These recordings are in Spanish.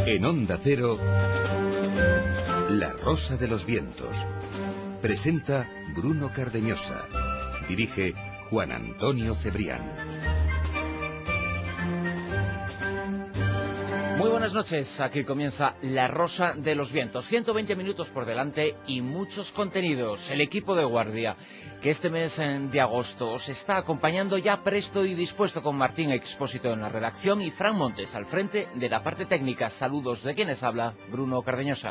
En Onda Cero, La Rosa de los Vientos. Presenta Bruno Cardeñosa. Dirige Juan Antonio Cebrián. Muy buenas noches, aquí comienza La Rosa de los Vientos. 120 minutos por delante y muchos contenidos. El equipo de guardia, que este mes de agosto os está acompañando, ya presto y dispuesto, con Martín Expósito en la redacción y Fran Montes al frente de la parte técnica. Saludos de quienes habla, Bruno Cardeñosa.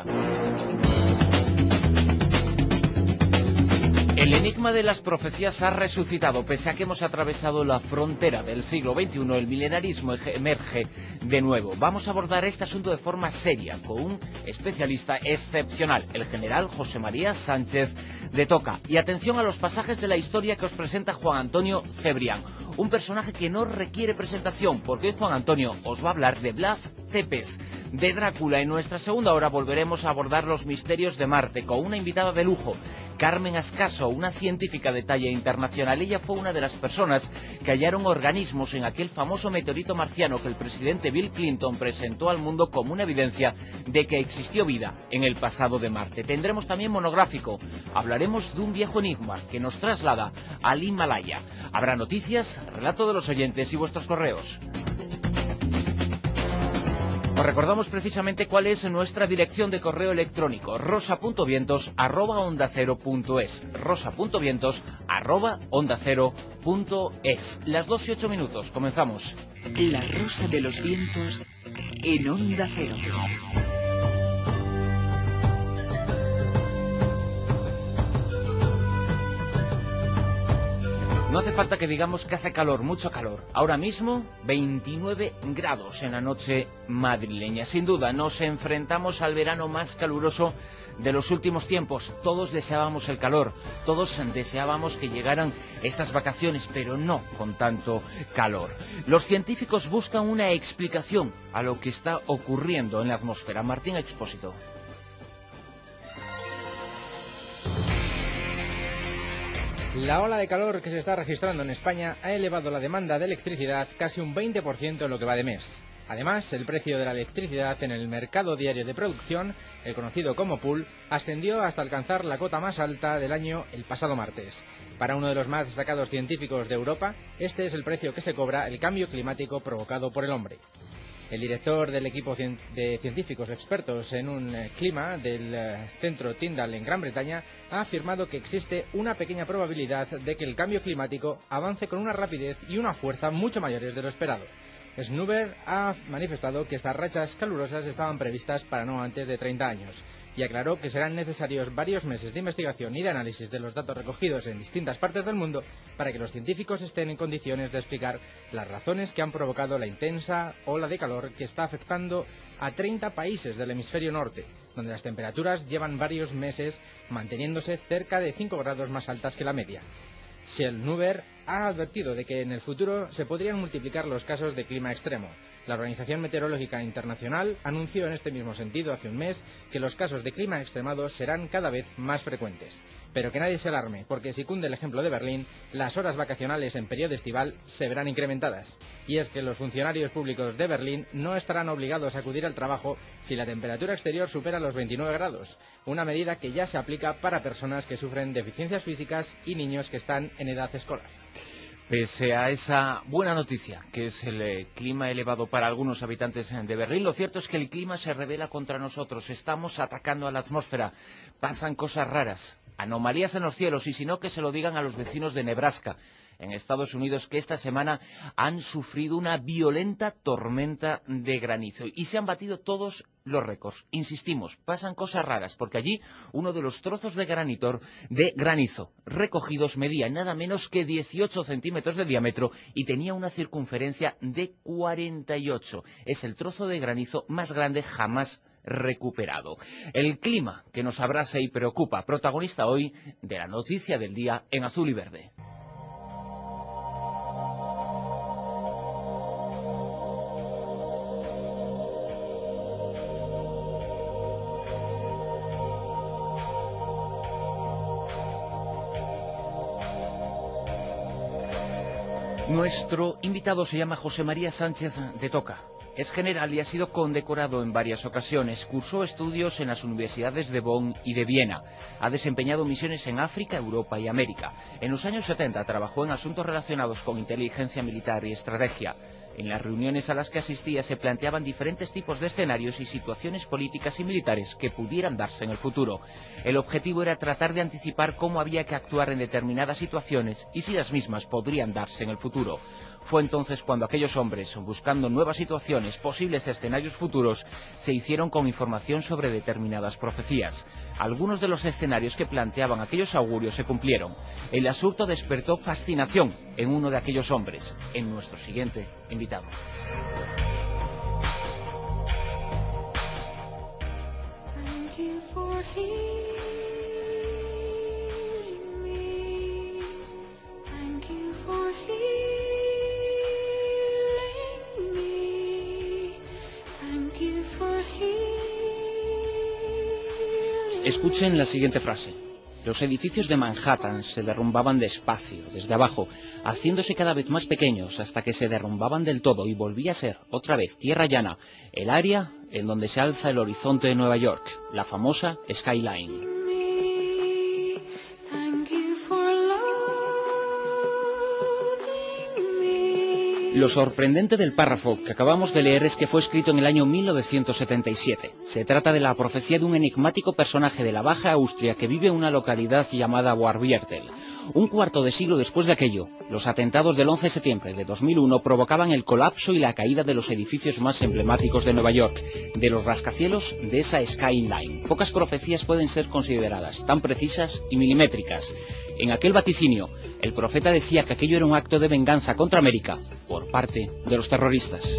El enigma de las profecías ha resucitado. Pese a que hemos atravesado la frontera del siglo XXI, el milenarismo emerge de nuevo. Vamos a abordar este asunto de forma seria, con un especialista excepcional, el general José María Sánchez de Toca. Y atención a los pasajes de la historia que os presenta Juan Antonio Cebrián, un personaje que no requiere presentación, porque hoy Juan Antonio os va a hablar de Blas Cepes, de Drácula. En nuestra segunda hora volveremos a abordar los misterios de Marte con una invitada de lujo, Carmen Ascaso, una científica de talla internacional. Ella fue una de las personas que hallaron organismos en aquel famoso meteorito marciano que el presidente Bill Clinton presentó al mundo como una evidencia de que existió vida en el pasado de Marte. Tendremos también monográfico. Hablaremos de un viejo enigma que nos traslada al Himalaya. Habrá noticias, relato de los oyentes y vuestros correos. Os recordamos precisamente cuál es nuestra dirección de correo electrónico: rosa.vientos@ondacero.es, rosa.vientos@ondacero.es. Las 2:08. Comenzamos. La Rosa de los Vientos en Onda Cero. No hace falta que digamos que hace calor, mucho calor. Ahora mismo 29 grados en la noche madrileña. Sin duda nos enfrentamos al verano más caluroso de los últimos tiempos. Todos deseábamos el calor, todos deseábamos que llegaran estas vacaciones, pero no con tanto calor. Los científicos buscan una explicación a lo que está ocurriendo en la atmósfera. Martín Expósito. La ola de calor que se está registrando en España ha elevado la demanda de electricidad casi un 20% en lo que va de mes. Además, el precio de la electricidad en el mercado diario de producción, el conocido como pool, ascendió hasta alcanzar la cota más alta del año el pasado martes. Para uno de los más destacados científicos de Europa, este es el precio que se cobra el cambio climático provocado por el hombre. El director del equipo de científicos expertos en un clima del centro Tyndall en Gran Bretaña ha afirmado que existe una pequeña probabilidad de que el cambio climático avance con una rapidez y una fuerza mucho mayores de lo esperado. Snuber ha manifestado que estas rachas calurosas estaban previstas para no antes de 30 años y aclaró que serán necesarios varios meses de investigación y de análisis de los datos recogidos en distintas partes del mundo para que los científicos estén en condiciones de explicar las razones que han provocado la intensa ola de calor que está afectando a 30 países del hemisferio norte, donde las temperaturas llevan varios meses manteniéndose cerca de 5 grados más altas que la media. Snuber ha advertido de que en el futuro se podrían multiplicar los casos de clima extremo. La Organización Meteorológica Internacional anunció en este mismo sentido hace un mes que los casos de clima extremado serán cada vez más frecuentes. Pero que nadie se alarme, porque si cunde el ejemplo de Berlín, las horas vacacionales en periodo estival se verán incrementadas. Y es que los funcionarios públicos de Berlín no estarán obligados a acudir al trabajo si la temperatura exterior supera los 29 grados, una medida que ya se aplica para personas que sufren deficiencias físicas y niños que están en edad escolar. Pese a esa buena noticia, que es el clima elevado para algunos habitantes de Berlín, lo cierto es que el clima se rebela contra nosotros. Estamos atacando a la atmósfera. Pasan cosas raras, anomalías en los cielos, y si no, que se lo digan a los vecinos de Nebraska, en Estados Unidos, que esta semana han sufrido una violenta tormenta de granizo y se han batido todos los récords. Insistimos, pasan cosas raras, porque allí uno de los trozos de granizo recogidos medía nada menos que 18 centímetros de diámetro y tenía una circunferencia de 48. Es el trozo de granizo más grande jamás recuperado. El clima que nos abrasa y preocupa, protagonista hoy de la noticia del día en azul y verde. Nuestro invitado se llama José María Sánchez de Toca. Es general y ha sido condecorado en varias ocasiones. Cursó estudios en las universidades de Bonn y de Viena. Ha desempeñado misiones en África, Europa y América. En los años 70 trabajó en asuntos relacionados con inteligencia militar y estrategia. En las reuniones a las que asistía se planteaban diferentes tipos de escenarios y situaciones políticas y militares que pudieran darse en el futuro. El objetivo era tratar de anticipar cómo había que actuar en determinadas situaciones y si las mismas podrían darse en el futuro. Fue entonces cuando aquellos hombres, buscando nuevas situaciones, posibles escenarios futuros, se hicieron con información sobre determinadas profecías. Algunos de los escenarios que planteaban aquellos augurios se cumplieron. El asunto despertó fascinación en uno de aquellos hombres, en nuestro siguiente invitado. Escuchen la siguiente frase. Los edificios de Manhattan se derrumbaban despacio, desde abajo, haciéndose cada vez más pequeños hasta que se derrumbaban del todo y volvía a ser, otra vez, tierra llana, el área en donde se alza el horizonte de Nueva York, la famosa Skyline. Lo sorprendente del párrafo que acabamos de leer es que fue escrito en el año 1977. Se trata de la profecía de un enigmático personaje de la Baja Austria que vive en una localidad llamada Warbiertel. Un cuarto de siglo después de aquello, los atentados del 11 de septiembre de 2001 provocaban el colapso y la caída de los edificios más emblemáticos de Nueva York, de los rascacielos de esa Skyline. Pocas profecías pueden ser consideradas tan precisas y milimétricas. En aquel vaticinio, el profeta decía que aquello era un acto de venganza contra América por parte de los terroristas.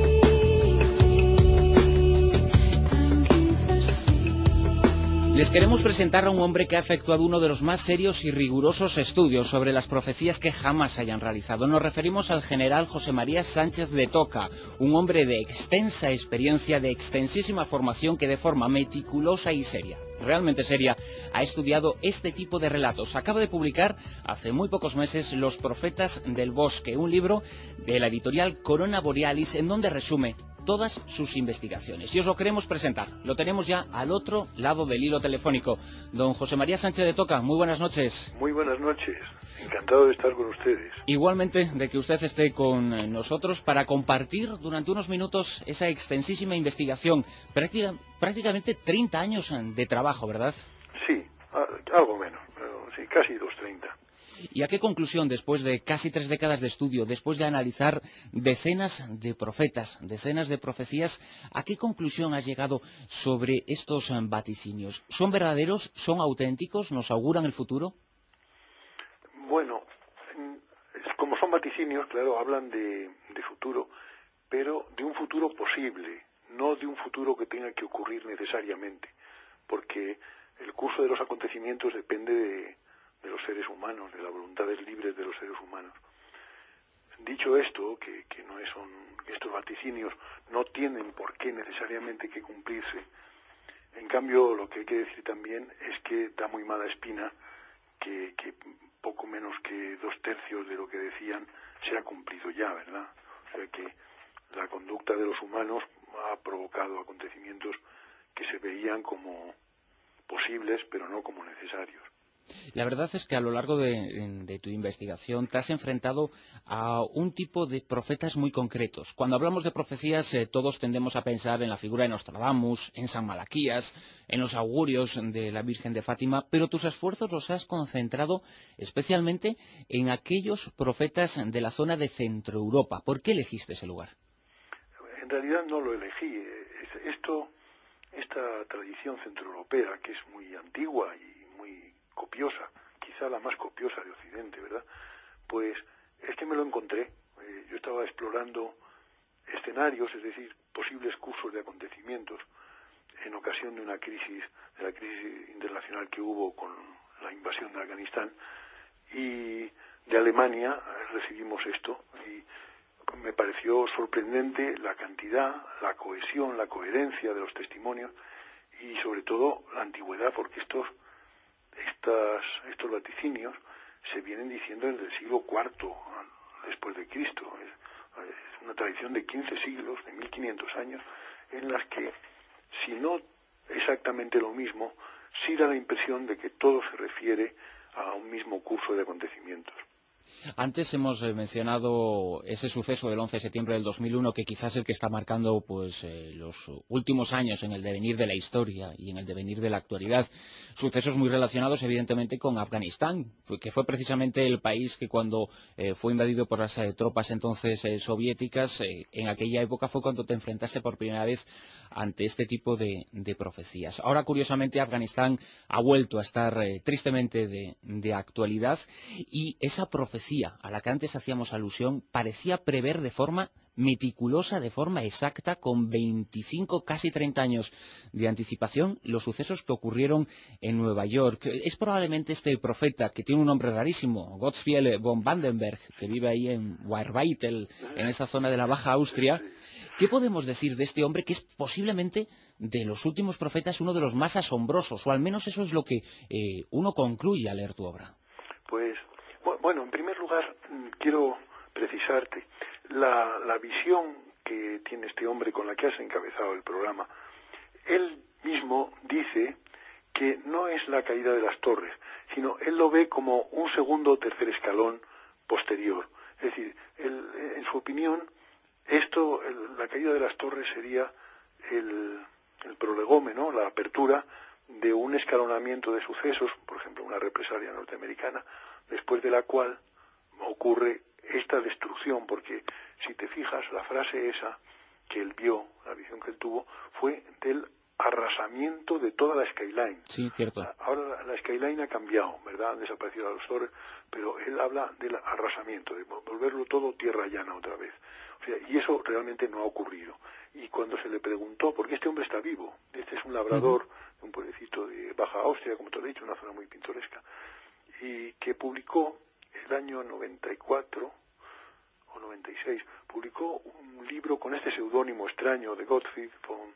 Les queremos presentar a un hombre que ha efectuado uno de los más serios y rigurosos estudios sobre las profecías que jamás se hayan realizado. Nos referimos al general José María Sánchez de Toca, un hombre de extensa experiencia, de extensísima formación que de forma meticulosa y seria, realmente seria, ha estudiado este tipo de relatos. Acaba de publicar hace muy pocos meses Los profetas del bosque, un libro de la editorial Corona Borealis en donde resume todas sus investigaciones. Y os lo queremos presentar. Lo tenemos ya al otro lado del hilo telefónico. Don José María Sánchez de Toca, muy buenas noches. Muy buenas noches. Encantado de estar con ustedes. Igualmente de que usted esté con nosotros para compartir durante unos minutos esa extensísima investigación. Prácticamente 30 años de trabajo, ¿verdad? Sí, algo menos. Sí, casi 230. ¿Y a qué conclusión, después de casi 3 décadas de estudio, después de analizar decenas de profetas, decenas de profecías, a qué conclusión has llegado sobre estos vaticinios? ¿Son verdaderos? ¿Son auténticos? ¿Nos auguran el futuro? Bueno, como son vaticinios, claro, hablan de futuro, pero de un futuro posible, no de un futuro que tenga que ocurrir necesariamente, porque el curso de los acontecimientos depende de los seres humanos, de las voluntades libres de los seres humanos. Dicho esto, que estos vaticinios no tienen por qué necesariamente que cumplirse, en cambio lo que hay que decir también es que da muy mala espina que poco menos que 2/3 de lo que decían se ha cumplido ya, ¿verdad? O sea que la conducta de los humanos ha provocado acontecimientos que se veían como posibles, pero no como necesarios. La verdad es que a lo largo de tu investigación te has enfrentado a un tipo de profetas muy concretos. Cuando hablamos de profecías, todos tendemos a pensar en la figura de Nostradamus, en San Malaquías, en los augurios de la Virgen de Fátima, pero tus esfuerzos los has concentrado especialmente en aquellos profetas de la zona de Centro Europa. ¿Por qué elegiste ese lugar? En realidad no lo elegí. Esta tradición centroeuropea, que es muy antigua y muy copiosa, quizá la más copiosa de Occidente, ¿verdad? Pues es que me lo encontré. Yo estaba explorando escenarios, es decir, posibles cursos de acontecimientos en ocasión de la crisis internacional que hubo con la invasión de Afganistán, y de Alemania recibimos esto y me pareció sorprendente la cantidad, la cohesión, la coherencia de los testimonios y sobre todo la antigüedad, porque estos vaticinios se vienen diciendo desde el siglo IV después de Cristo. una tradición de 15 siglos, de 1500 años, en las que, si no exactamente lo mismo, sí da la impresión de que todo se refiere a un mismo curso de acontecimientos. Antes hemos mencionado ese suceso del 11 de septiembre del 2001, que quizás es el que está marcando pues los últimos años en el devenir de la historia y en el devenir de la actualidad. Sucesos muy relacionados, evidentemente, con Afganistán, que fue precisamente el país que cuando fue invadido por las tropas entonces soviéticas, en aquella época fue cuando te enfrentaste por primera vez ante este tipo de profecías. Ahora, curiosamente, Afganistán ha vuelto a estar tristemente de actualidad, y esa profecía a la que antes hacíamos alusión parecía prever de forma meticulosa, de forma exacta, con 25, casi 30 años de anticipación, los sucesos que ocurrieron en Nueva York. Es probablemente este profeta, que tiene un nombre rarísimo, Gottfried von Vandenberg, que vive ahí en Warbeitel, en esa zona de la Baja Austria. ¿Qué podemos decir de este hombre, que es posiblemente de los últimos profetas uno de los más asombrosos, o al menos eso es lo que uno concluye al leer tu obra? Pues, bueno, en primer lugar, quiero precisarte la visión que tiene este hombre con la que has encabezado el programa. Él mismo dice que no es la caída de las torres, sino él lo ve como un segundo o tercer escalón posterior. Es decir, en su opinión, la caída de las torres sería el prolegómeno, la apertura de un escalonamiento de sucesos, por ejemplo, una represalia norteamericana, después de la cual ocurre esta destrucción, porque si te fijas, la frase esa que él vio, la visión que él tuvo, fue del arrasamiento de toda la skyline. Sí, cierto. Ahora la skyline ha cambiado, ¿verdad? Han desaparecido las torres, pero él habla del arrasamiento, de volverlo todo tierra llana otra vez. O sea, y eso realmente no ha ocurrido. Y cuando se le preguntó, porque este hombre está vivo, este es un labrador de un pueblecito de Baja Austria, como te lo he dicho, una zona muy pintoresca, y que publicó el año 94 o 96, publicó un libro con este seudónimo extraño de Gottfried von,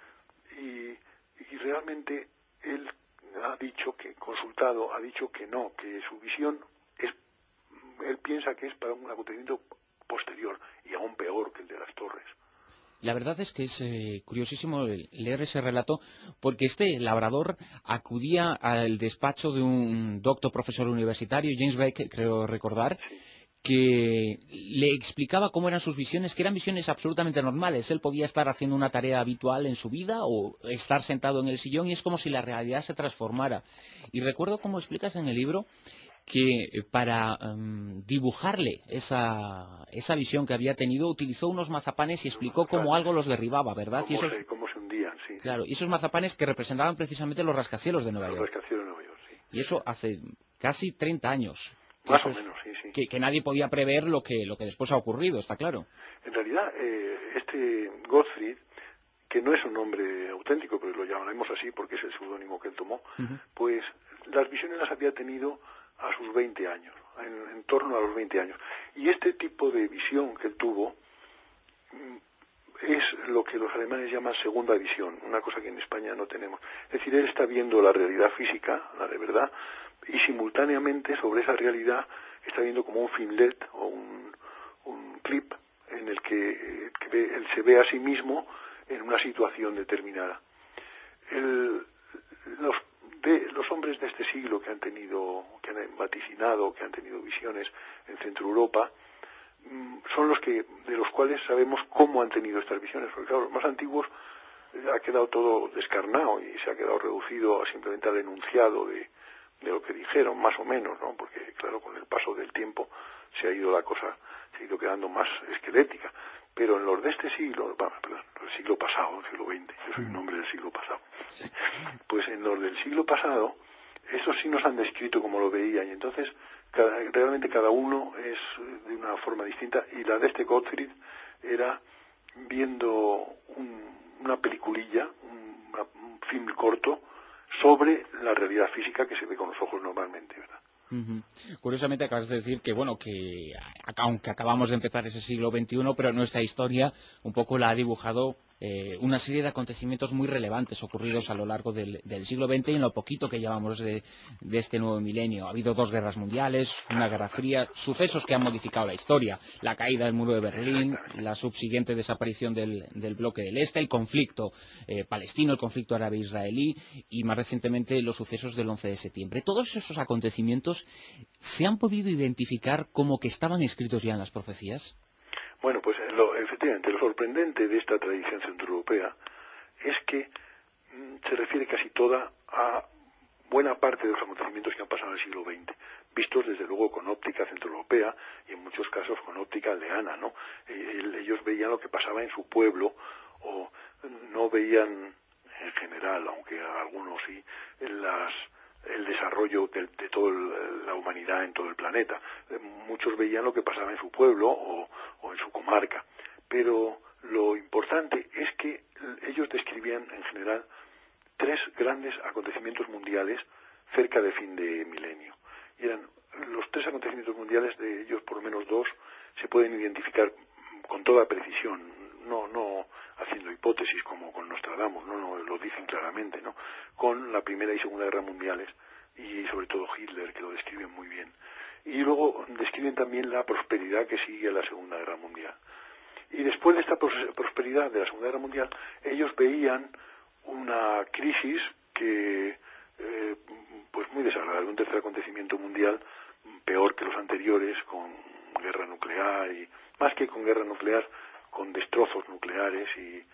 y realmente él ha dicho que, consultado, ha dicho que no, que su visión él piensa que es para un acontecimiento posterior y aún peor que el de las torres. La verdad es que es curiosísimo leer ese relato, porque este labrador acudía al despacho de un doctor profesor universitario, James Beck, creo recordar, que le explicaba cómo eran sus visiones, que eran visiones absolutamente normales. Él podía estar haciendo una tarea habitual en su vida o estar sentado en el sillón, y es como si la realidad se transformara. Y recuerdo cómo explicas en el libro que para dibujarle esa visión que había tenido, utilizó unos mazapanes y explicó cómo algo los derribaba, ¿verdad? Cómo se hundían, sí. Claro, y esos mazapanes que representaban precisamente los rascacielos de Nueva York. Los rascacielos de Nueva York, sí. Y eso hace casi 30 años. Más o menos, sí. Que nadie podía prever lo que después ha ocurrido, está claro. En realidad, este Gottfried, que no es un nombre auténtico, pero lo llamaremos así porque es el seudónimo que él tomó, pues las visiones las había tenido a sus 20 años, en torno a los 20 años. Y este tipo de visión que él tuvo es lo que los alemanes llaman segunda visión, una cosa que en España no tenemos. Es decir, él está viendo la realidad física, la de verdad, y simultáneamente sobre esa realidad está viendo como un filmlet o un clip en el que él se ve a sí mismo en una situación determinada. Los hombres de este siglo que han vaticinado, que han tenido visiones en Centro Europa, son de los cuales sabemos cómo han tenido estas visiones, porque claro, los más antiguos ha quedado todo descarnado y se ha quedado reducido simplemente al enunciado de lo que dijeron, más o menos, ¿no? Porque claro, con el paso del tiempo se ha ido quedando más esquelética. Pero en los de este siglo, el siglo pasado, el siglo XX, yo soy un hombre del siglo pasado, pues en los del siglo pasado, estos sí nos han descrito como lo veían, y entonces realmente cada uno es de una forma distinta, y la de este Gottfried era viendo una peliculilla, un film corto, sobre la realidad física que se ve con los ojos normalmente, ¿verdad? Curiosamente acabas de decir que, bueno, que aunque acabamos de empezar ese siglo XXI, pero nuestra historia un poco la ha dibujado una serie de acontecimientos muy relevantes ocurridos a lo largo del siglo XX y en lo poquito que llevamos de este nuevo milenio. Ha habido 2 guerras mundiales, una guerra fría, sucesos que han modificado la historia, la caída del muro de Berlín, la subsiguiente desaparición del bloque del Este, el conflicto palestino, el conflicto árabe-israelí y más recientemente los sucesos del 11 de septiembre. Todos esos acontecimientos se han podido identificar como que estaban escritos ya en las profecías. Bueno, pues efectivamente, lo sorprendente de esta tradición centroeuropea es que se refiere casi toda a buena parte de los acontecimientos que han pasado en el siglo XX, vistos desde luego con óptica centroeuropea y en muchos casos con óptica aldeana, ¿no? Ellos veían lo que pasaba en su pueblo o no veían en general, aunque algunos sí, el desarrollo de toda la humanidad en todo el planeta. Muchos veían lo que pasaba en su pueblo o en su comarca. Pero lo importante es que ellos describían en general 3 grandes acontecimientos mundiales cerca de fin de milenio. Y eran los 3 acontecimientos mundiales, de ellos por lo menos 2 se pueden identificar con toda precisión, no haciendo hipótesis como con Nostradamus, no lo dicen claramente, ¿no? Con la Primera y Segunda Guerra Mundiales y sobre todo Hitler, que lo describen muy bien. Y luego describen también la prosperidad que sigue a la Segunda Guerra Mundial. Y después de esta prosperidad de la Segunda Guerra Mundial, ellos veían una crisis que, pues muy desagradable, un tercer acontecimiento mundial peor que los anteriores, con guerra nuclear y más que con guerra nuclear, con destrozos nucleares y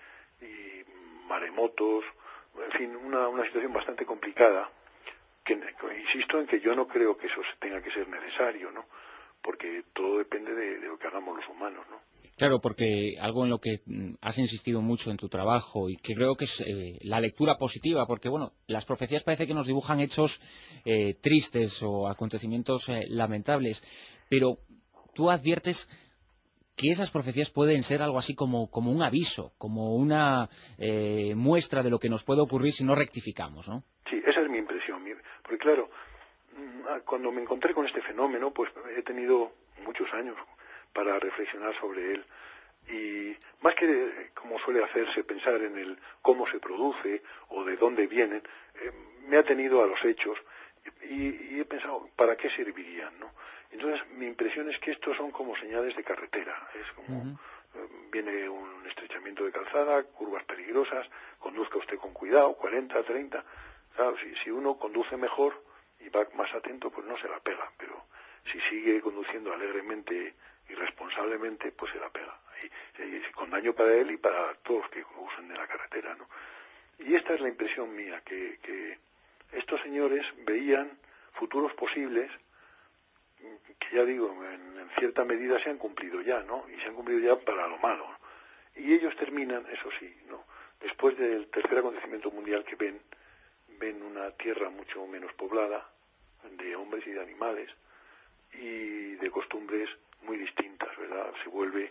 maremotos, en fin, una situación bastante complicada, que insisto en que yo no creo que eso tenga que ser necesario, ¿no? Porque todo depende de lo que hagamos los humanos, ¿no? Claro, porque algo en lo que has insistido mucho en tu trabajo y que creo que es la lectura positiva, porque bueno, las profecías parece que nos dibujan hechos tristes o acontecimientos lamentables, pero tú adviertes que esas profecías pueden ser algo así como un aviso, como una muestra de lo que nos puede ocurrir si no rectificamos, ¿no? Sí, esa es mi impresión, porque claro, cuando me encontré con este fenómeno, pues he tenido muchos años para reflexionar sobre él y más que como suele hacerse pensar en el cómo se produce o de dónde vienen, me ha tenido a los hechos y he pensado para qué servirían, ¿no? Entonces mi impresión es que estos son como señales de carretera, es como viene un estrechamiento de calzada, curvas peligrosas, conduzca usted con cuidado, 40, 30, claro, si uno conduce mejor y va más atento, pues no se la pega, pero si sigue conduciendo alegremente y responsablemente, pues se la pega. Y con daño para él y para todos los que usen de la carretera, ¿no? Y esta es la impresión mía, que estos señores veían futuros posibles que ya digo, en cierta medida se han cumplido ya, ¿no? Y se han cumplido ya para lo malo, ¿no? Y ellos terminan, eso sí, ¿no? Después del tercer acontecimiento mundial que ven una tierra mucho menos poblada, de hombres y de animales, y de costumbres muy distintas, ¿verdad? Se vuelve,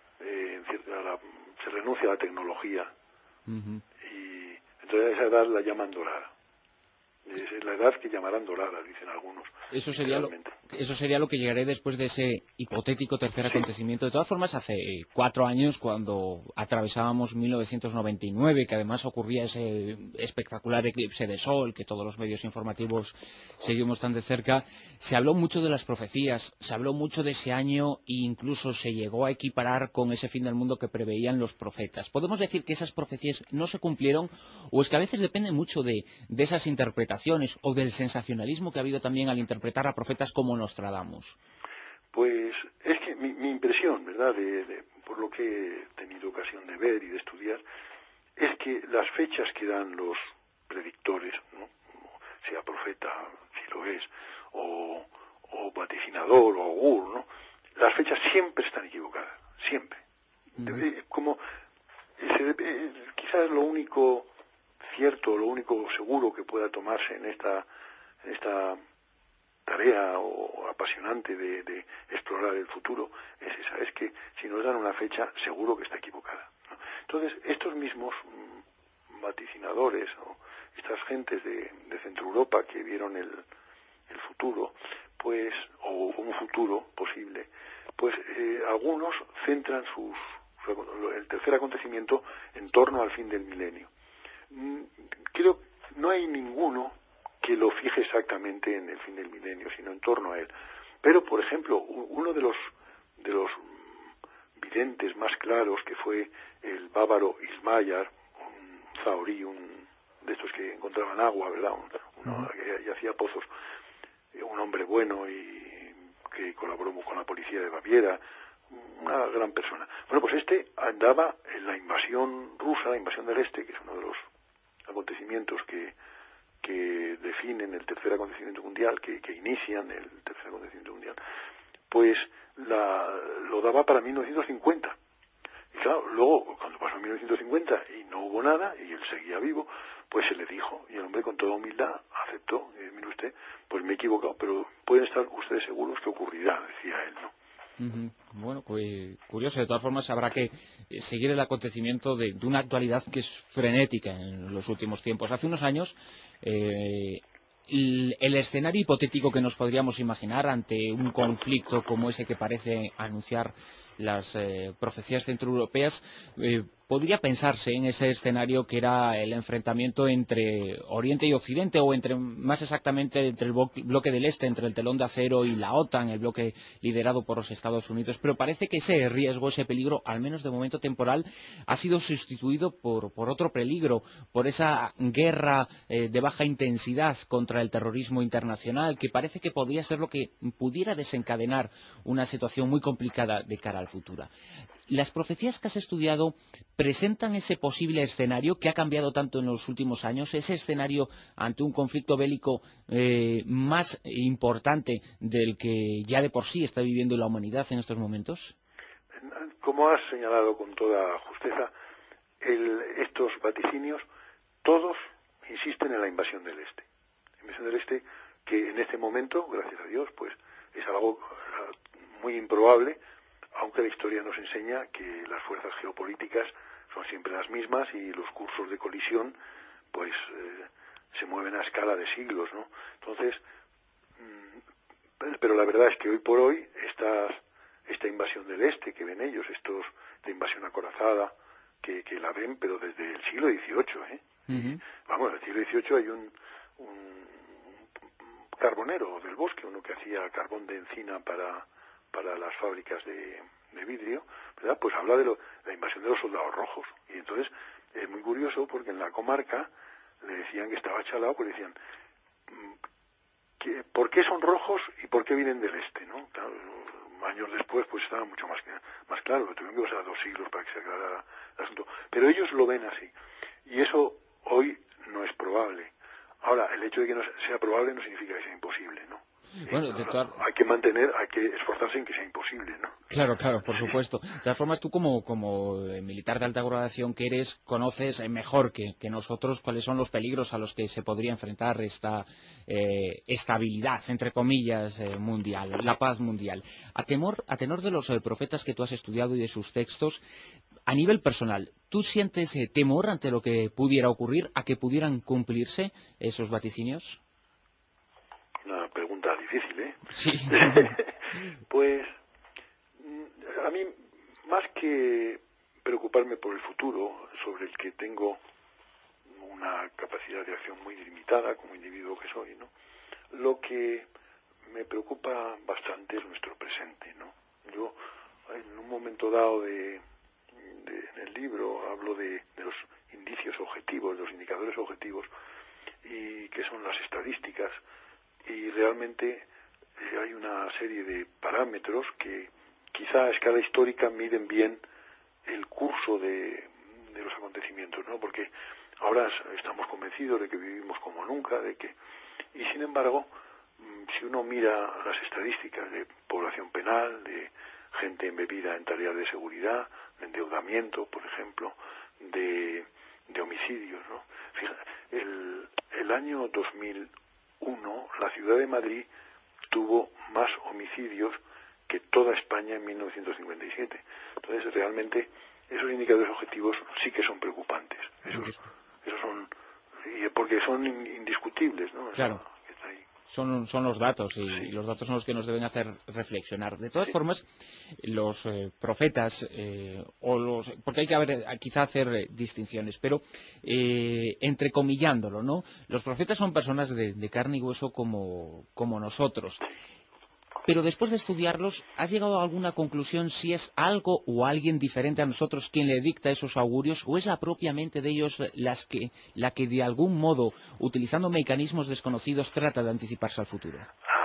se renuncia a la tecnología, y entonces a esa edad la llaman dorada. Es la edad que llamarán dorada, dicen algunos. Eso sería lo que llegaré después de ese hipotético tercer acontecimiento. De todas formas, hace 4 años, cuando atravesábamos 1999, que además ocurría ese espectacular eclipse de sol, que todos los medios informativos seguimos tan de cerca, se habló mucho de las profecías, se habló mucho de ese año e incluso se llegó a equiparar con ese fin del mundo que preveían los profetas. ¿Podemos decir que esas profecías no se cumplieron o es que a veces depende mucho de esas interpretaciones o del sensacionalismo que ha habido también al interpretar a profetas como Nostradamus? Pues es que mi impresión, ¿verdad?, por lo que he tenido ocasión de ver y de estudiar, es que las fechas que dan los predictores, ¿no?, sea profeta, si lo es, o vaticinador o augur, ¿no?, las fechas siempre están equivocadas, siempre. Como quizás lo único cierto, lo único seguro que pueda tomarse en esta tarea o apasionante de explorar el futuro es esa, es que si nos dan una fecha seguro que está equivocada, ¿no? Entonces estos mismos vaticinadores o estas gentes de Centro Europa que vieron el futuro, pues, o un futuro posible, pues algunos centran sus el tercer acontecimiento en torno al fin del milenio. Creo que no hay ninguno que lo fije exactamente en el fin del milenio, sino en torno a él. Pero, por ejemplo, uno de los videntes más claros, que fue el bávaro Ismayar, un zahorí, de estos que encontraban agua, ¿verdad? Uno que hacía pozos, un hombre bueno y que colaboró con la policía de Baviera, una gran persona. Bueno, pues este andaba en la invasión rusa, la invasión del Este, que es uno de los acontecimientos que definen el tercer acontecimiento mundial, que inician el tercer acontecimiento mundial, pues lo daba para 1950. Y claro, luego, cuando pasó 1950 y no hubo nada, y él seguía vivo, pues se le dijo, y el hombre con toda humildad aceptó, y mire usted, pues me he equivocado, pero pueden estar ustedes seguros que ocurrirá, decía él, ¿no? Bueno, pues curioso. De todas formas, habrá que seguir el acontecimiento de una actualidad que es frenética en los últimos tiempos. Hace unos años, el escenario hipotético que nos podríamos imaginar ante un conflicto como ese que parece anunciar las profecías centroeuropeas, podría pensarse en ese escenario que era el enfrentamiento entre Oriente y Occidente, o más exactamente entre el bloque del Este, entre el telón de acero y la OTAN, el bloque liderado por los Estados Unidos. Pero parece que ese riesgo, ese peligro, al menos de momento temporal, ha sido sustituido por otro peligro, por esa guerra de baja intensidad contra el terrorismo internacional, que parece que podría ser lo que pudiera desencadenar una situación muy complicada de cara al futuro. Las profecías que has estudiado presentan ese posible escenario que ha cambiado tanto en los últimos años, ese escenario ante un conflicto bélico más importante del que ya de por sí está viviendo la humanidad en estos momentos. Como has señalado con toda justeza, estos vaticinios, todos insisten en la invasión del Este. La invasión del Este, que en este momento, gracias a Dios, pues es algo muy improbable, aunque la historia nos enseña que las fuerzas geopolíticas son siempre las mismas y los cursos de colisión pues se mueven a escala de siglos, ¿no? Entonces, pero la verdad es que hoy por hoy esta invasión del Este que ven ellos, de invasión acorazada, que la ven, pero desde el siglo XVIII, Vamos, en el siglo XVIII hay un carbonero del bosque, uno que hacía carbón de encina para las fábricas de vidrio, ¿verdad? Pues habla de la invasión de los soldados rojos. Y entonces es muy curioso porque en la comarca le decían que estaba chalado, pues decían, ¿por qué son rojos y por qué vienen del Este? ¿No? Claro, años después pues estaba mucho más claro, tuvieron que pasar 2 siglos para que se aclarara el asunto. Pero ellos lo ven así. Y eso hoy no es probable. Ahora, el hecho de que no sea probable no significa que sea imposible, ¿no? Bueno, hay que esforzarse en que sea imposible, ¿no? Claro, por supuesto. De todas formas, tú como militar de alta graduación que eres, conoces mejor que nosotros cuáles son los peligros a los que se podría enfrentar esta estabilidad, entre comillas, mundial, la paz mundial. A tenor de los profetas que tú has estudiado y de sus textos, a nivel personal, ¿tú sientes temor ante lo que pudiera ocurrir, a que pudieran cumplirse esos vaticinios? Una pregunta difícil, ¿eh? Sí. Pues a mí, más que preocuparme por el futuro, sobre el que tengo una capacidad de acción muy limitada como individuo que soy, ¿no? Lo que me preocupa bastante es nuestro presente, ¿no? Yo, en un momento dado en el libro, hablo de los indicios objetivos, de los indicadores objetivos, y que son las estadísticas, y realmente hay una serie de parámetros que quizá a escala histórica miden bien el curso de los acontecimientos, ¿no? Porque ahora estamos convencidos de que vivimos como nunca, y sin embargo, si uno mira las estadísticas de población penal, de gente embebida en tareas de seguridad, de endeudamiento, por ejemplo, de homicidios, ¿no? Fíjate, el año 2001, la ciudad de Madrid tuvo más homicidios que toda España en 1957. Entonces, realmente, esos indicadores objetivos sí que son preocupantes. Esos son, porque son indiscutibles, ¿no? Claro. Está ahí. son los datos, y los datos son los que nos deben hacer reflexionar. De todas formas, los profetas, porque hay que quizá hacer distinciones, pero entrecomillándolo, ¿no? Los profetas son personas de carne y hueso como nosotros. Pero después de estudiarlos, ¿has llegado a alguna conclusión si es algo o alguien diferente a nosotros quien le dicta esos augurios, o es la propia mente de ellos la que de algún modo, utilizando mecanismos desconocidos, trata de anticiparse al futuro?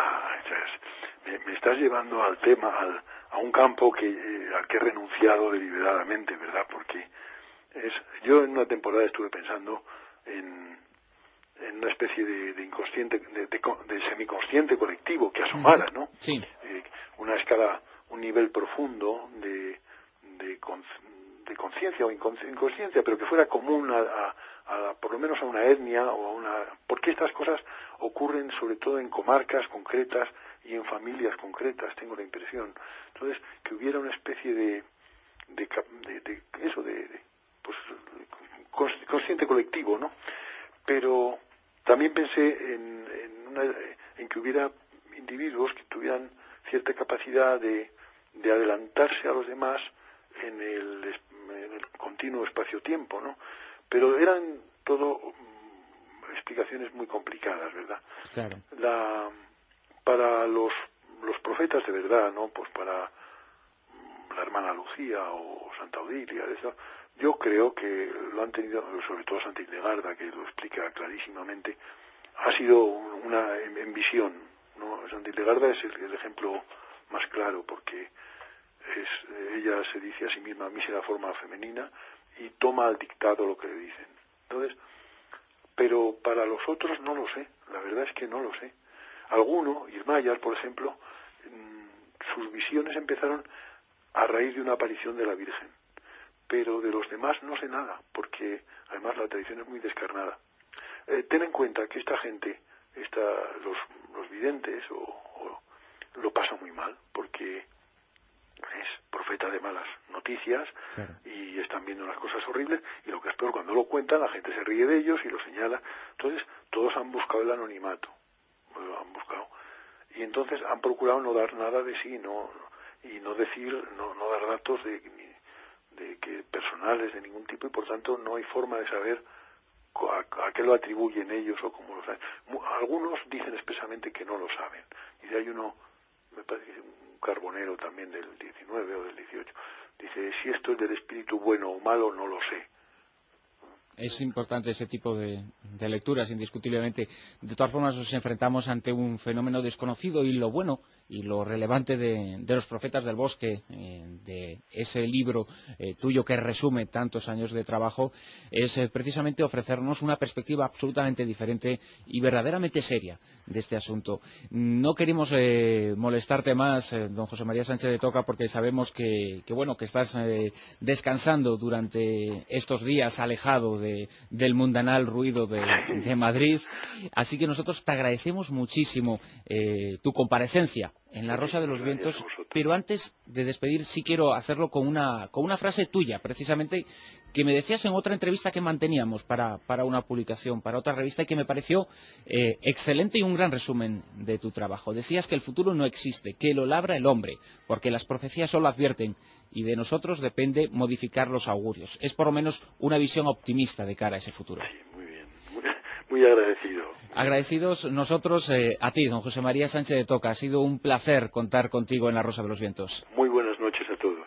Me estás llevando al tema, a un campo al que he renunciado deliberadamente, ¿verdad? Porque yo en una temporada estuve pensando en una especie de inconsciente, de semiconsciente colectivo que asomara, ¿no? Sí. Una escala, un nivel profundo de conciencia o inconsciencia, pero que fuera común por lo menos a una etnia o a una... Porque estas cosas ocurren sobre todo en comarcas concretas y en familias concretas, tengo la impresión. Entonces, que hubiera una especie consciente colectivo, ¿no? Pero también pensé en que hubiera individuos que tuvieran cierta capacidad de adelantarse a los demás en el continuo espacio-tiempo, ¿no? Pero eran todo explicaciones muy complicadas, ¿verdad? Claro. Para los profetas de verdad, ¿no? Pues para la hermana Lucía o Santa Odilia, eso, yo creo que lo han tenido, sobre todo Santa Hildegarda, que lo explica clarísimamente, ha sido una en visión, ¿no? Santa Hildegarda es el ejemplo más claro, porque ella se dice a sí misma mísera forma femenina y toma al dictado lo que le dicen. Entonces, pero para los otros no lo sé, la verdad es que no lo sé. Alguno, Irmayar, por ejemplo, sus visiones empezaron a raíz de una aparición de la Virgen, pero de los demás no sé nada, porque además la tradición es muy descarnada. Ten en cuenta que esta gente, los videntes, lo pasan muy mal, porque es profeta de malas noticias, claro, y están viendo unas cosas horribles, y lo que es peor, cuando lo cuentan, la gente se ríe de ellos y lo señala. Entonces, todos han buscado el anonimato, lo han buscado, y entonces han procurado no dar nada de sí, no dar datos de que personales de ningún tipo, y por tanto no hay forma de saber a qué lo atribuyen ellos o cómo lo saben. Algunos dicen expresamente que no lo saben. Y hay uno, me parece que un carbonero también del 19 o del 18, dice, si esto es del espíritu bueno o malo, no lo sé. Es importante ese tipo de lecturas, indiscutiblemente. De todas formas, nos enfrentamos ante un fenómeno desconocido, y lo bueno y lo relevante de los profetas del bosque, de ese libro tuyo que resume tantos años de trabajo, es precisamente ofrecernos una perspectiva absolutamente diferente y verdaderamente seria de este asunto. No queremos molestarte más, don José María Sánchez de Toca, porque sabemos que estás descansando durante estos días, alejado del mundanal ruido de Madrid. Así que nosotros te agradecemos muchísimo tu comparecencia en La Rosa de los Vientos, pero antes de despedir sí quiero hacerlo con una frase tuya, precisamente, que me decías en otra entrevista que manteníamos para una publicación, para otra revista, y que me pareció excelente y un gran resumen de tu trabajo. Decías que el futuro no existe, que lo labra el hombre, porque las profecías solo advierten, y de nosotros depende modificar los augurios. Es por lo menos una visión optimista de cara a ese futuro. Sí, muy bien, muy agradecido. Agradecidos nosotros a ti, don José María Sánchez de Toca. Ha sido un placer contar contigo en La Rosa de los Vientos. Muy buenas noches a todos.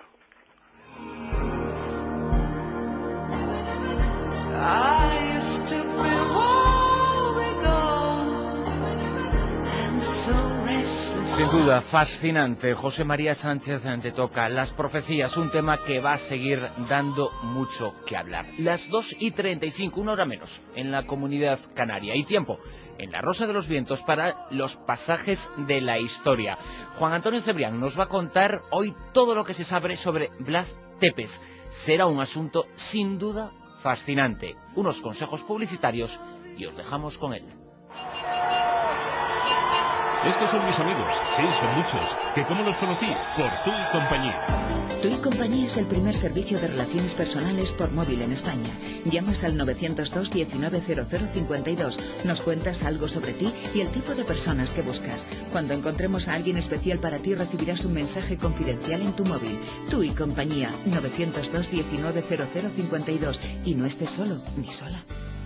Sin duda, fascinante. José María Sánchez de Toca. Las profecías, un tema que va a seguir dando mucho que hablar. Las 2:35, una hora menos, en la Comunidad Canaria. Y tiempo en La Rosa de los Vientos para los pasajes de la historia. Juan Antonio Cebrián nos va a contar hoy todo lo que se sabe sobre Blas Tepes. Será un asunto sin duda fascinante. Unos consejos publicitarios y os dejamos con él. Estos son mis amigos, sí, son muchos. ¿Que cómo los conocí? Por Tú y Compañía. Tú y Compañía es el primer servicio de relaciones personales por móvil en España. Llamas al 902 190052. Nos cuentas algo sobre ti y el tipo de personas que buscas. Cuando encontremos a alguien especial para ti, recibirás un mensaje confidencial en tu móvil. Tú y Compañía, 902 190052. Y no estés solo ni sola.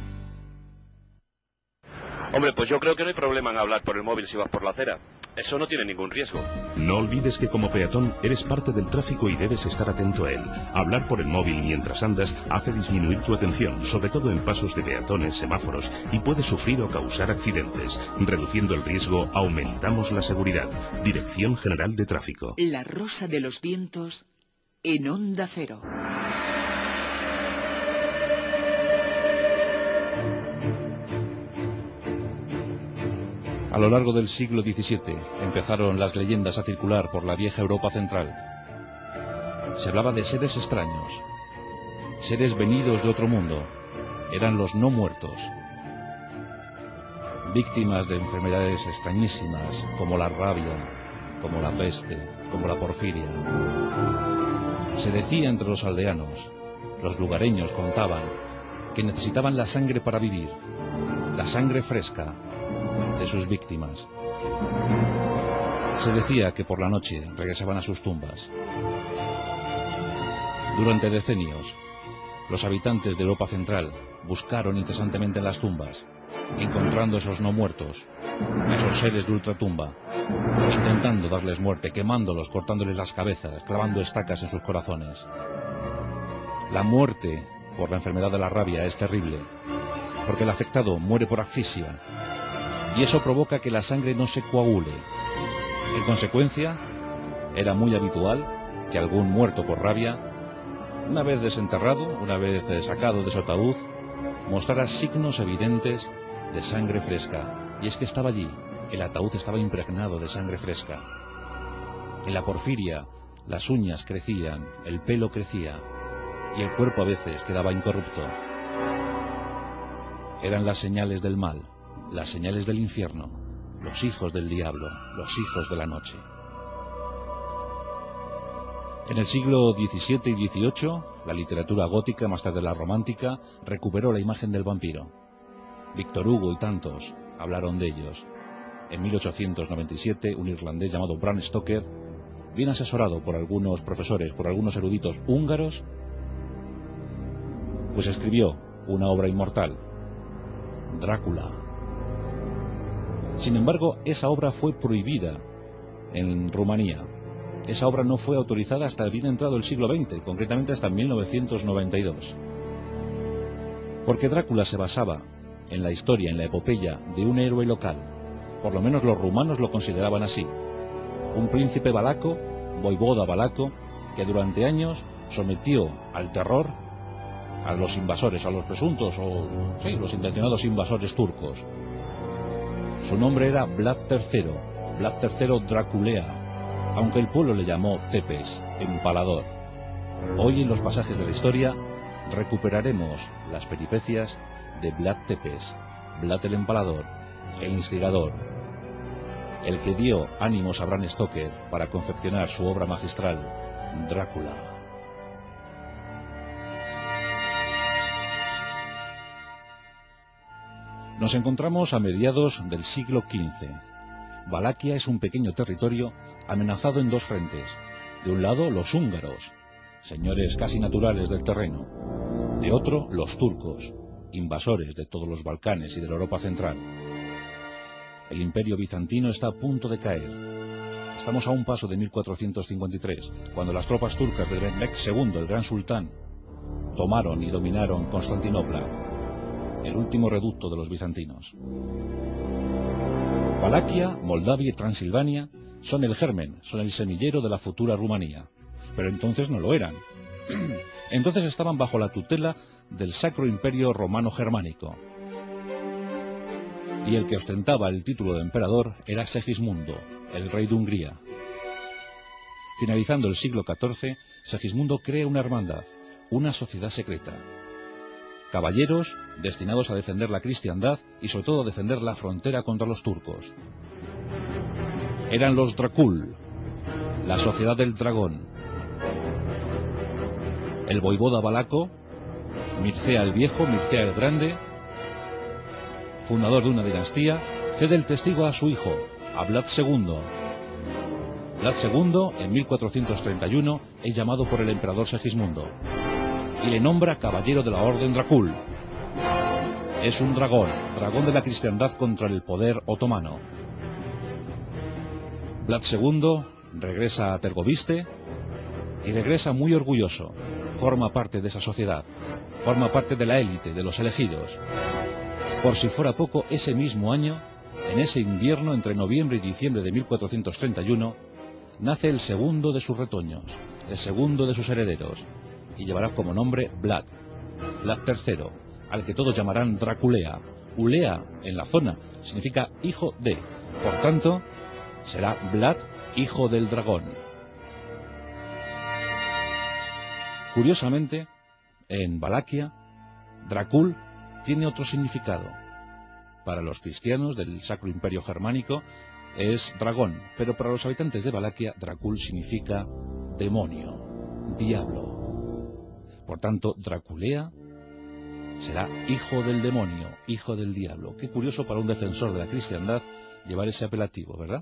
Hombre, pues yo creo que no hay problema en hablar por el móvil si vas por la acera. Eso no tiene ningún riesgo. No olvides que como peatón eres parte del tráfico y debes estar atento a él. Hablar por el móvil mientras andas hace disminuir tu atención, sobre todo en pasos de peatones, semáforos, y puede sufrir o causar accidentes. Reduciendo el riesgo, aumentamos la seguridad. Dirección General de Tráfico. La Rosa de los Vientos en Onda Cero. A lo largo del siglo XVII empezaron las leyendas a circular por la vieja Europa central. Se hablaba de seres extraños, seres venidos de otro mundo. Eran los no muertos, víctimas de enfermedades extrañísimas como la rabia, como la peste, como la porfiria. Se decía entre los aldeanos, los lugareños contaban, que necesitaban la sangre para vivir, la sangre fresca de sus víctimas. Se decía que por la noche regresaban a sus tumbas. Durante decenios, los habitantes de Europa Central buscaron incesantemente en las tumbas, encontrando esos no muertos, esos seres de ultratumba, intentando darles muerte, quemándolos, cortándoles las cabezas, clavando estacas en sus corazones. La muerte por la enfermedad de la rabia es terrible, porque el afectado muere por asfixia, y eso provoca que la sangre no se coagule. En consecuencia, era muy habitual que algún muerto por rabia, una vez desenterrado, una vez sacado de su ataúd, mostrara signos evidentes de sangre fresca. Y es que estaba allí, el ataúd estaba impregnado de sangre fresca. En la porfiria, las uñas crecían, el pelo crecía, y el cuerpo a veces quedaba incorrupto. Eran las señales del mal, las señales del infierno, los hijos del diablo, los hijos de la noche. En el siglo XVII y XVIII, la literatura gótica, más tarde la romántica, recuperó la imagen del vampiro. Víctor Hugo y tantos hablaron de ellos. En 1897, un irlandés llamado Bram Stoker, bien asesorado por algunos profesores, por algunos eruditos húngaros, pues escribió una obra inmortal, Drácula. Sin embargo, esa obra fue prohibida en Rumanía. Esa obra no fue autorizada hasta bien entrado el siglo XX, concretamente hasta 1992. Porque Drácula se basaba en la historia, en la epopeya de un héroe local. Por lo menos los rumanos lo consideraban así. Un príncipe valaco, voivoda valaco, que durante años sometió al terror a los invasores, a los presuntos los intencionados invasores turcos. Su nombre era Vlad III Draculea, aunque el pueblo le llamó Tepes, empalador. Hoy en los pasajes de la historia recuperaremos las peripecias de Vlad Tepes, Vlad el empalador, el instigador, el que dio ánimos a Bram Stoker para confeccionar su obra magistral, Drácula. Nos encontramos a mediados del siglo XV. Valaquia es un pequeño territorio amenazado en dos frentes. De un lado, los húngaros, señores casi naturales del terreno. De otro, los turcos, invasores de todos los Balcanes y de la Europa central. El imperio bizantino está a punto de caer. Estamos a un paso de 1453, cuando las tropas turcas de Mehmed II, el gran sultán, tomaron y dominaron Constantinopla, el último reducto de los bizantinos. Valaquia, Moldavia y Transilvania son el germen, son el semillero de la futura Rumanía. Pero entonces no lo eran. Entonces estaban bajo la tutela del Sacro Imperio Romano Germánico. Y el que ostentaba el título de emperador era Segismundo, el rey de Hungría. Finalizando el siglo XIV, Segismundo crea una hermandad, una sociedad secreta. Caballeros destinados a defender la cristiandad y sobre todo a defender la frontera contra los turcos. Eran los Dracul, la Sociedad del Dragón. El voivoda valaco, Mircea el Viejo, Mircea el Grande, fundador de una dinastía, cede el testigo a su hijo, a Vlad II. Vlad II, en 1431, es llamado por el emperador Segismundo y le nombra caballero de la Orden Dracul. Es un dragón, dragón de la cristiandad contra el poder otomano. Vlad II regresa a Tergoviste y regresa muy orgulloso. Forma parte de esa sociedad, forma parte de la élite, de los elegidos. Por si fuera poco, ese mismo año, en ese invierno entre noviembre y diciembre de 1431, nace el segundo de sus retoños, el segundo de sus herederos, y llevará como nombre Vlad, Vlad III, al que todos llamarán Draculea. Ulea, en la zona, significa hijo de. Por tanto, será Vlad, hijo del dragón. Curiosamente, en Valaquia, Dracul tiene otro significado. Para los cristianos del Sacro Imperio Germánico es dragón, pero para los habitantes de Valaquia, Dracul significa demonio, diablo. Por tanto, Draculea será hijo del demonio, hijo del diablo. Qué curioso para un defensor de la cristiandad llevar ese apelativo, ¿verdad?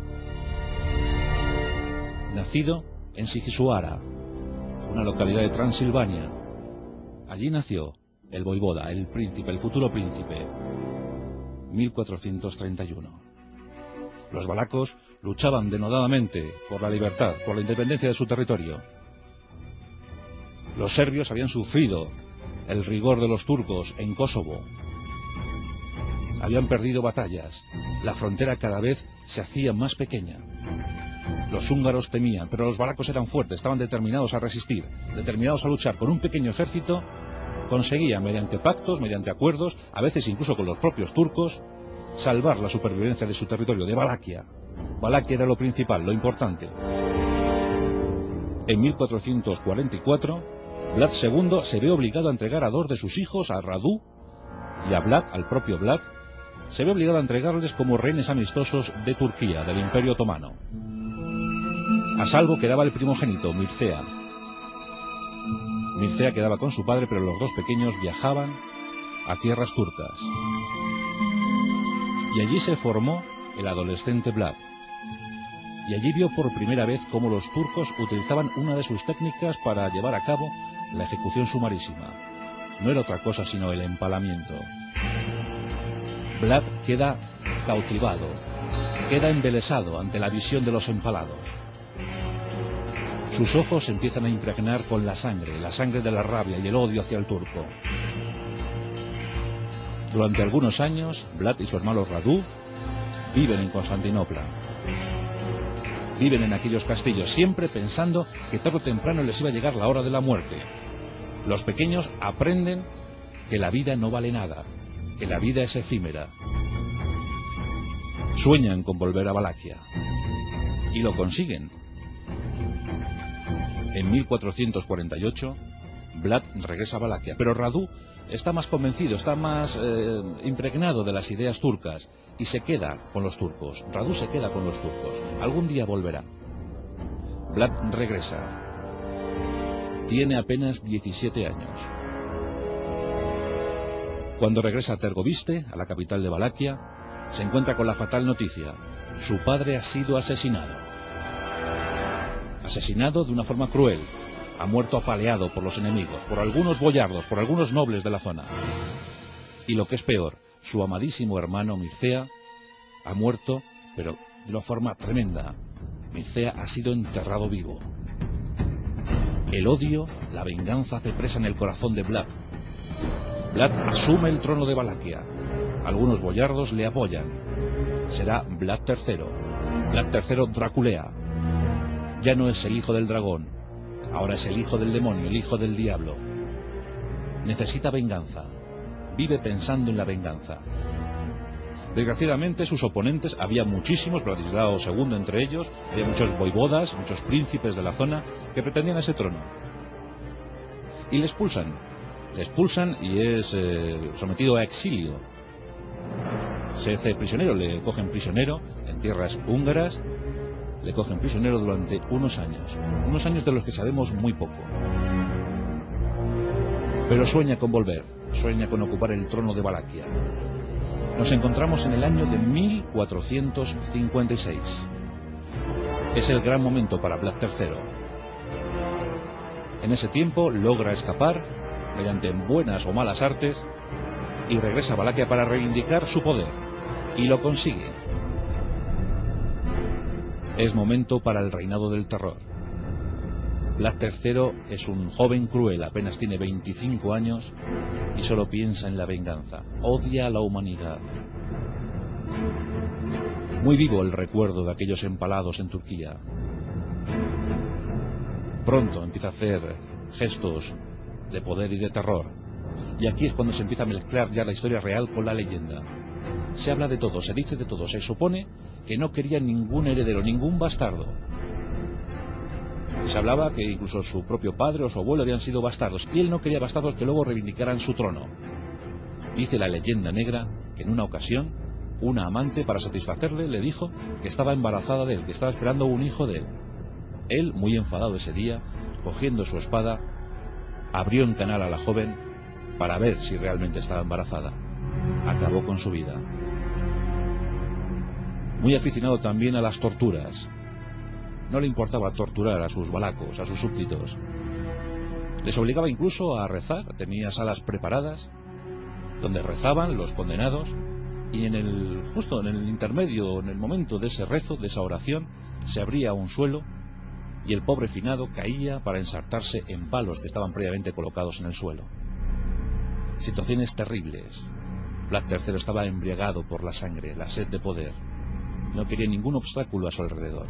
Nacido en Sigisuara, una localidad de Transilvania. Allí nació el voivoda, el príncipe, el futuro príncipe. 1431. Los valacos luchaban denodadamente por la libertad, por la independencia de su territorio. Los serbios habían sufrido el rigor de los turcos en Kosovo. Habían perdido batallas. La frontera cada vez se hacía más pequeña. Los húngaros temían, pero los valacos eran fuertes, estaban determinados a resistir, determinados a luchar. Con un pequeño ejército conseguían, mediante pactos, mediante acuerdos, a veces incluso con los propios turcos, salvar la supervivencia de su territorio, de Valaquia. Valaquia era lo principal, lo importante. En 1444, Vlad II se ve obligado a entregar a dos de sus hijos, a Radu y a Vlad, al propio Vlad, se ve obligado a entregarles como rehenes amistosos de Turquía, del Imperio Otomano. A salvo quedaba el primogénito, Mircea. Mircea quedaba con su padre, pero los dos pequeños viajaban a tierras turcas. Y allí se formó el adolescente Vlad. Y allí vio por primera vez cómo los turcos utilizaban una de sus técnicas para llevar a cabo la ejecución sumarísima. No era otra cosa sino el empalamiento. Vlad queda cautivado, queda embelesado ante la visión de los empalados. Sus ojos se empiezan a impregnar con la sangre de la rabia y el odio hacia el turco. Durante algunos años, Vlad y su hermano Radu viven en Constantinopla. Viven en aquellos castillos, siempre pensando que tarde o temprano les iba a llegar la hora de la muerte. Los pequeños aprenden que la vida no vale nada, que la vida es efímera. Sueñan con volver a Valaquia. Y lo consiguen. En 1448, Vlad regresa a Valaquia, pero Radu está más convencido, está más impregnado de las ideas turcas y se queda con los turcos. Radu se queda con los turcos. Algún día volverá. Vlad regresa. Tiene apenas 17 años. Cuando regresa a Tergoviste, a la capital de Valaquia, se encuentra con la fatal noticia. Su padre ha sido asesinado. Asesinado de una forma cruel. Ha muerto apaleado por los enemigos, por algunos boyardos, por algunos nobles de la zona. Y lo que es peor, su amadísimo hermano Mircea ha muerto, pero de una forma tremenda. Mircea ha sido enterrado vivo. El odio, la venganza hace presa en el corazón de Vlad. Vlad asume el trono de Valaquia. Algunos boyardos le apoyan. Será Vlad III. Vlad III Draculea. Ya no es el hijo del dragón. Ahora es el hijo del demonio, el hijo del diablo. Necesita venganza. Vive pensando en la venganza. Desgraciadamente sus oponentes, había muchísimos, Vladislao II entre ellos, había muchos voivodas, muchos príncipes de la zona que pretendían ese trono. Y le expulsan. Le expulsan y es sometido a exilio. Se hace prisionero, le cogen prisionero en tierras húngaras, le cogen prisionero durante unos años de los que sabemos muy poco. Pero sueña con volver, sueña con ocupar el trono de Valaquia. Nos encontramos en el año de 1456. Es el gran momento para Vlad III. En ese tiempo logra escapar mediante buenas o malas artes y regresa a Valaquia para reivindicar su poder, y lo consigue. Es momento para el reinado del terror. Vlad III es un joven cruel, apenas tiene 25 años y solo piensa en la venganza, odia a la humanidad. Muy vivo el recuerdo de aquellos empalados en Turquía. Pronto empieza a hacer gestos de poder y de terror, y aquí es cuando se empieza a mezclar ya la historia real con la leyenda. Se habla de todo, se dice de todo, se supone que no quería ningún heredero, ningún bastardo. Se hablaba que incluso su propio padre o su abuelo habían sido bastardos, y él no quería bastardos que luego reivindicaran su trono. Dice la leyenda negra que en una ocasión una amante, para satisfacerle, le dijo que estaba embarazada de él, que estaba esperando un hijo de él. Él, muy enfadado ese día, cogiendo su espada, abrió en canal a la joven para ver si realmente estaba embarazada. Acabó con su vida. Muy aficionado también a las torturas. No le importaba torturar a sus valacos, a sus súbditos. Les obligaba incluso a rezar. Tenía salas preparadas donde rezaban los condenados, y justo en el intermedio, en el momento de ese rezo, de esa oración, se abría un suelo y el pobre finado caía para ensartarse en palos que estaban previamente colocados en el suelo. Situaciones terribles. Vlad III estaba embriagado por la sangre, la sed de poder. No quería ningún obstáculo a su alrededor.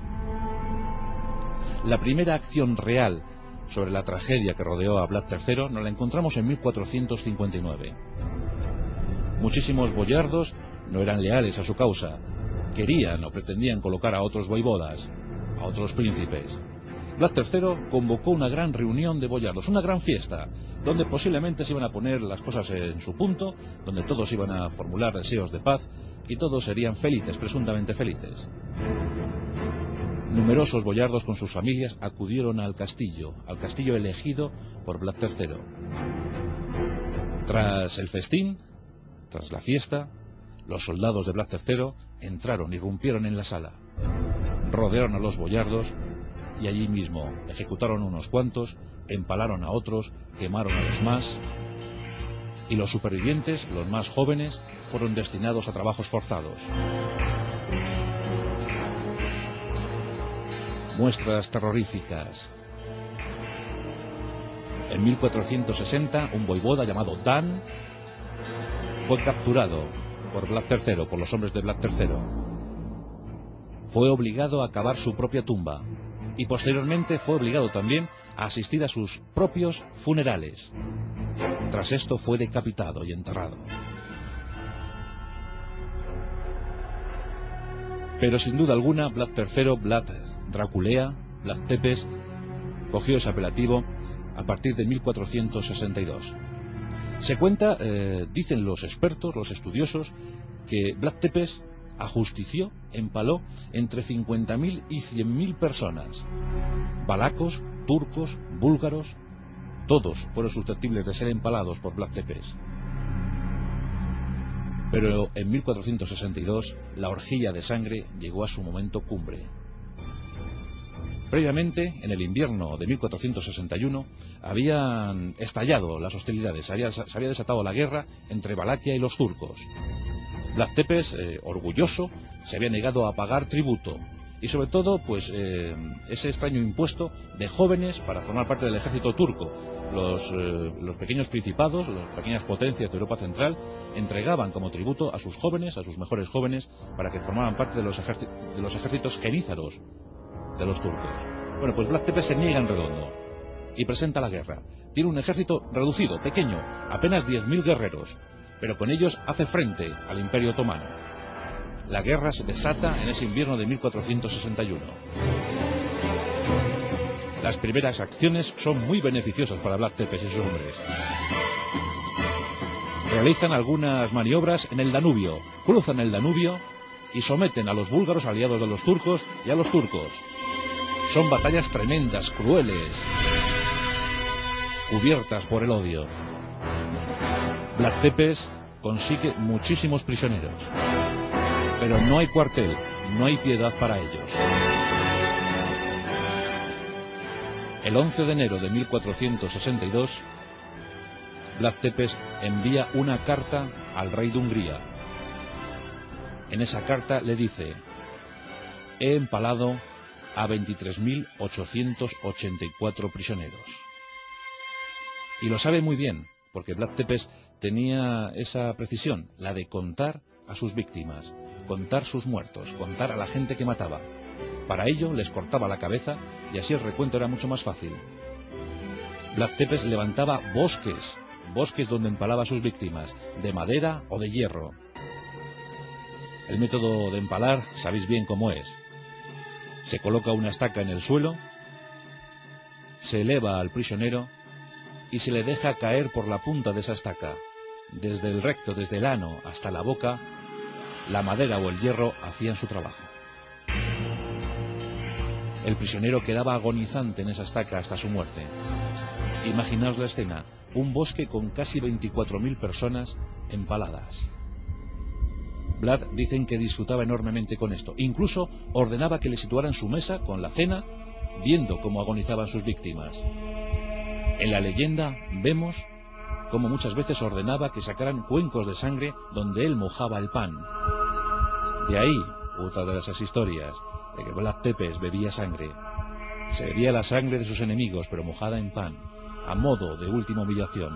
La primera acción real sobre la tragedia que rodeó a Vlad III nos la encontramos en 1459. Muchísimos boyardos no eran leales a su causa. Querían o pretendían colocar a otros voivodas, a otros príncipes. Vlad III convocó una gran reunión de boyardos, una gran fiesta, donde posiblemente se iban a poner las cosas en su punto, donde todos iban a formular deseos de paz y todos serían felices, presuntamente felices. Numerosos boyardos con sus familias acudieron al castillo elegido por Vlad III. Tras el festín, tras la fiesta, los soldados de Vlad III entraron, irrumpieron en la sala, rodearon a los boyardos y allí mismo ejecutaron unos cuantos, empalaron a otros, quemaron a los más, y los supervivientes, los más jóvenes, fueron destinados a trabajos forzados. Muestras terroríficas. En 1460, un voivoda llamado Dan fue capturado por Vlad III, por los hombres de Vlad III. Fue obligado a cavar su propia tumba y posteriormente fue obligado también a asistir a sus propios funerales. Tras esto fue decapitado y enterrado. Pero sin duda alguna, Vlad III, Vlad Draculea, Vlad Tepes, cogió ese apelativo a partir de 1462. Se cuenta, dicen los expertos, los estudiosos, que Vlad Tepes ajustició, empaló entre 50.000 y 100.000 personas. Valacos, turcos, búlgaros, todos fueron susceptibles de ser empalados por Vlad Tepes. Pero en 1462 la orgía de sangre llegó a su momento cumbre. Previamente, en el invierno de 1461, habían estallado las hostilidades, se había desatado la guerra entre Valaquia y los turcos. Vlad Tepes, orgulloso, se había negado a pagar tributo y sobre todo pues ese extraño impuesto de jóvenes para formar parte del ejército turco. Los pequeños principados, las pequeñas potencias de Europa Central entregaban como tributo a sus jóvenes, a sus mejores jóvenes, para que formaran parte de los ejércitos genízaros de los turcos. Bueno, pues Vlad Tepes se niega en redondo y presenta la guerra. Tiene un ejército reducido, pequeño, apenas 10.000 guerreros, pero con ellos hace frente al Imperio Otomano. La guerra se desata en ese invierno de 1461. Las primeras acciones son muy beneficiosas para Vlad Tepes y sus hombres. Realizan algunas maniobras en el Danubio, cruzan el Danubio y someten a los búlgaros aliados de los turcos y a los turcos. Son batallas tremendas, crueles, cubiertas por el odio. Vlad Tepes consigue muchísimos prisioneros, pero no hay cuartel, no hay piedad para ellos. El 11 de enero de 1462, Vlad Tepes envía una carta al rey de Hungría. En esa carta le dice: he empalado a 23.884 prisioneros. Y lo sabe muy bien, porque Vlad Tepes tenía esa precisión, la de contar a sus víctimas, contar sus muertos, contar a la gente que mataba. Para ello les cortaba la cabeza y así el recuento era mucho más fácil. Vlad Tepes levantaba bosques donde empalaba a sus víctimas, de madera o de hierro. El método de empalar sabéis bien cómo es. Se coloca una estaca en el suelo, se eleva al prisionero y se le deja caer por la punta de esa estaca. Desde el recto, desde el ano hasta la boca, la madera o el hierro hacían su trabajo. El prisionero quedaba agonizante en esa estaca hasta su muerte. Imaginaos la escena, un bosque con casi 24.000 personas empaladas. Vlad dicen que disfrutaba enormemente con esto. Incluso ordenaba que le situaran su mesa con la cena, viendo cómo agonizaban sus víctimas. En la leyenda vemos cómo muchas veces ordenaba que sacaran cuencos de sangre donde él mojaba el pan. De ahí, otra de esas historias, de que Vlad Tepes bebía sangre. Se bebía la sangre de sus enemigos, pero mojada en pan, a modo de última humillación.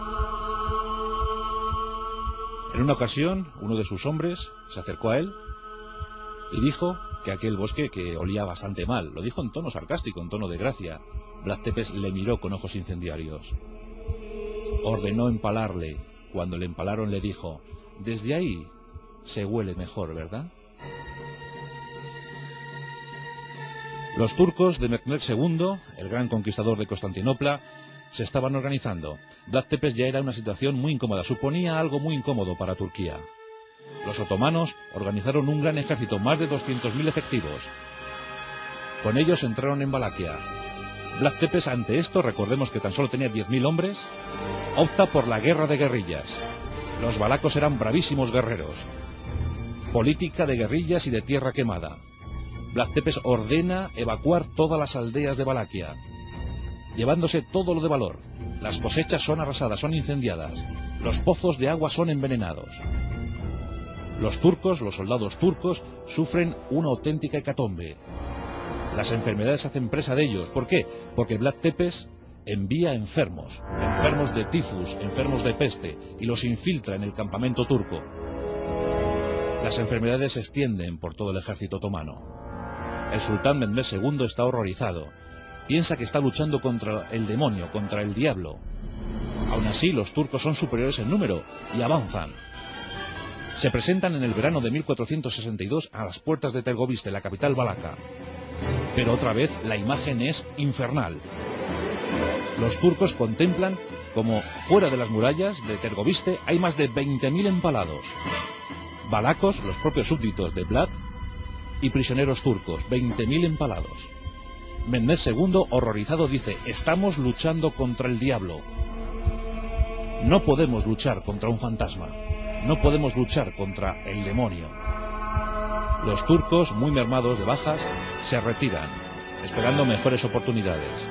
En una ocasión, uno de sus hombres se acercó a él y dijo que aquel bosque que olía bastante mal. Lo dijo en tono sarcástico, en tono de gracia. Vlad Tepes le miró con ojos incendiarios. Ordenó empalarle. Cuando le empalaron le dijo: desde ahí se huele mejor, ¿verdad? Los turcos de Mehmed II, el gran conquistador de Constantinopla, se estaban organizando. Vlad Tepes ya era una situación muy incómoda, suponía algo muy incómodo para Turquía. Los otomanos organizaron un gran ejército, más de 200.000 efectivos. Con ellos entraron en Valaquia. Vlad Tepes, ante esto, recordemos que tan solo tenía 10.000 hombres, opta por la guerra de guerrillas. Los valacos eran bravísimos guerreros. Política de guerrillas y de tierra quemada. Vlad Tepes ordena evacuar todas las aldeas de Valaquia, llevándose todo lo de valor. Las cosechas son arrasadas, son incendiadas. Los pozos de agua son envenenados. Los turcos, los soldados turcos, sufren una auténtica hecatombe. Las enfermedades hacen presa de ellos. ¿Por qué? Porque Vlad Tepes envía enfermos de tifus, enfermos de peste, y los infiltra en el campamento turco. Las enfermedades se extienden por todo el ejército otomano. El sultán Mehmed II está horrorizado. Piensa que está luchando contra el demonio, contra el diablo. Aún así, los turcos son superiores en número y avanzan. Se presentan en el verano de 1462 a las puertas de Tergoviste, la capital valaca. Pero otra vez la imagen es infernal. Los turcos contemplan como fuera de las murallas de Tergoviste hay más de 20.000 empalados. Valacos, los propios súbditos de Vlad, y prisioneros turcos, 20.000 empalados. Mehmed II, horrorizado, dice: estamos luchando contra el diablo. No podemos luchar contra un fantasma. No podemos luchar contra el demonio. Los turcos, muy mermados de bajas, se retiran, esperando mejores oportunidades.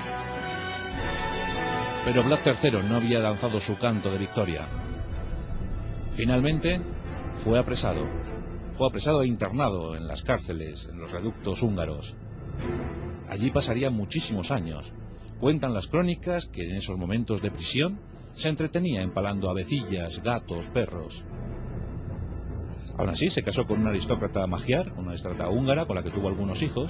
Pero Vlad III no había lanzado su canto de victoria. Finalmente, fue apresado. Fue apresado e internado en las cárceles, en los reductos húngaros. Allí pasaría muchísimos años. Cuentan las crónicas que en esos momentos de prisión se entretenía empalando avecillas, gatos, perros. Aún así, se casó con una aristócrata magiar, una aristócrata húngara, con la que tuvo algunos hijos.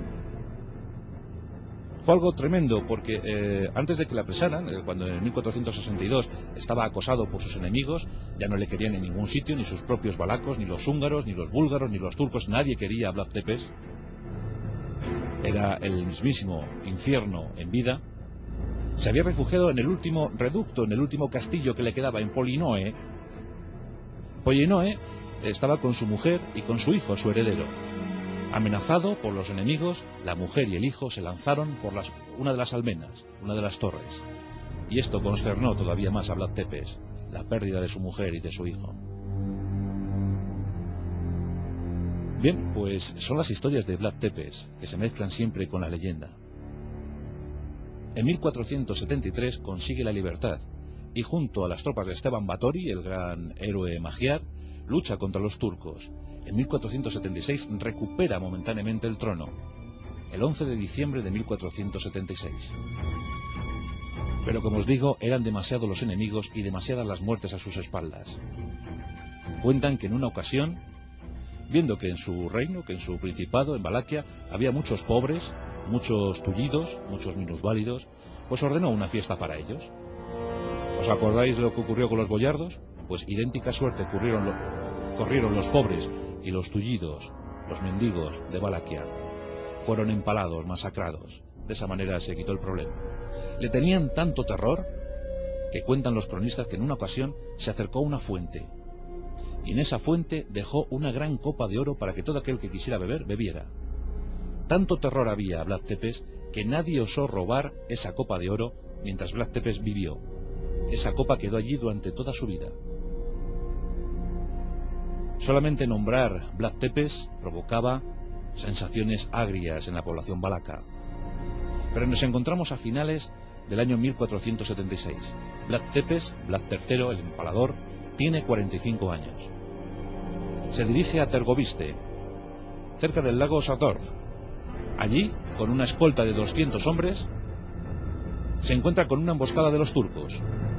Fue algo tremendo porque antes de que la apresaran, cuando en 1462 estaba acosado por sus enemigos, ya no le querían en ningún sitio, ni sus propios valacos, ni los húngaros, ni los búlgaros, ni los turcos, nadie quería a Vlad Tepes. Era el mismísimo infierno en vida. Se había refugiado en el último reducto, en el último castillo que le quedaba, en Polinoe. Polinoe estaba con su mujer y con su hijo, su heredero. Amenazado por los enemigos, la mujer y el hijo se lanzaron por una de las almenas, una de las torres. Y esto consternó todavía más a Vlad Tepes, la pérdida de su mujer y de su hijo. Bien, pues son las historias de Vlad Tepes, que se mezclan siempre con la leyenda. En 1473 consigue la libertad, y junto a las tropas de Esteban Báthory, el gran héroe magiar, lucha contra los turcos. En 1476 recupera momentáneamente el trono, el 11 de diciembre de 1476. Pero como os digo, eran demasiados los enemigos y demasiadas las muertes a sus espaldas. Cuentan que en una ocasión, viendo que en su reino, que en su principado, en Valaquia, había muchos pobres, muchos tullidos, muchos minusválidos, pues ordenó una fiesta para ellos. ¿Os acordáis de lo que ocurrió con los boyardos? Pues idéntica suerte corrieron los pobres y los tullidos, los mendigos de Valaquia. Fueron empalados, masacrados. De esa manera se quitó el problema. Le tenían tanto terror que cuentan los cronistas que en una ocasión se acercó a una fuente, y en esa fuente dejó una gran copa de oro para que todo aquel que quisiera beber, bebiera. Tanto terror había a Vlad Tepes que nadie osó robar esa copa de oro mientras Vlad Tepes vivió. Esa copa quedó allí durante toda su vida. Solamente nombrar Vlad Tepes provocaba sensaciones agrias en la población valaca. Pero nos encontramos a finales del año 1476. Vlad Tepes, Vlad III, el empalador, tiene 45 años. Se dirige a Tergoviste, cerca del lago Satorv. Allí, con una escolta de 200 hombres, se encuentra con una emboscada de los turcos.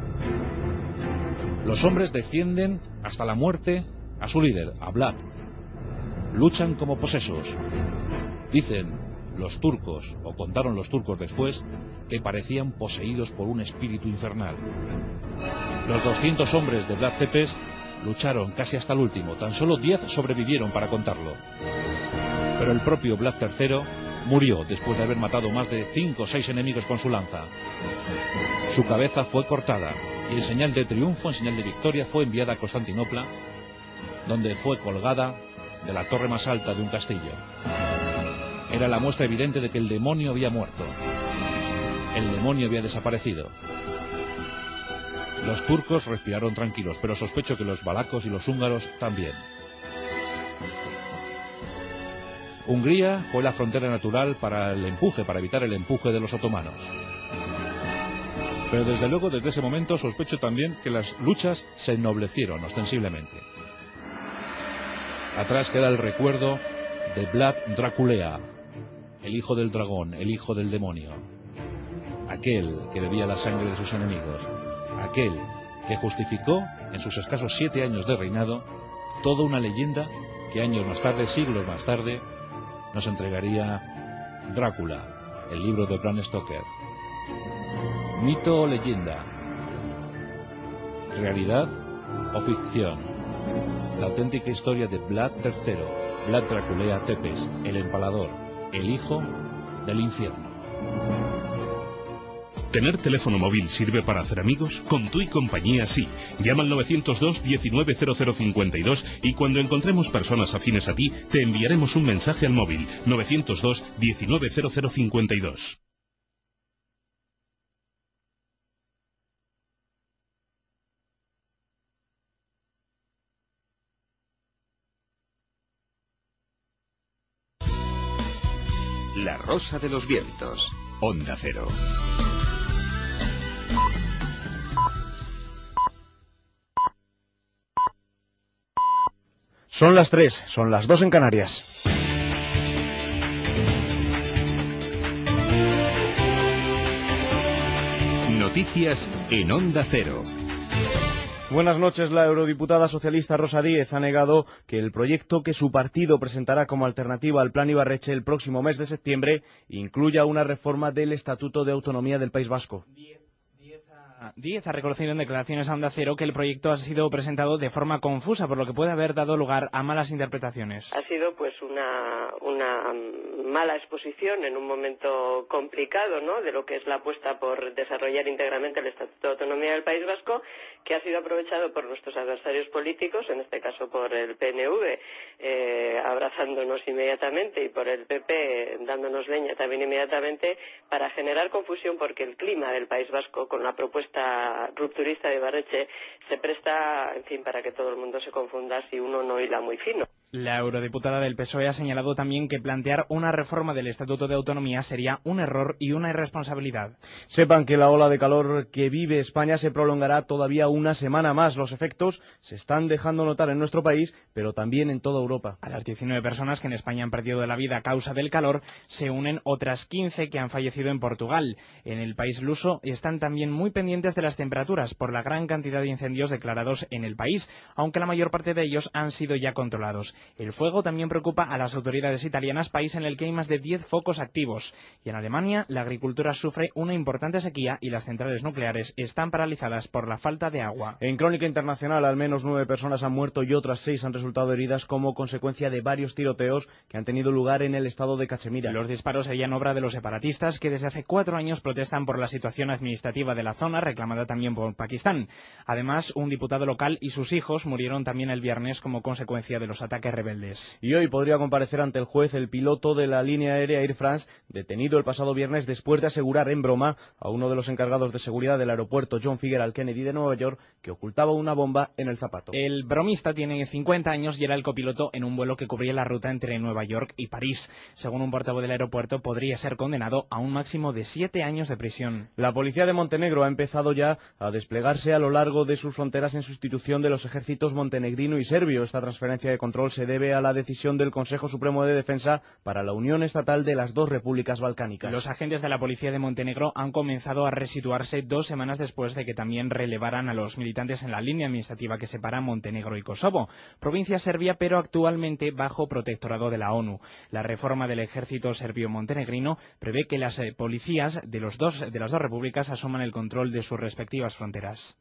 Los hombres defienden hasta la muerte a su líder, a Vlad. Luchan como posesos. Dicen los turcos, o contaron los turcos después, que parecían poseídos por un espíritu infernal. Los 200 hombres de Vlad Tepes lucharon casi hasta el último. Tan solo 10 sobrevivieron para contarlo. Pero el propio Vlad III murió después de haber matado más de 5 o 6 enemigos con su lanza. Su cabeza fue cortada y en señal de triunfo, en señal de victoria, fue enviada a Constantinopla, donde fue colgada de la torre más alta de un castillo. Era la muestra evidente de que el demonio había muerto. El demonio había desaparecido. Los turcos respiraron tranquilos, pero sospecho que los valacos y los húngaros también. Hungría fue la frontera natural para evitar el empuje de los otomanos. Pero desde luego, desde ese momento, sospecho también que las luchas se ennoblecieron ostensiblemente. Atrás queda el recuerdo de Vlad Draculea, el hijo del dragón, el hijo del demonio. Aquel que bebía la sangre de sus enemigos. Aquel que justificó, en sus escasos 7 años de reinado, toda una leyenda que años más tarde, siglos más tarde, nos entregaría Drácula, el libro de Bram Stoker. Mito o leyenda, realidad o ficción. La auténtica historia de Vlad III, Vlad Draculea Tepes, el empalador, el hijo del infierno. ¿Tener teléfono móvil sirve para hacer amigos? Con Tu y Compañía sí. Llama al 902 190052 y cuando encontremos personas afines a ti, te enviaremos un mensaje al móvil 902 190052. La Rosa de los Vientos, Onda Cero. Son las 3, son las 2 en Canarias. Noticias en Onda Cero. Buenas noches. La eurodiputada socialista Rosa Díez ha negado que el proyecto que su partido presentará como alternativa al Plan Ibarretxe el próximo mes de septiembre incluya una reforma del Estatuto de Autonomía del País Vasco. Díez ha reconocido en declaraciones a Onda Cero que el proyecto ha sido presentado de forma confusa, por lo que puede haber dado lugar a malas interpretaciones. Ha sido pues una mala exposición en un momento complicado, ¿no?, de lo que es la apuesta por desarrollar íntegramente el Estatuto de Autonomía del País Vasco, que ha sido aprovechado por nuestros adversarios políticos, en este caso por el PNV, abrazándonos inmediatamente, y por el PP dándonos leña también inmediatamente, para generar confusión, porque el clima del País Vasco, con la propuesta rupturista de Ibarretxe, se presta, en fin, para que todo el mundo se confunda si uno no hila muy fino. La eurodiputada del PSOE ha señalado también que plantear una reforma del Estatuto de Autonomía sería un error y una irresponsabilidad. Sepan que la ola de calor que vive España se prolongará todavía una semana más. Los efectos se están dejando notar en nuestro país, pero también en toda Europa. A las 19 personas que en España han perdido la vida a causa del calor se unen otras 15 que han fallecido en Portugal. En el país luso están también muy pendientes de las temperaturas por la gran cantidad de incendios declarados en el país, aunque la mayor parte de ellos han sido ya controlados. El fuego también preocupa a las autoridades italianas, país en el que hay más de 10 focos activos. Y en Alemania, la agricultura sufre una importante sequía y las centrales nucleares están paralizadas por la falta de agua. En crónica internacional, al menos 9 personas han muerto y otras 6 han resultado heridas como consecuencia de varios tiroteos que han tenido lugar en el estado de Cachemira. Los disparos serían obra de los separatistas, que desde hace 4 años protestan por la situación administrativa de la zona, reclamada también por Pakistán. Además, un diputado local y sus hijos murieron también el viernes como consecuencia de los ataques rebeldes. Y hoy podría comparecer ante el juez el piloto de la línea aérea Air France, detenido el pasado viernes después de asegurar en broma a uno de los encargados de seguridad del aeropuerto John Fitzgerald Kennedy de Nueva York que ocultaba una bomba en el zapato. El bromista tiene 50 años y era el copiloto en un vuelo que cubría la ruta entre Nueva York y París. Según un portavoz del aeropuerto, podría ser condenado a un máximo de 7 años de prisión. La policía de Montenegro ha empezado ya a desplegarse a lo largo de sus fronteras en sustitución de los ejércitos montenegrino y serbio. Esta transferencia de control se debe a la decisión del Consejo Supremo de Defensa para la unión estatal de las dos repúblicas balcánicas. Los agentes de la policía de Montenegro han comenzado a resituarse 2 semanas después de que también relevaran a los militantes en la línea administrativa que separa Montenegro y Kosovo, provincia serbia pero actualmente bajo protectorado de la ONU. La reforma del ejército serbio-montenegrino prevé que las policías de las dos repúblicas asuman el control de sus respectivas fronteras.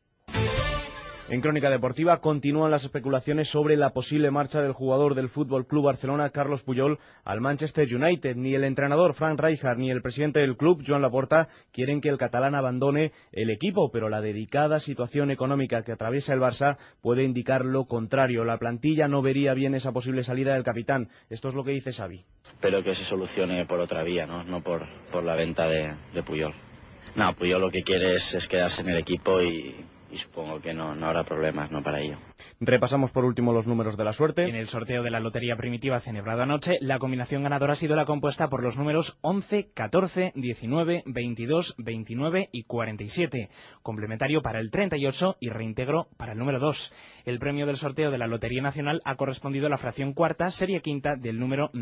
En Crónica Deportiva continúan las especulaciones sobre la posible marcha del jugador del FC Barcelona, Carlos Puyol, al Manchester United. Ni el entrenador Frank Rijkaard ni el presidente del club, Joan Laporta, quieren que el catalán abandone el equipo, pero la delicada situación económica que atraviesa el Barça puede indicar lo contrario. La plantilla no vería bien esa posible salida del capitán. Esto es lo que dice Xavi. Espero que se solucione por otra vía, no por la venta de Puyol. No, Puyol lo que quiere es quedarse en el equipo y supongo que no habrá problemas para ello. Repasamos por último los números de la suerte. En el sorteo de la lotería primitiva celebrado anoche, la combinación ganadora ha sido la compuesta por los números 11, 14, 19, 22, 29 y 47, complementario para el 38 y reintegro para el número 2. El premio del sorteo de la Lotería Nacional ha correspondido a la fracción cuarta, serie quinta, del número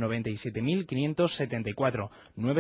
97.574,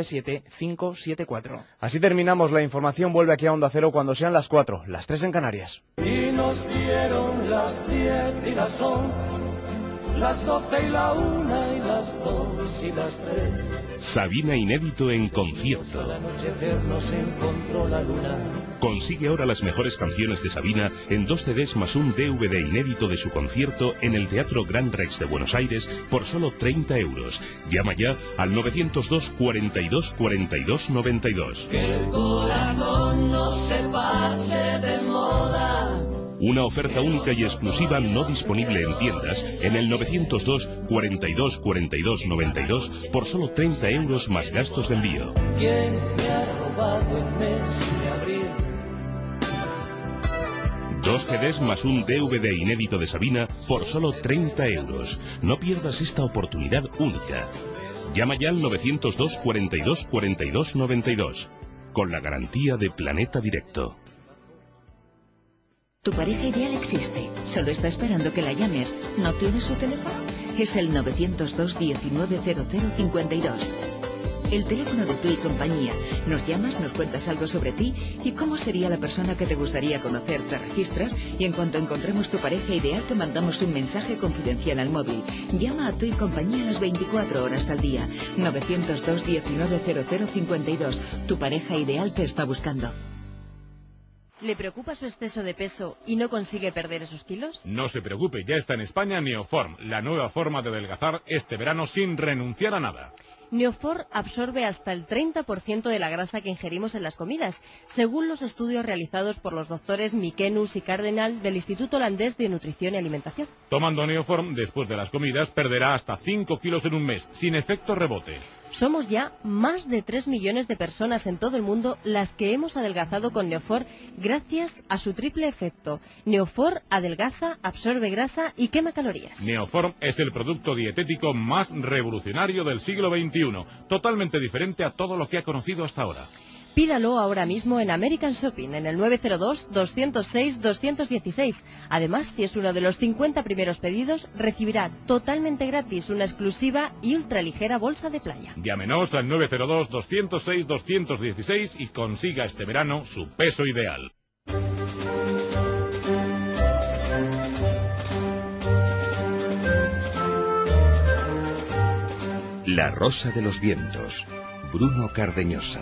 97574. Así terminamos la información. Vuelve aquí a Onda Cero cuando sean las 4, las 3 en Canarias. Y nos dieron las 10 y las 11, las 12 y la 1 y las 2 y las 3. Sabina inédito en concierto. Al anochecer nos encontró la luna. Consigue ahora las mejores canciones de Sabina en 2 CDs más un DVD inédito de su concierto en el Teatro Gran Rex de Buenos Aires por solo 30 euros. Llama ya al 902 42 42 92. Que el corazón no se pase de moda. Una oferta única y exclusiva no disponible en tiendas en el 902 42 42 92 por solo 30 euros más gastos de envío. ¿Quién me ha robado el mes de abril? 2 CDs más un DVD inédito de Sabina por solo 30 euros. No pierdas esta oportunidad única. Llama ya al 902 42 42 92 con la garantía de Planeta Directo. Tu pareja ideal existe, solo está esperando que la llames. ¿No tienes su teléfono? Es el 902 190052. El teléfono de Tu y Compañía. Nos llamas, nos cuentas algo sobre ti y cómo sería la persona que te gustaría conocer. Te registras y en cuanto encontremos tu pareja ideal te mandamos un mensaje confidencial al móvil. Llama a Tu y Compañía las 24 horas al día. 902 190052. Tu pareja ideal te está buscando. ¿Le preocupa su exceso de peso y no consigue perder esos kilos? No se preocupe, ya está en España Neoform, la nueva forma de adelgazar este verano sin renunciar a nada. Neofor absorbe hasta el 30% de la grasa que ingerimos en las comidas, según los estudios realizados por los doctores Mikenus y Cardenal del Instituto Holandés de Nutrición y Alimentación. Tomando Neoform después de las comidas perderá hasta 5 kilos en un mes, sin efecto rebote. Somos ya más de 3 millones de personas en todo el mundo las que hemos adelgazado con Neofor gracias a su triple efecto. Neofor adelgaza, absorbe grasa y quema calorías. Neoform es el producto dietético más revolucionario del siglo XXI, totalmente diferente a todo lo que ha conocido hasta ahora. Pídalo ahora mismo en American Shopping, en el 902-206-216. Además, si es uno de los 50 primeros pedidos, recibirá totalmente gratis una exclusiva y ultraligera bolsa de playa. Llámenos al 902-206-216 y consiga este verano su peso ideal. La Rosa de los Vientos, Bruno Cardeñosa.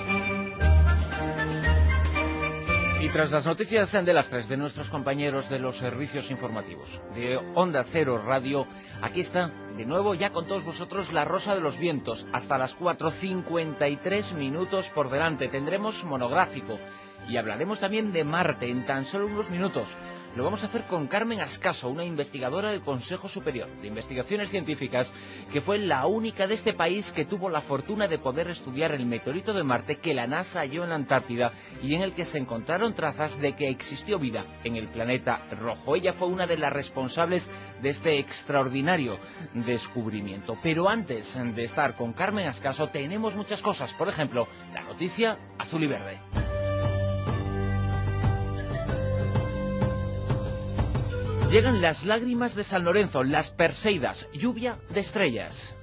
Y tras las noticias de las 3 de nuestros compañeros de los servicios informativos de Onda Cero Radio, aquí está de nuevo ya con todos vosotros La Rosa de los Vientos. Hasta las 4:53 minutos por delante. Tendremos monográfico y hablaremos también de Marte en tan solo unos minutos. Lo vamos a hacer con Carmen Ascaso, una investigadora del Consejo Superior de Investigaciones Científicas, que fue la única de este país que tuvo la fortuna de poder estudiar el meteorito de Marte que la NASA halló en la Antártida y en el que se encontraron trazas de que existió vida en el planeta rojo. Ella fue una de las responsables de este extraordinario descubrimiento. Pero antes de estar con Carmen Ascaso tenemos muchas cosas, por ejemplo, la noticia azul y verde. Llegan las lágrimas de San Lorenzo, las Perseidas, lluvia de estrellas.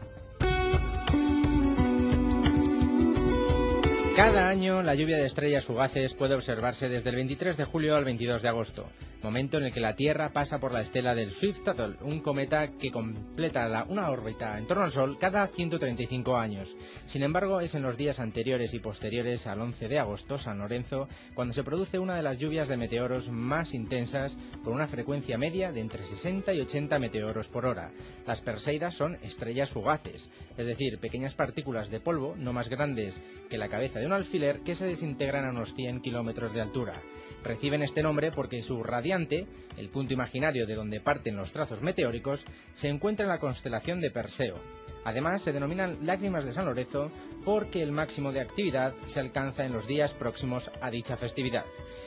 Cada año la lluvia de estrellas fugaces puede observarse desde el 23 de julio al 22 de agosto, momento en el que la Tierra pasa por la estela del Swift-Tuttle, un cometa que completa una órbita en torno al Sol cada 135 años. Sin embargo, es en los días anteriores y posteriores al 11 de agosto, San Lorenzo, cuando se produce una de las lluvias de meteoros más intensas, con una frecuencia media de entre 60 y 80 meteoros por hora. Las Perseidas son estrellas fugaces, es decir, pequeñas partículas de polvo no más grandes que la cabeza de un alfiler que se desintegran a unos 100 kilómetros de altura. Reciben este nombre porque su radiante, el punto imaginario de donde parten los trazos meteóricos, se encuentra en la constelación de Perseo. Además, se denominan lágrimas de San Lorenzo porque el máximo de actividad se alcanza en los días próximos a dicha festividad.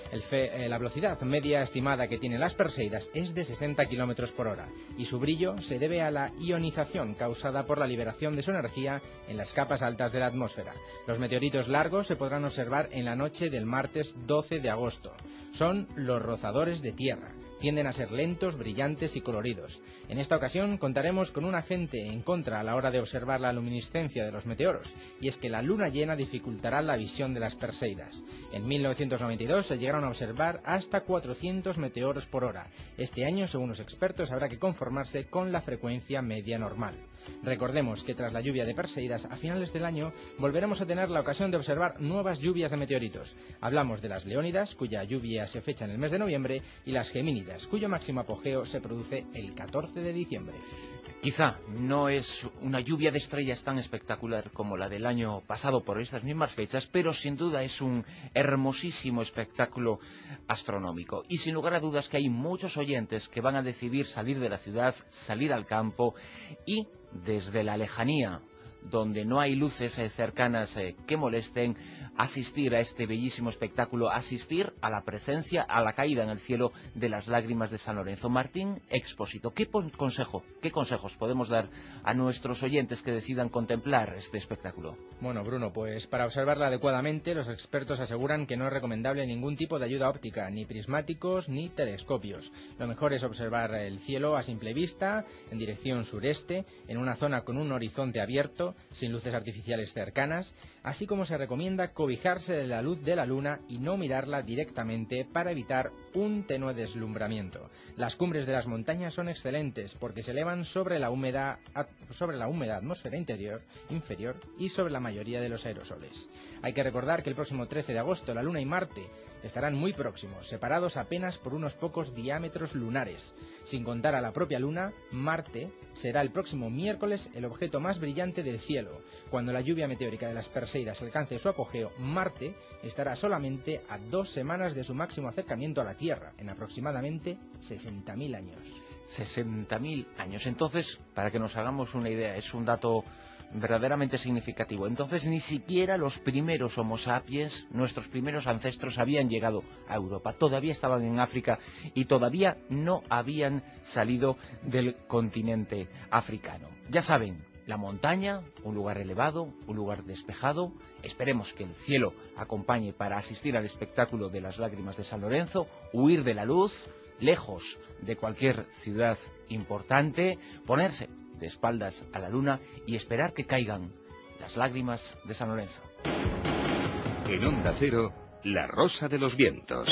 La velocidad media estimada que tienen las Perseidas es de 60 km por hora y su brillo se debe a la ionización causada por la liberación de su energía en las capas altas de la atmósfera. Los meteoritos largos se podrán observar en la noche del martes 12 de agosto. Son los rozadores de tierra. Tienden a ser lentos, brillantes y coloridos. En esta ocasión contaremos con un agente en contra a la hora de observar la luminiscencia de los meteoros, y es que la luna llena dificultará la visión de las Perseidas. En 1992 se llegaron a observar hasta 400 meteoros por hora. Este año, según los expertos, habrá que conformarse con la frecuencia media normal. Recordemos que tras la lluvia de Perseidas, a finales del año volveremos a tener la ocasión de observar nuevas lluvias de meteoritos. Hablamos de las Leónidas, cuya lluvia se fecha en el mes de noviembre, y las Gemínidas, cuyo máximo apogeo se produce el 14 de diciembre. Quizá no es una lluvia de estrellas tan espectacular como la del año pasado por estas mismas fechas, pero sin duda es un hermosísimo espectáculo astronómico. Y sin lugar a dudas que hay muchos oyentes que van a decidir salir de la ciudad, salir al campo y desde la lejanía, donde no hay luces cercanas que molesten, asistir a este bellísimo espectáculo, asistir a la presencia, a la caída en el cielo de las lágrimas de San Lorenzo. Martín Expósito, ¿qué consejos podemos dar a nuestros oyentes que decidan contemplar este espectáculo? Bueno, Bruno, pues para observarla adecuadamente, los expertos aseguran que no es recomendable ningún tipo de ayuda óptica, ni prismáticos ni telescopios. Lo mejor es observar el cielo a simple vista, en dirección sureste, en una zona con un horizonte abierto, sin luces artificiales cercanas, así como se recomienda cobijarse de la luz de la luna y no mirarla directamente para evitar un tenue deslumbramiento. Las cumbres de las montañas son excelentes porque se elevan sobre la húmeda atmósfera inferior y sobre la mayoría de los aerosoles. Hay que recordar que el próximo 13 de agosto la Luna y Marte estarán muy próximos, separados apenas por unos pocos diámetros lunares. Sin contar a la propia Luna, Marte será el próximo miércoles el objeto más brillante del cielo. Cuando la lluvia meteórica de las Perseidas alcance su apogeo, Marte estará solamente a 2 semanas de su máximo acercamiento a la Tierra, en aproximadamente 60.000 años. 60.000 años. Entonces, para que nos hagamos una idea, es un dato verdaderamente significativo. Entonces, ni siquiera los primeros Homo sapiens, nuestros primeros ancestros, habían llegado a Europa. Todavía estaban en África y todavía no habían salido del continente africano. Ya saben, la montaña, un lugar elevado, un lugar despejado. Esperemos que el cielo acompañe para asistir al espectáculo de las lágrimas de San Lorenzo, huir de la luz, lejos de cualquier ciudad importante, ponerse de espaldas a la luna y esperar que caigan las lágrimas de San Lorenzo. En Onda Cero, La Rosa de los Vientos.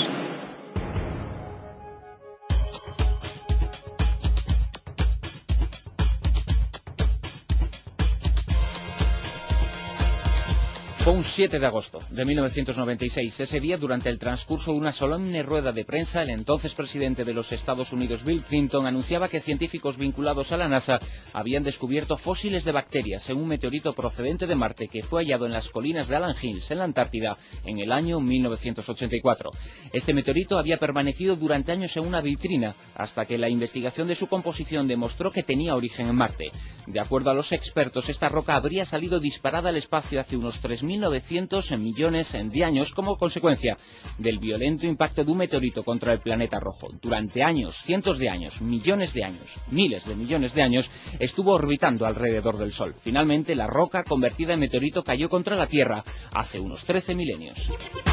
Fue un 7 de agosto de 1996. Ese día, durante el transcurso de una solemne rueda de prensa, el entonces presidente de los Estados Unidos, Bill Clinton, anunciaba que científicos vinculados a la NASA habían descubierto fósiles de bacterias en un meteorito procedente de Marte que fue hallado en las colinas de Allan Hills, en la Antártida, en el año 1984. Este meteorito había permanecido durante años en una vitrina, hasta que la investigación de su composición demostró que tenía origen en Marte. De acuerdo a los expertos, esta roca habría salido disparada al espacio hace unos 3.900 millones de años como consecuencia del violento impacto de un meteorito contra el planeta rojo. Durante años, cientos de años, millones de años, miles de millones de años, estuvo orbitando alrededor del Sol. Finalmente, la roca convertida en meteorito cayó contra la Tierra hace unos 13 milenios.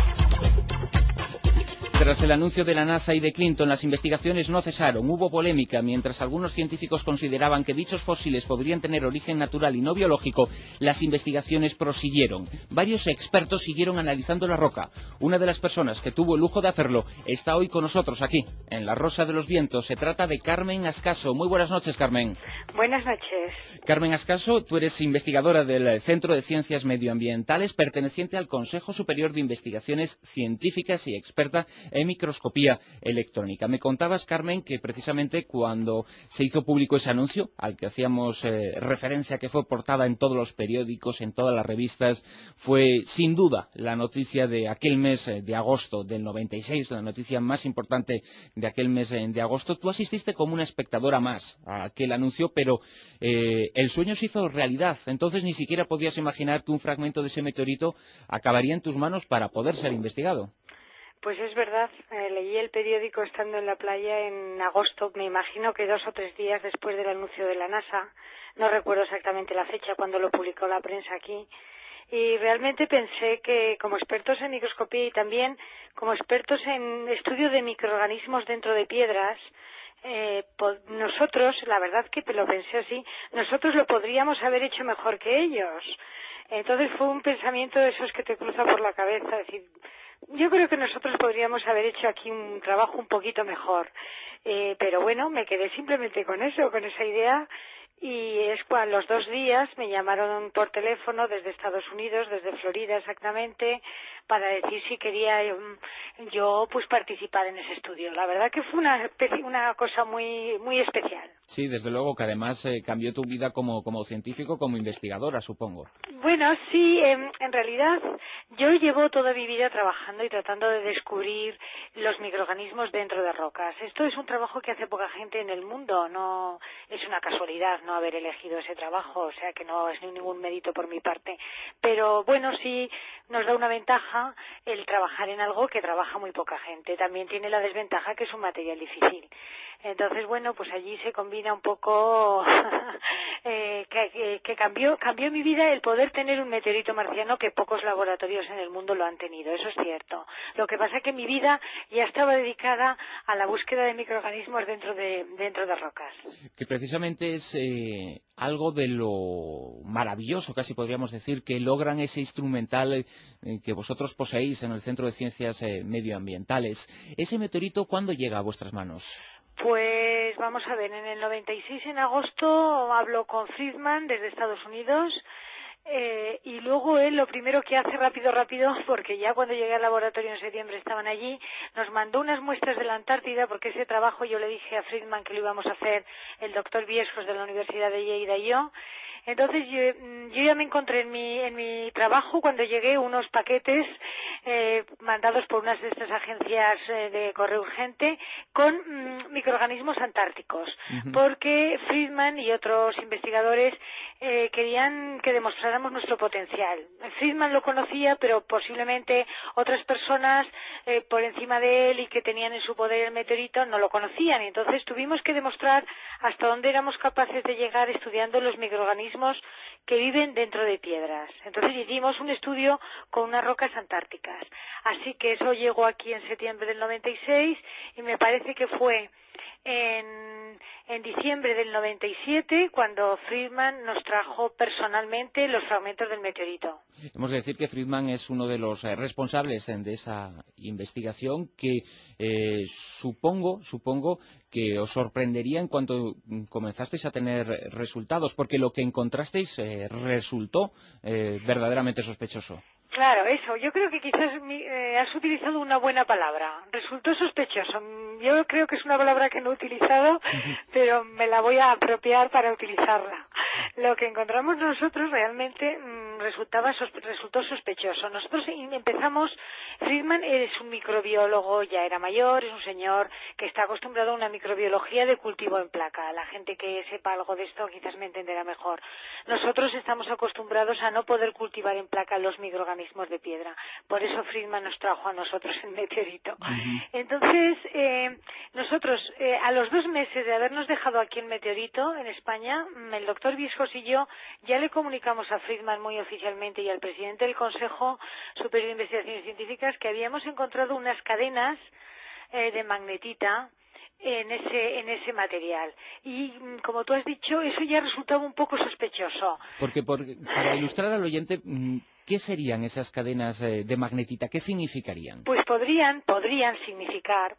Tras el anuncio de la NASA y de Clinton, las investigaciones no cesaron. Hubo polémica. Mientras algunos científicos consideraban que dichos fósiles podrían tener origen natural y no biológico, las investigaciones prosiguieron. Varios expertos siguieron analizando la roca. Una de las personas que tuvo el lujo de hacerlo está hoy con nosotros aquí, en La Rosa de los Vientos. Se trata de Carmen Ascaso. Muy buenas noches, Carmen. Buenas noches. Carmen Ascaso, tú eres investigadora del Centro de Ciencias Medioambientales, perteneciente al Consejo Superior de Investigaciones Científicas y experta en microscopía electrónica. Me contabas, Carmen, que precisamente cuando se hizo público ese anuncio, al que hacíamos referencia, que fue portada en todos los periódicos, en todas las revistas, fue sin duda la noticia de aquel mes de agosto del 96, la noticia más importante de aquel mes de agosto. Tú asististe como una espectadora más a aquel anuncio, pero el sueño se hizo realidad. Entonces ni siquiera podías imaginar que un fragmento de ese meteorito acabaría en tus manos para poder ser investigado. Pues es verdad, leí el periódico estando en la playa en agosto, me imagino que 2 o 3 días después del anuncio de la NASA, no recuerdo exactamente la fecha cuando lo publicó la prensa aquí, y realmente pensé que como expertos en microscopía y también como expertos en estudio de microorganismos dentro de piedras, nosotros, la verdad que lo pensé así, nosotros lo podríamos haber hecho mejor que ellos. Entonces fue un pensamiento de esos que te cruza por la cabeza, es decir, yo creo que nosotros podríamos haber hecho aquí un trabajo un poquito mejor, pero bueno, me quedé simplemente con eso, con esa idea, y es cuando los 2 días me llamaron por teléfono desde Estados Unidos, desde Florida exactamente, para decir si quería yo pues participar en ese estudio. La verdad que fue una cosa muy muy especial. Sí, desde luego, que además cambió tu vida como científico, como investigadora, supongo. Bueno, sí, en realidad yo llevo toda mi vida trabajando y tratando de descubrir los microorganismos dentro de rocas. Esto es un trabajo que hace poca gente en el mundo, no es una casualidad no haber elegido ese trabajo, o sea que no es ningún mérito por mi parte. Pero bueno, sí nos da una ventaja el trabajar en algo que trabaja muy poca gente. También tiene la desventaja que es un material difícil. Entonces, bueno, pues allí se combina un poco que cambió mi vida el poder tener un meteorito marciano que pocos laboratorios en el mundo lo han tenido, eso es cierto. Lo que pasa es que mi vida ya estaba dedicada a la búsqueda de microorganismos dentro de rocas. Que precisamente es algo de lo maravilloso, casi podríamos decir, que logran ese instrumental que vosotros poseéis en el Centro de Ciencias Medioambientales. ¿Ese meteorito cuándo llega a vuestras manos? Pues vamos a ver, en el 96, en agosto, hablo con Friedman desde Estados Unidos Y luego él lo primero que hace rápido, porque ya cuando llegué al laboratorio en septiembre estaban allí, nos mandó unas muestras de la Antártida, porque ese trabajo yo le dije a Friedman que lo íbamos a hacer el doctor Viescos de la Universidad de Lleida y yo. Entonces yo ya me encontré en mi trabajo cuando llegué unos paquetes mandados por unas de estas agencias de correo urgente con microorganismos antárticos, porque Friedman y otros investigadores querían que demostráramos nuestro potencial. Friedman lo conocía, pero posiblemente otras personas por encima de él y que tenían en su poder el meteorito no lo conocían. Y entonces tuvimos que demostrar hasta dónde éramos capaces de llegar estudiando los microorganismos que viven dentro de piedras. Entonces hicimos un estudio con unas rocas antárticas. Así que eso llegó aquí en septiembre del 96 y me parece que fue en diciembre del 97 cuando Friedman nos trajo personalmente los fragmentos del meteorito. Hemos de decir que Friedman es uno de los responsables de esa investigación que supongo que os sorprendería en cuanto comenzasteis a tener resultados, porque lo que encontrasteis resultó verdaderamente sospechoso. Claro, eso. Yo creo que quizás has utilizado una buena palabra. Resultó sospechoso. Yo creo que es una palabra que no he utilizado, pero me la voy a apropiar para utilizarla. Lo que encontramos nosotros realmente resultó sospechoso. Nosotros empezamos, Friedman es un microbiólogo, ya era mayor, es un señor que está acostumbrado a una microbiología de cultivo en placa. La gente que sepa algo de esto quizás me entenderá mejor. Nosotros estamos acostumbrados a no poder cultivar en placa los microorganismos de piedra. Por eso Friedman nos trajo a nosotros el meteorito. Entonces, nosotros, a los 2 meses de habernos dejado aquí el meteorito en España, el doctor Viescos y yo ya le comunicamos a Friedman muy oficialmente y al presidente del Consejo Superior de Investigaciones Científicas que habíamos encontrado unas cadenas de magnetita en ese material. Y como tú has dicho, eso ya resultaba un poco sospechoso. Porque para ilustrar al oyente, ¿qué serían esas cadenas de magnetita? ¿Qué significarían? Pues podrían significar,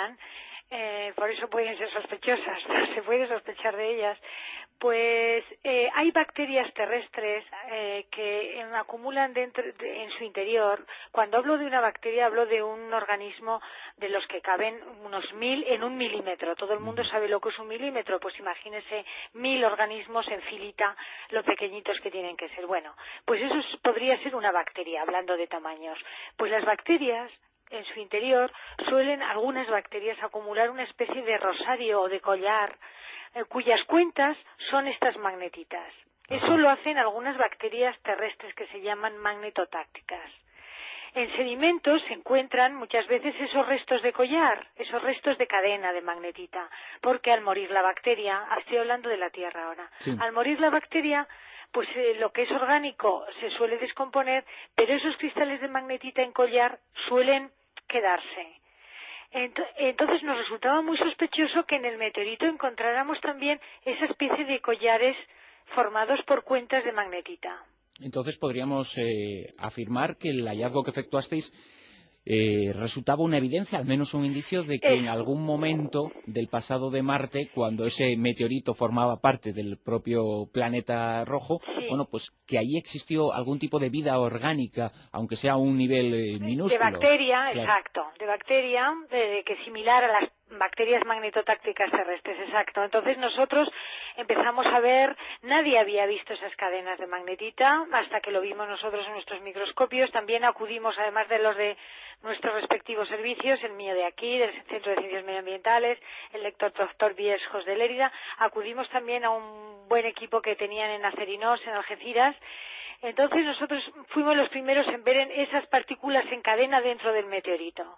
por eso pueden ser sospechosas, se puede sospechar de ellas. Pues hay bacterias terrestres que acumulan en su interior. Cuando hablo de una bacteria, hablo de un organismo de los que caben unos 1000 en 1 milímetro. Todo el mundo sabe lo que es 1 milímetro, pues imagínese 1000 organismos en filita, lo pequeñitos que tienen que ser. Bueno, pues eso podría ser una bacteria, hablando de tamaños. Pues las bacterias, en su interior, suelen algunas bacterias acumular una especie de rosario o de collar, cuyas cuentas son estas magnetitas. Eso lo hacen algunas bacterias terrestres que se llaman magnetotácticas. En sedimentos se encuentran muchas veces esos restos de collar, esos restos de cadena de magnetita, porque al morir la bacteria, estoy hablando de la Tierra ahora, al morir la bacteria, pues lo que es orgánico se suele descomponer, pero esos cristales de magnetita en collar suelen quedarse. Entonces nos resultaba muy sospechoso que en el meteorito encontráramos también esa especie de collares formados por cuentas de magnetita. Entonces podríamos afirmar que el hallazgo que efectuasteis resultaba una evidencia, al menos un indicio de que en algún momento del pasado de Marte, cuando ese meteorito formaba parte del propio planeta rojo, bueno, pues que ahí existió algún tipo de vida orgánica, aunque sea a un nivel minúsculo. De bacteria, claro. Exacto, de bacteria, que es similar a las bacterias magnetotácticas terrestres, exacto. Entonces nosotros empezamos a ver, nadie había visto esas cadenas de magnetita hasta que lo vimos nosotros en nuestros microscopios. También acudimos, además de los de nuestros respectivos servicios, el mío de aquí, del Centro de Ciencias Medioambientales, el doctor Viescos de Lérida, acudimos también a un buen equipo que tenían en Acerinos, en Algeciras. Entonces nosotros fuimos los primeros en ver esas partículas en cadena dentro del meteorito.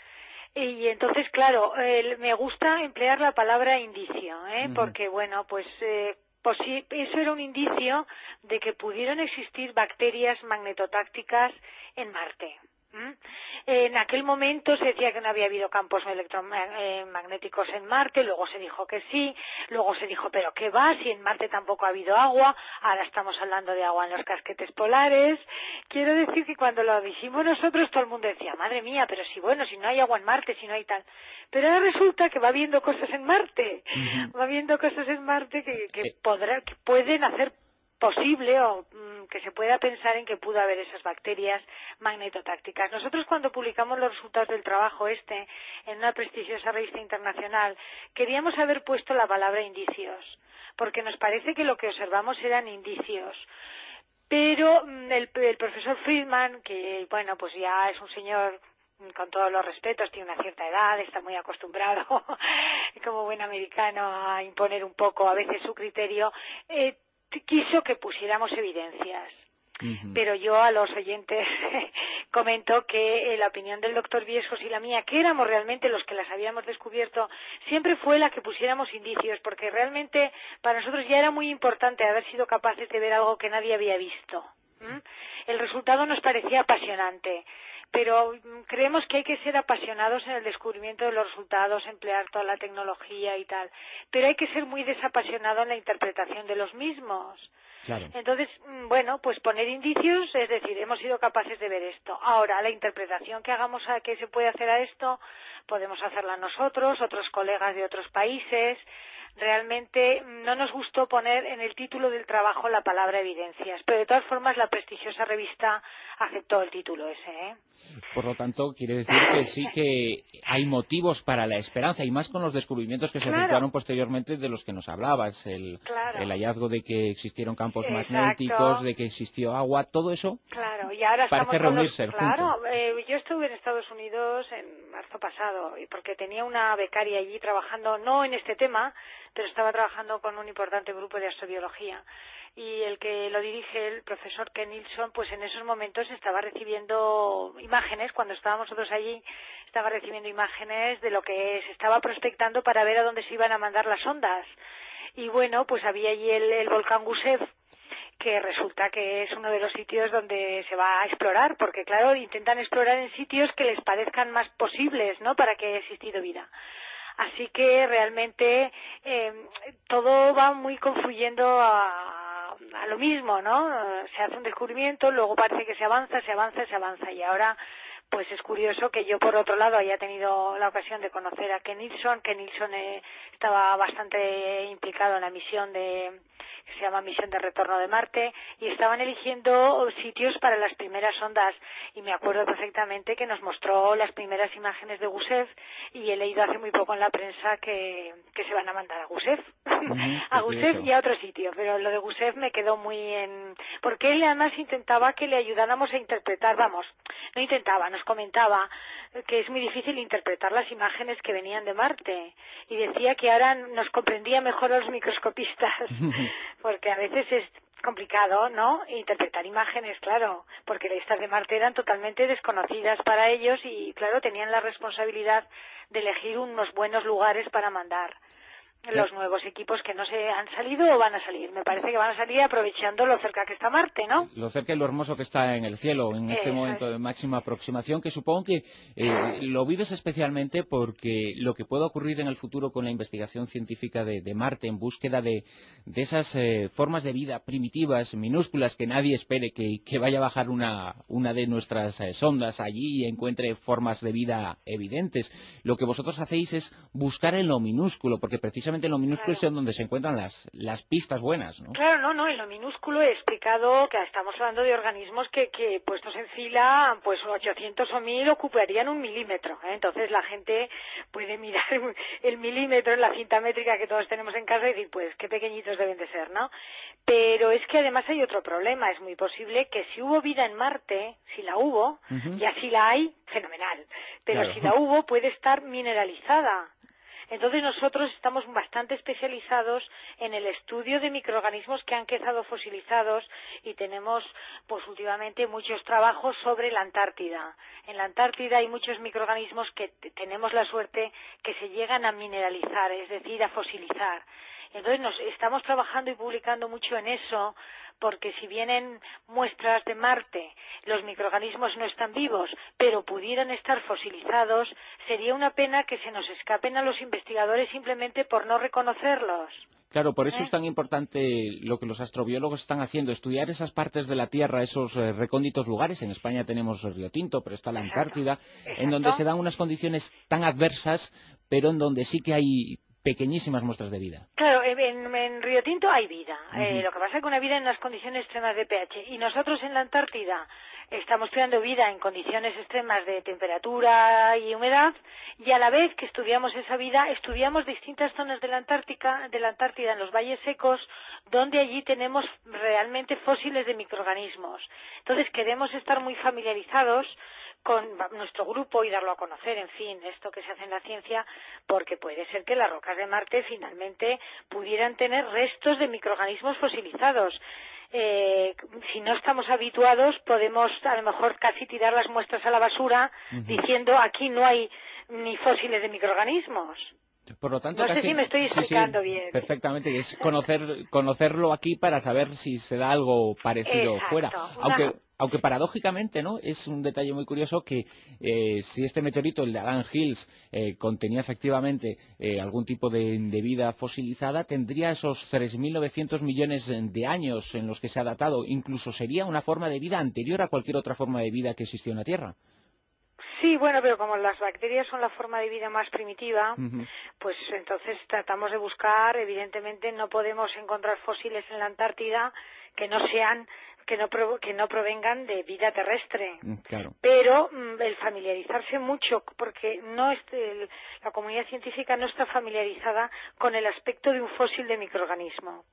Y entonces, claro, me gusta emplear la palabra indicio, porque, bueno, pues sí, eso era un indicio de que pudieron existir bacterias magnetotácticas en Marte. En aquel momento se decía que no había habido campos electromagnéticos en Marte, luego se dijo que sí, luego se dijo, pero ¿qué va? Si en Marte tampoco ha habido agua, ahora estamos hablando de agua en los casquetes polares. Quiero decir que cuando lo dijimos nosotros todo el mundo decía, madre mía, pero si no hay agua en Marte, si no hay tal. Pero ahora resulta que va habiendo cosas en Marte, va habiendo cosas en Marte que pueden hacer posible o que se pueda pensar en que pudo haber esas bacterias magnetotácticas. Nosotros cuando publicamos los resultados del trabajo en una prestigiosa revista internacional, queríamos haber puesto la palabra indicios, porque nos parece que lo que observamos eran indicios. Pero el profesor Friedman, que bueno, pues ya es un señor, con todos los respetos, tiene una cierta edad, está muy acostumbrado como buen americano a imponer un poco a veces su criterio, quiso que pusiéramos evidencias. Pero yo a los oyentes comento que la opinión del doctor Viescos y la mía, que éramos realmente los que las habíamos descubierto, siempre fue la que pusiéramos indicios, porque realmente para nosotros ya era muy importante haber sido capaces de ver algo que nadie había visto. El resultado nos parecía apasionante, pero creemos que hay que ser apasionados en el descubrimiento de los resultados, emplear toda la tecnología y tal, pero hay que ser muy desapasionado en la interpretación de los mismos. Claro. Entonces, bueno, pues poner indicios, es decir, hemos sido capaces de ver esto. Ahora, la interpretación que se puede hacer a esto, podemos hacerla nosotros, otros colegas de otros países. Realmente no nos gustó poner en el título del trabajo la palabra evidencias, pero de todas formas la prestigiosa revista aceptó el título ese, Por lo tanto, quiere decir que sí que hay motivos para la esperanza, y más con los descubrimientos que se efectuaron posteriormente de los que nos hablabas, el hallazgo de que existieron campos magnéticos, de que existió agua, todo eso y ahora parece reunirse juntos. Yo estuve en Estados Unidos en marzo pasado, porque tenía una becaria allí trabajando, no en este tema, pero estaba trabajando con un importante grupo de astrobiología. Y el que lo dirige, el profesor Ken Nilsson, pues en esos momentos estaba recibiendo imágenes, cuando estábamos nosotros allí, estaba recibiendo imágenes de lo que se estaba prospectando para ver a dónde se iban a mandar las ondas. Y bueno, pues había allí el volcán Gusev, que resulta que es uno de los sitios donde se va a explorar, porque claro, intentan explorar en sitios que les parezcan más posibles, ¿no?, para que haya existido vida. Así que realmente todo va muy confluyendo a lo mismo, ¿no? Se hace un descubrimiento, luego parece que se avanza, y ahora pues es curioso que yo por otro lado haya tenido la ocasión de conocer a Ken Nilsson. Ken Nilsson estaba bastante implicado en la misión que se llama Misión de Retorno de Marte, y estaban eligiendo sitios para las primeras ondas, y me acuerdo perfectamente que nos mostró las primeras imágenes de Gusev, y he leído hace muy poco en la prensa que se van a mandar a Gusev, a Gusev y a otro sitio, pero lo de Gusev me quedó muy porque él además intentaba que le ayudáramos a interpretar, nos comentaba que es muy difícil interpretar las imágenes que venían de Marte, y decía que ahora nos comprendía mejor a los microscopistas, porque a veces es complicado, ¿no?, interpretar imágenes, claro, porque estas de Marte eran totalmente desconocidas para ellos y, claro, tenían la responsabilidad de elegir unos buenos lugares para mandar los nuevos equipos que no se han salido o van a salir. Me parece que van a salir aprovechando lo cerca que está Marte, ¿no? Lo cerca y lo hermoso que está en el cielo, en este momento de máxima aproximación, que supongo que lo vives especialmente porque lo que pueda ocurrir en el futuro con la investigación científica de Marte en búsqueda de esas formas de vida primitivas, minúsculas, que nadie espere que vaya a bajar una de nuestras sondas allí y encuentre formas de vida evidentes. Lo que vosotros hacéis es buscar en lo minúsculo, porque precisamente en lo minúsculo es donde se encuentran las pistas buenas, ¿no? Claro, no, en lo minúsculo he explicado que estamos hablando de organismos que puestos en fila, pues 800 o 1000 ocuparían 1 milímetro, ¿eh? Entonces la gente puede mirar el milímetro en la cinta métrica que todos tenemos en casa y decir, pues qué pequeñitos deben de ser, ¿no? Pero es que además hay otro problema, es muy posible que si hubo vida en Marte, si la hubo, y así la hay, fenomenal, pero si la hubo puede estar mineralizada. Entonces nosotros estamos bastante especializados en el estudio de microorganismos que han quedado fosilizados, y tenemos pues últimamente muchos trabajos sobre la Antártida. En la Antártida hay muchos microorganismos que tenemos la suerte que se llegan a mineralizar, es decir, a fosilizar. Entonces estamos trabajando y publicando mucho en eso, porque si vienen muestras de Marte, los microorganismos no están vivos, pero pudieran estar fosilizados, sería una pena que se nos escapen a los investigadores simplemente por no reconocerlos. Claro, por eso es tan importante lo que los astrobiólogos están haciendo, estudiar esas partes de la Tierra, esos recónditos lugares. En España tenemos Río Tinto, pero está la Antártida, en donde se dan unas condiciones tan adversas, pero en donde sí que hay pequeñísimas muestras de vida. Claro, en Río Tinto hay vida. Lo que pasa es que una vida en unas condiciones extremas de pH. Y nosotros en la Antártida estamos estudiando vida en condiciones extremas de temperatura y humedad, y a la vez que estudiamos esa vida, estudiamos distintas zonas de la Antártida en los valles secos, donde allí tenemos realmente fósiles de microorganismos. Entonces queremos estar muy familiarizados con nuestro grupo y darlo a conocer, en fin, esto que se hace en la ciencia, porque puede ser que las rocas de Marte finalmente pudieran tener restos de microorganismos fosilizados. Si no estamos habituados, podemos a lo mejor casi tirar las muestras a la basura diciendo aquí no hay ni fósiles de microorganismos. Por lo tanto, no casi, sé si me estoy explicando bien. Perfectamente, y es conocerlo aquí para saber si se da algo parecido fuera. Aunque paradójicamente, ¿no? Es un detalle muy curioso que si este meteorito, el de Adam Hills, contenía efectivamente algún tipo de vida fosilizada, tendría esos 3.900 millones de años en los que se ha datado. Incluso sería una forma de vida anterior a cualquier otra forma de vida que existió en la Tierra. Sí, bueno, pero como las bacterias son la forma de vida más primitiva, pues entonces tratamos de buscar, evidentemente no podemos encontrar fósiles en la Antártida que no sean, que no provengan de vida terrestre. Claro. Pero el familiarizarse mucho, porque la comunidad científica no está familiarizada con el aspecto de un fósil de microorganismo.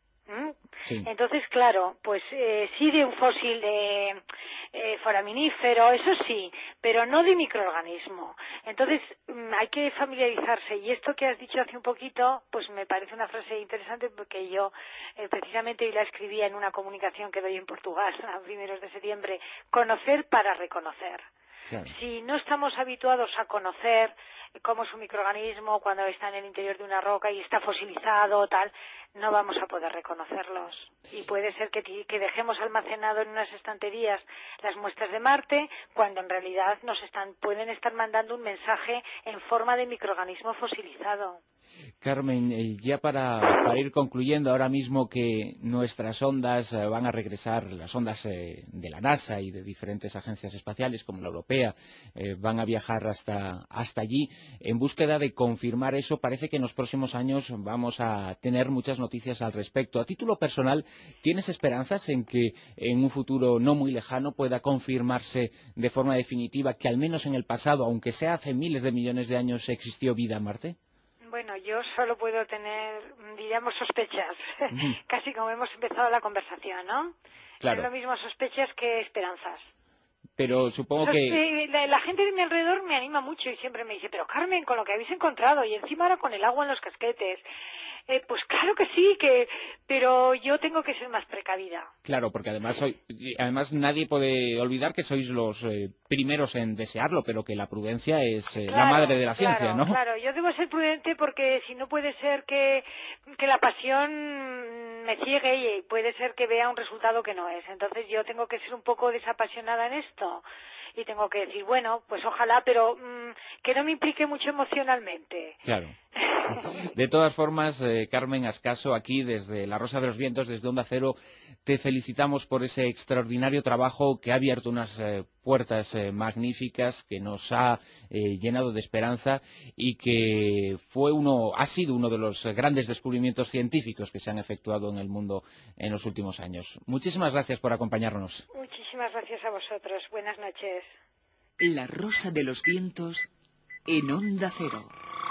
Sí. Entonces, claro, pues sí de un fósil de foraminífero, eso sí, pero no de microorganismo. Entonces, hay que familiarizarse. Y esto que has dicho hace un poquito, pues me parece una frase interesante porque yo precisamente hoy la escribía en una comunicación que doy en Portugal a primeros de septiembre, conocer para reconocer. Claro. Si no estamos habituados a conocer cómo es un microorganismo cuando está en el interior de una roca y está fosilizado o tal, no vamos a poder reconocerlos. Y puede ser que dejemos almacenado en unas estanterías las muestras de Marte, cuando en realidad pueden estar mandando un mensaje en forma de microorganismo fosilizado. Carmen, ya para ir concluyendo, ahora mismo que nuestras ondas van a regresar, las ondas de la NASA y de diferentes agencias espaciales como la europea, van a viajar hasta allí, en búsqueda de confirmar eso, parece que en los próximos años vamos a tener muchas noticias al respecto. A título personal, ¿tienes esperanzas en que en un futuro no muy lejano pueda confirmarse de forma definitiva que al menos en el pasado, aunque sea hace miles de millones de años, existió vida en Marte? Bueno, yo solo puedo tener, diríamos, sospechas, casi como hemos empezado la conversación, ¿no? Claro. Es lo mismo sospechas que esperanzas. Pero supongo que... La gente de mi alrededor me anima mucho y siempre me dice, pero Carmen, con lo que habéis encontrado, y encima ahora con el agua en los casquetes, pues claro que sí, pero yo tengo que ser más precavida. Claro, porque además nadie puede olvidar que sois los primeros en desearlo, pero que la prudencia es la madre de la ciencia, ¿no? Claro, yo debo ser prudente porque si no puede ser que la pasión me ciegue y puede ser que vea un resultado que no es. Entonces yo tengo que ser un poco desapasionada en esto y tengo que decir, bueno, pues ojalá, pero que no me implique mucho emocionalmente. Claro. De todas formas, Carmen Ascaso, aquí desde La Rosa de los Vientos, desde Onda Cero, te felicitamos por ese extraordinario trabajo que ha abierto unas puertas magníficas, que nos ha llenado de esperanza y que ha sido uno de los grandes descubrimientos científicos que se han efectuado en el mundo en los últimos años. Muchísimas gracias por acompañarnos. Muchísimas gracias a vosotros. Buenas noches. La Rosa de los Vientos en Onda Cero.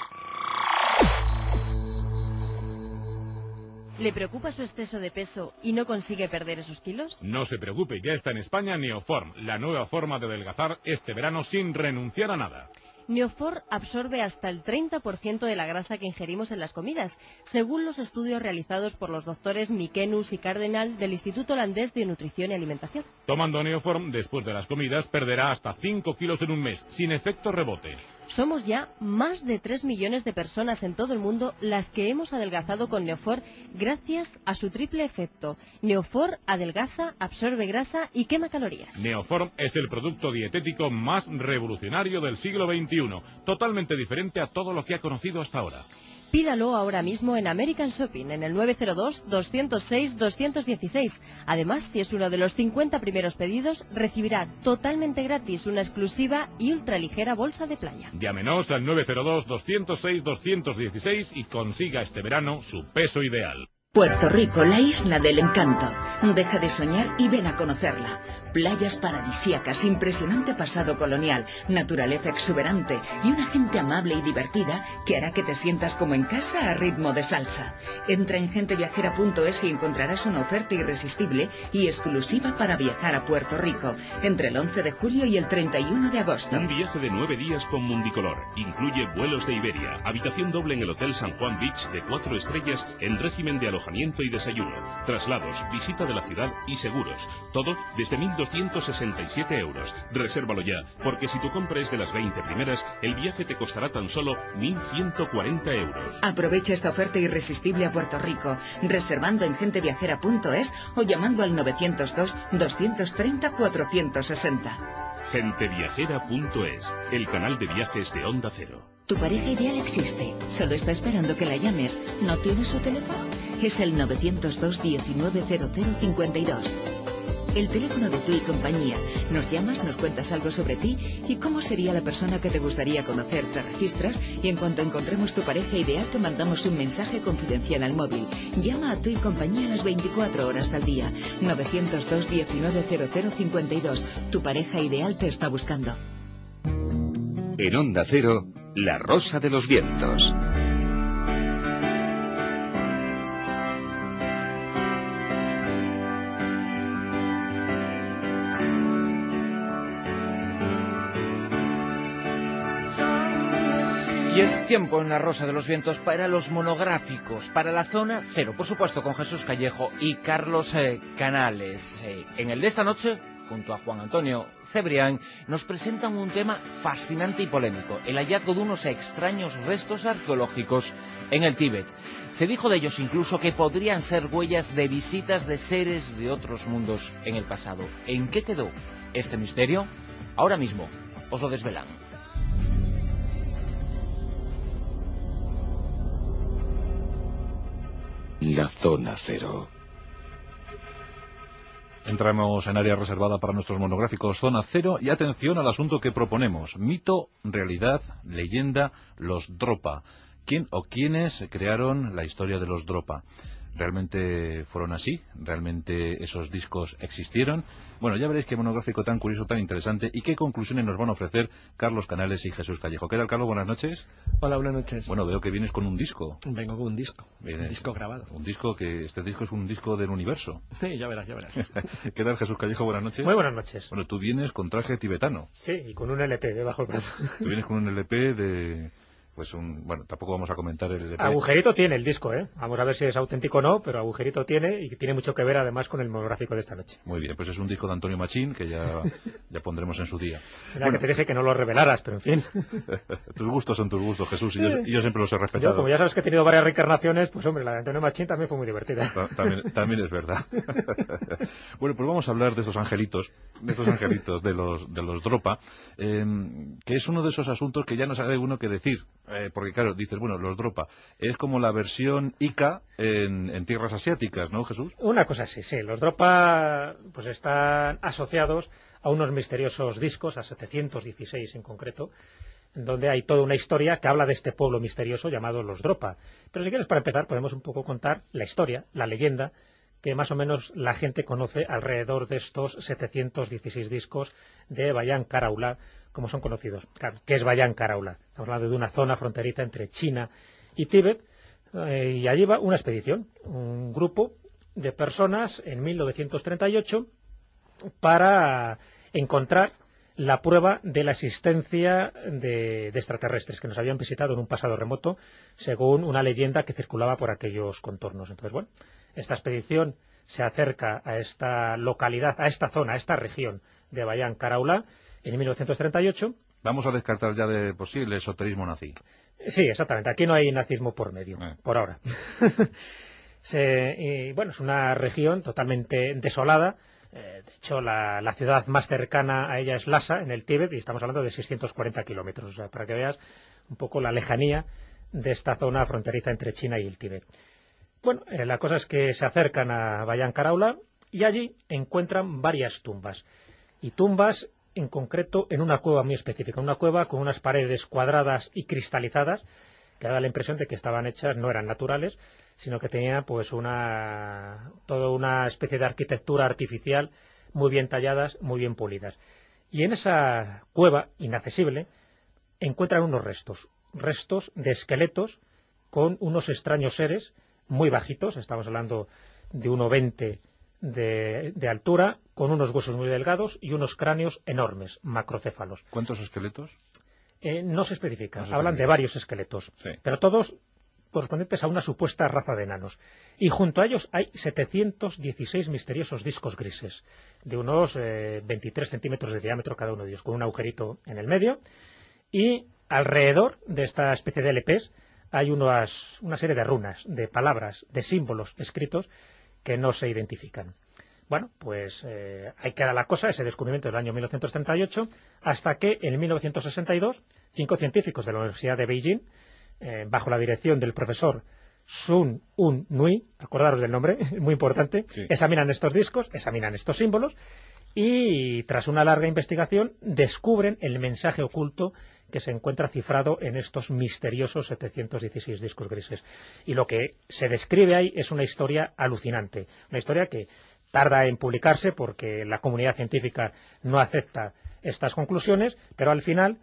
¿Le preocupa su exceso de peso y no consigue perder esos kilos? No se preocupe, ya está en España Neoform, la nueva forma de adelgazar este verano sin renunciar a nada. Neofor absorbe hasta el 30% de la grasa que ingerimos en las comidas, según los estudios realizados por los doctores Mikenus y Cardenal del Instituto Holandés de Nutrición y Alimentación. Tomando Neoform después de las comidas perderá hasta 5 kilos en un mes, sin efecto rebote. Somos ya más de 3 millones de personas en todo el mundo las que hemos adelgazado con Neofor gracias a su triple efecto. Neofor adelgaza, absorbe grasa y quema calorías. Neoform es el producto dietético más revolucionario del siglo XXI, totalmente diferente a todo lo que ha conocido hasta ahora. Pídalo ahora mismo en American Shopping, en el 902-206-216. Además, si es uno de los 50 primeros pedidos, recibirá totalmente gratis una exclusiva y ultraligera bolsa de playa. Llámenos al 902-206-216 y consiga este verano su peso ideal. Puerto Rico, la isla del encanto. Deja de soñar y ven a conocerla. Playas paradisíacas, impresionante pasado colonial, naturaleza exuberante y una gente amable y divertida que hará que te sientas como en casa a ritmo de salsa. Entra en genteviajera.es y encontrarás una oferta irresistible y exclusiva para viajar a Puerto Rico entre el 11 de julio y el 31 de agosto. Un viaje de 9 días con Mundicolor. Incluye vuelos de Iberia, habitación doble en el Hotel San Juan Beach de 4 estrellas en régimen de alojamiento y desayuno, traslados, visita de la ciudad y seguros. Todo desde 1.267 euros. Resérvalo ya, porque si tu compra es de las 20 primeras, el viaje te costará tan solo 1.140 euros. Aprovecha esta oferta irresistible a Puerto Rico, reservando en genteviajera.es o llamando al 902-230-460. Genteviajera.es, el canal de viajes de Onda Cero. Tu pareja ideal existe, solo está esperando que la llames. ¿No tienes su teléfono? Es el 902-190052. El teléfono de Tu y Compañía. Nos llamas, nos cuentas algo sobre ti y cómo sería la persona que te gustaría conocer. Te registras y en cuanto encontremos tu pareja ideal te mandamos un mensaje confidencial al móvil. Llama a Tu y Compañía las 24 horas al día. 902-190052. Tu pareja ideal te está buscando. En Onda Cero, La Rosa de los Vientos. Y es tiempo en La Rosa de los Vientos para los monográficos, para la zona cero, por supuesto, con Jesús Callejo y Carlos Canales. En el de esta noche, junto a Juan Antonio Cebrián, nos presentan un tema fascinante y polémico, el hallazgo de unos extraños restos arqueológicos en el Tíbet. Se dijo de ellos incluso que podrían ser huellas de visitas de seres de otros mundos en el pasado. ¿En qué quedó este misterio? Ahora mismo os lo desvelan. La zona cero. Entramos en área reservada para nuestros monográficos Zona Cero y atención al asunto que proponemos. Mito, realidad, leyenda, los Dropa. ¿Quién o quiénes crearon la historia de los Dropa? ¿Realmente fueron así? ¿Realmente esos discos existieron? Bueno, ya veréis qué monográfico tan curioso, tan interesante y qué conclusiones nos van a ofrecer Carlos Canales y Jesús Callejo. ¿Qué tal, Carlos? Buenas noches. Hola, buenas noches. Bueno, veo que vienes con un disco. Vengo con un disco. Un disco grabado. Un disco este disco es un disco del universo. Sí, ya verás, ya verás. ¿Qué tal, Jesús Callejo? Buenas noches. Muy buenas noches. Bueno, tú vienes con traje tibetano. Sí, y con un LP debajo del brazo. Tú vienes con un LP de... bueno, tampoco vamos a comentar el LP. Agujerito tiene el disco, ¿eh? Vamos a ver si es auténtico o no, pero agujerito tiene y tiene mucho que ver además con el monográfico de esta noche. Muy bien, pues es un disco de Antonio Machín que ya pondremos en su día. Mira, que te dije que no lo revelaras, pero en fin. Tus gustos son tus gustos, Jesús, y yo siempre los he respetado. Yo, como ya sabes que he tenido varias reencarnaciones, pues hombre, la de Antonio Machín también fue muy divertida. También es verdad. Bueno, pues vamos a hablar de estos angelitos, de los Dropa, que es uno de esos asuntos que ya no sabe uno qué decir. Porque claro, dices, bueno, los Dropa es como la versión Ica en tierras asiáticas, ¿no, Jesús? Una cosa así, sí. Los Dropa pues están asociados a unos misteriosos discos, a 716 en concreto, donde hay toda una historia que habla de este pueblo misterioso llamado los Dropa. Pero si quieres, para empezar, podemos un poco contar la historia, la leyenda, que más o menos la gente conoce alrededor de estos 716 discos de Bayan Karaula, como son conocidos. Claro, ¿qué es Bayan Karaula? Estamos hablando de una zona fronteriza entre China y Tíbet, y allí va una expedición, un grupo de personas en 1938 para encontrar la prueba de la existencia de extraterrestres que nos habían visitado en un pasado remoto, según una leyenda que circulaba por aquellos contornos. Entonces, bueno, esta expedición se acerca a esta localidad, a esta zona, a esta región de Bayan Karaula, en 1938. Vamos a descartar ya de posible esoterismo nazi. Sí, exactamente. Aquí no hay nazismo por medio, por ahora. Bueno, es una región totalmente desolada. De hecho, la ciudad más cercana a ella es Lhasa, en el Tíbet, y estamos hablando de 640 kilómetros. O sea, para que veas un poco la lejanía de esta zona fronteriza entre China y el Tíbet. Bueno, la cosa es que se acercan a Bayan Kharaula y allí encuentran varias tumbas. Y tumbas, en concreto, en una cueva muy específica. Una cueva con unas paredes cuadradas y cristalizadas, que da la impresión de que estaban hechas, no eran naturales, sino que tenían pues toda una especie de arquitectura artificial, muy bien talladas, muy bien pulidas. Y en esa cueva, inaccesible, encuentran unos restos de esqueletos con unos extraños seres muy bajitos, estamos hablando de 1,20 de altura, con unos huesos muy delgados y unos cráneos enormes, macrocéfalos. ¿Cuántos esqueletos? No se especifica, No se hablan especifica. de varios esqueletos, Sí. pero todos correspondientes a una supuesta raza de enanos. Y junto a ellos hay 716 misteriosos discos grises, de unos 23 centímetros de diámetro cada uno de ellos, con un agujerito en el medio. Y alrededor de esta especie de LPs hay una serie de runas, de palabras, de símbolos escritos que no se identifican. Bueno, pues ahí queda la cosa, ese descubrimiento del año 1938, hasta que en 1962 5 científicos de la Universidad de Beijing, bajo la dirección del profesor Sun Un Nui, acordaros del nombre, muy importante, sí, examinan estos discos, examinan estos símbolos y tras una larga investigación descubren el mensaje oculto que se encuentra cifrado en estos misteriosos 716 discos grises. Y lo que se describe ahí es una historia alucinante, una historia que tarda en publicarse porque la comunidad científica no acepta estas conclusiones, pero al final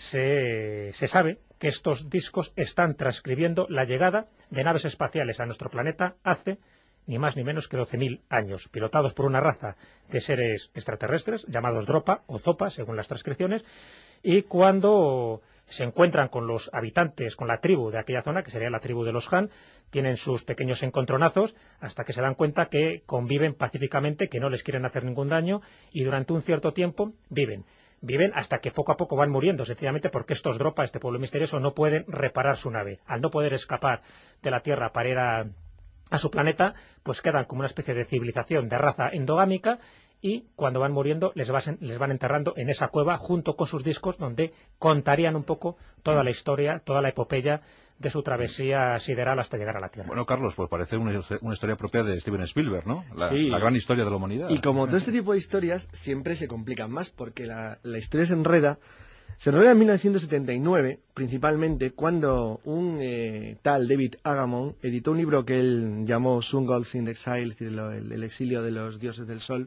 se sabe que estos discos están transcribiendo la llegada de naves espaciales a nuestro planeta hace ni más ni menos que 12.000 años, pilotados por una raza de seres extraterrestres llamados Dropa o Zopa, según las transcripciones, y cuando se encuentran con los habitantes, con la tribu de aquella zona, que sería la tribu de los Han, tienen sus pequeños encontronazos hasta que se dan cuenta que conviven pacíficamente, que no les quieren hacer ningún daño y durante un cierto tiempo viven hasta que poco a poco van muriendo, sencillamente porque estos Dropa, este pueblo misterioso, no pueden reparar su nave. Al no poder escapar de la Tierra para ir a su planeta, pues quedan como una especie de civilización de raza endogámica y cuando van muriendo les van enterrando en esa cueva junto con sus discos donde contarían un poco toda la historia, toda la epopeya de su travesía sideral hasta llegar a la Tierra. Bueno, Carlos, pues parece una historia propia de Steven Spielberg, ¿no? Sí. La gran historia de la humanidad. Y como todo este tipo de historias siempre se complican más porque la historia se enreda en 1979, principalmente, cuando un tal David Agamon editó un libro que él llamó Sun Gods in Exile, es decir, el exilio de los dioses del sol,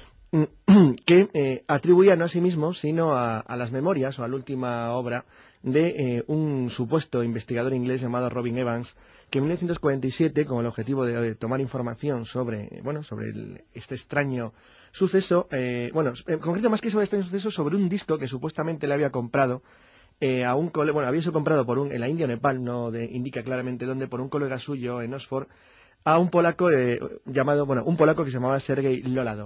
que atribuía no a sí mismo, sino a las memorias o a la última obra de un supuesto investigador inglés llamado Robin Evans, que en 1947, con el objetivo de tomar información sobre este extraño suceso, en concreto más que sobre este suceso, sobre un disco que supuestamente le había comprado a un colega, había sido comprado en la India o Nepal, no indica claramente dónde, por un colega suyo en Oxford, a un polaco un polaco que se llamaba Sergei Loladov.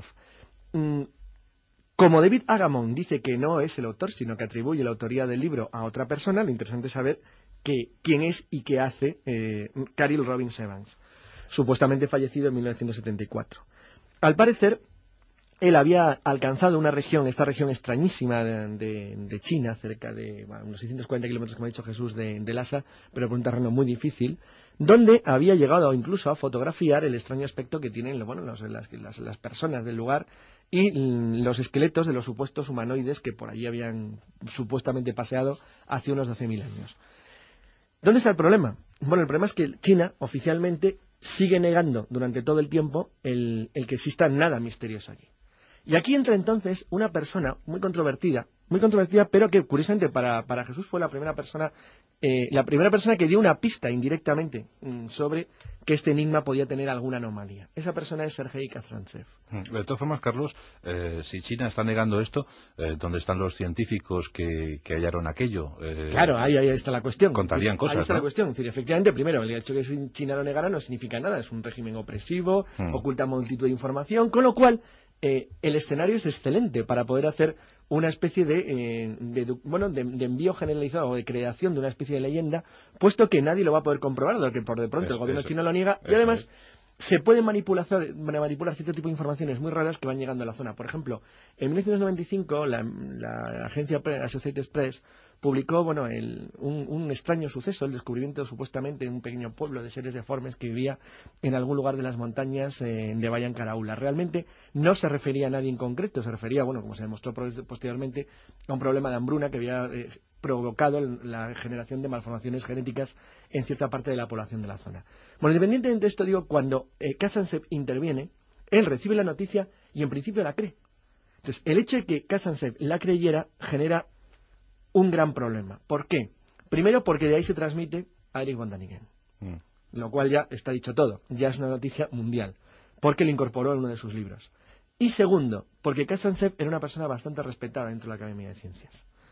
Como David Agamon dice que no es el autor, sino que atribuye la autoría del libro a otra persona, lo interesante es saber quién es y qué hace Cyril Robin Evans, supuestamente fallecido en 1974. Al parecer, él había alcanzado esta región extrañísima de China, cerca de unos 640 kilómetros, como ha dicho Jesús, de Lhasa, pero por un terreno muy difícil, donde había llegado incluso a fotografiar el extraño aspecto que tienen las personas del lugar y los esqueletos de los supuestos humanoides que por allí habían supuestamente paseado hace unos 12.000 años. ¿Dónde está el problema? Bueno, el problema es que China oficialmente sigue negando durante todo el tiempo el que exista nada misterioso allí. Y aquí entra entonces una persona muy controvertida, pero que curiosamente para Jesús fue la primera persona que dio una pista indirectamente sobre que este enigma podía tener alguna anomalía. Esa persona es Sergei Kazantsev. De todas formas, Carlos, si China está negando esto, ¿dónde están los científicos que hallaron aquello? Claro, ahí está la cuestión. Contarían cosas, ahí está ¿no? la cuestión. Es decir, efectivamente, primero, el hecho de que China lo negara no significa nada. Es un régimen opresivo, oculta multitud de información, con lo cual el escenario es excelente para poder hacer una especie de envío generalizado o de creación de una especie de leyenda, puesto que nadie lo va a poder comprobar, porque por de pronto el gobierno chino lo niega y además se pueden manipular cierto tipo de informaciones muy raras que van llegando a la zona. Por ejemplo, en 1995 la agencia Associated Press publicó un extraño suceso, el descubrimiento supuestamente de un pequeño pueblo de seres deformes que vivía en algún lugar de las montañas de Bayan Karaula. Realmente no se refería a nadie en concreto, se refería, como se demostró posteriormente, a un problema de hambruna que había provocado la generación de malformaciones genéticas en cierta parte de la población de la zona. Bueno, independientemente de esto, digo, cuando Kazantsev interviene, él recibe la noticia y en principio la cree. Entonces, el hecho de que Kazantsev la creyera genera un gran problema. ¿Por qué? Primero, porque de ahí se transmite a Erich von Däniken, lo cual ya está dicho todo, ya es una noticia mundial, porque lo incorporó en uno de sus libros. Y segundo, porque Kazantsev era una persona bastante respetada dentro de la Academia de Ciencias.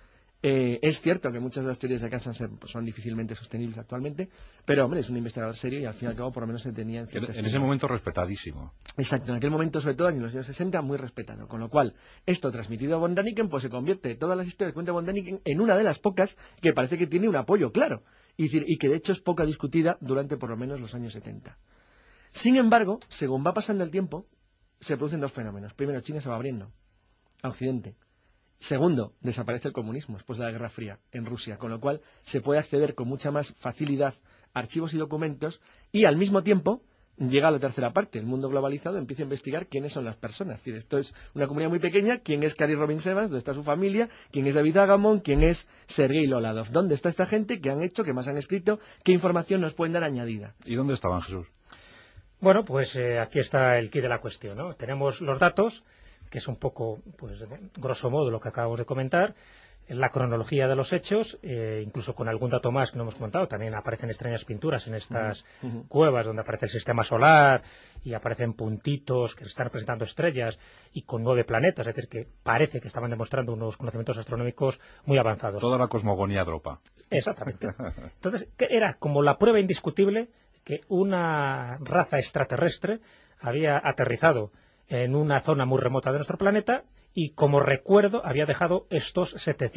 Es cierto que muchas de las teorías de Kazantsev son difícilmente sostenibles actualmente, pero hombre, es un investigador serio y al fin y al cabo por lo menos se tenía en cierta En ese momento respetadísimo. Exacto, en aquel momento, sobre todo en los años 60, muy respetado, con lo cual esto transmitido a von Däniken pues se convierte, todas las historias que cuenta von Däniken, en una de las pocas que parece que tiene un apoyo claro y que de hecho es poco discutida durante por lo menos los años 70. Sin embargo, según va pasando el tiempo, se producen dos fenómenos. Primero, China se va abriendo a Occidente. Segundo, desaparece el comunismo después de la Guerra Fría en Rusia, con lo cual se puede acceder con mucha más facilidad a archivos y documentos y al mismo tiempo llega a la tercera parte. El mundo globalizado empieza a investigar quiénes son las personas. Es decir, esto es una comunidad muy pequeña. ¿Quién es Cary Robbins Evans? ¿Dónde está su familia? ¿Quién es David Agamon? ¿Quién es Sergei Loladov? ¿Dónde está esta gente? ¿Qué han hecho? ¿Qué más han escrito? ¿Qué información nos pueden dar añadida? ¿Y dónde estaban, Jesús? Bueno, pues aquí está el quid de la cuestión, ¿no? Tenemos los datos, que es un poco, pues, grosso modo lo que acabamos de comentar, la cronología de los hechos, incluso con algún dato más que no hemos comentado. También aparecen extrañas pinturas en estas cuevas donde aparece el sistema solar y aparecen puntitos que se están representando estrellas y con 9 planetas, es decir, que parece que estaban demostrando unos conocimientos astronómicos muy avanzados. Toda la cosmogonía dropa. Exactamente. Entonces, era como la prueba indiscutible que una raza extraterrestre había aterrizado en una zona muy remota de nuestro planeta y, como recuerdo, había dejado estos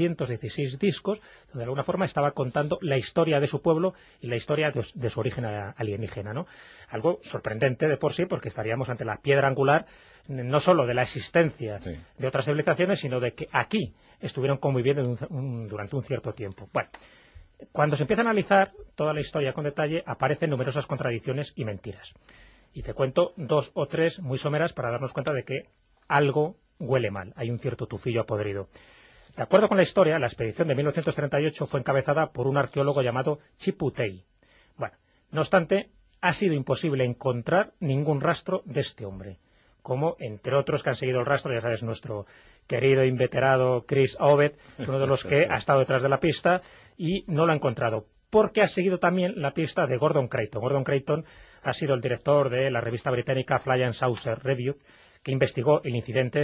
716 discos, donde de alguna forma estaba contando la historia de su pueblo y la historia de su origen alienígena, ¿no? Algo sorprendente de por sí, porque estaríamos ante la piedra angular no solo de la existencia de otras civilizaciones, sino de que aquí estuvieron conviviendo durante un cierto tiempo. Bueno, cuando se empieza a analizar toda la historia con detalle, aparecen numerosas contradicciones y mentiras. Y te cuento 2 o 3 muy someras para darnos cuenta de que algo huele mal, hay un cierto tufillo podrido. De acuerdo con la historia, la expedición de 1938 fue encabezada por un arqueólogo llamado Chiputei. Bueno, no obstante, ha sido imposible encontrar ningún rastro de este hombre, como entre otros que han seguido el rastro, ya sabes, nuestro querido inveterado Chris Ovett, es uno de los que ha estado detrás de la pista y no lo ha encontrado, porque ha seguido también la pista de Gordon Creighton. Gordon Creighton ha sido el director de la revista británica Fly and Saucer Review, que investigó el incidente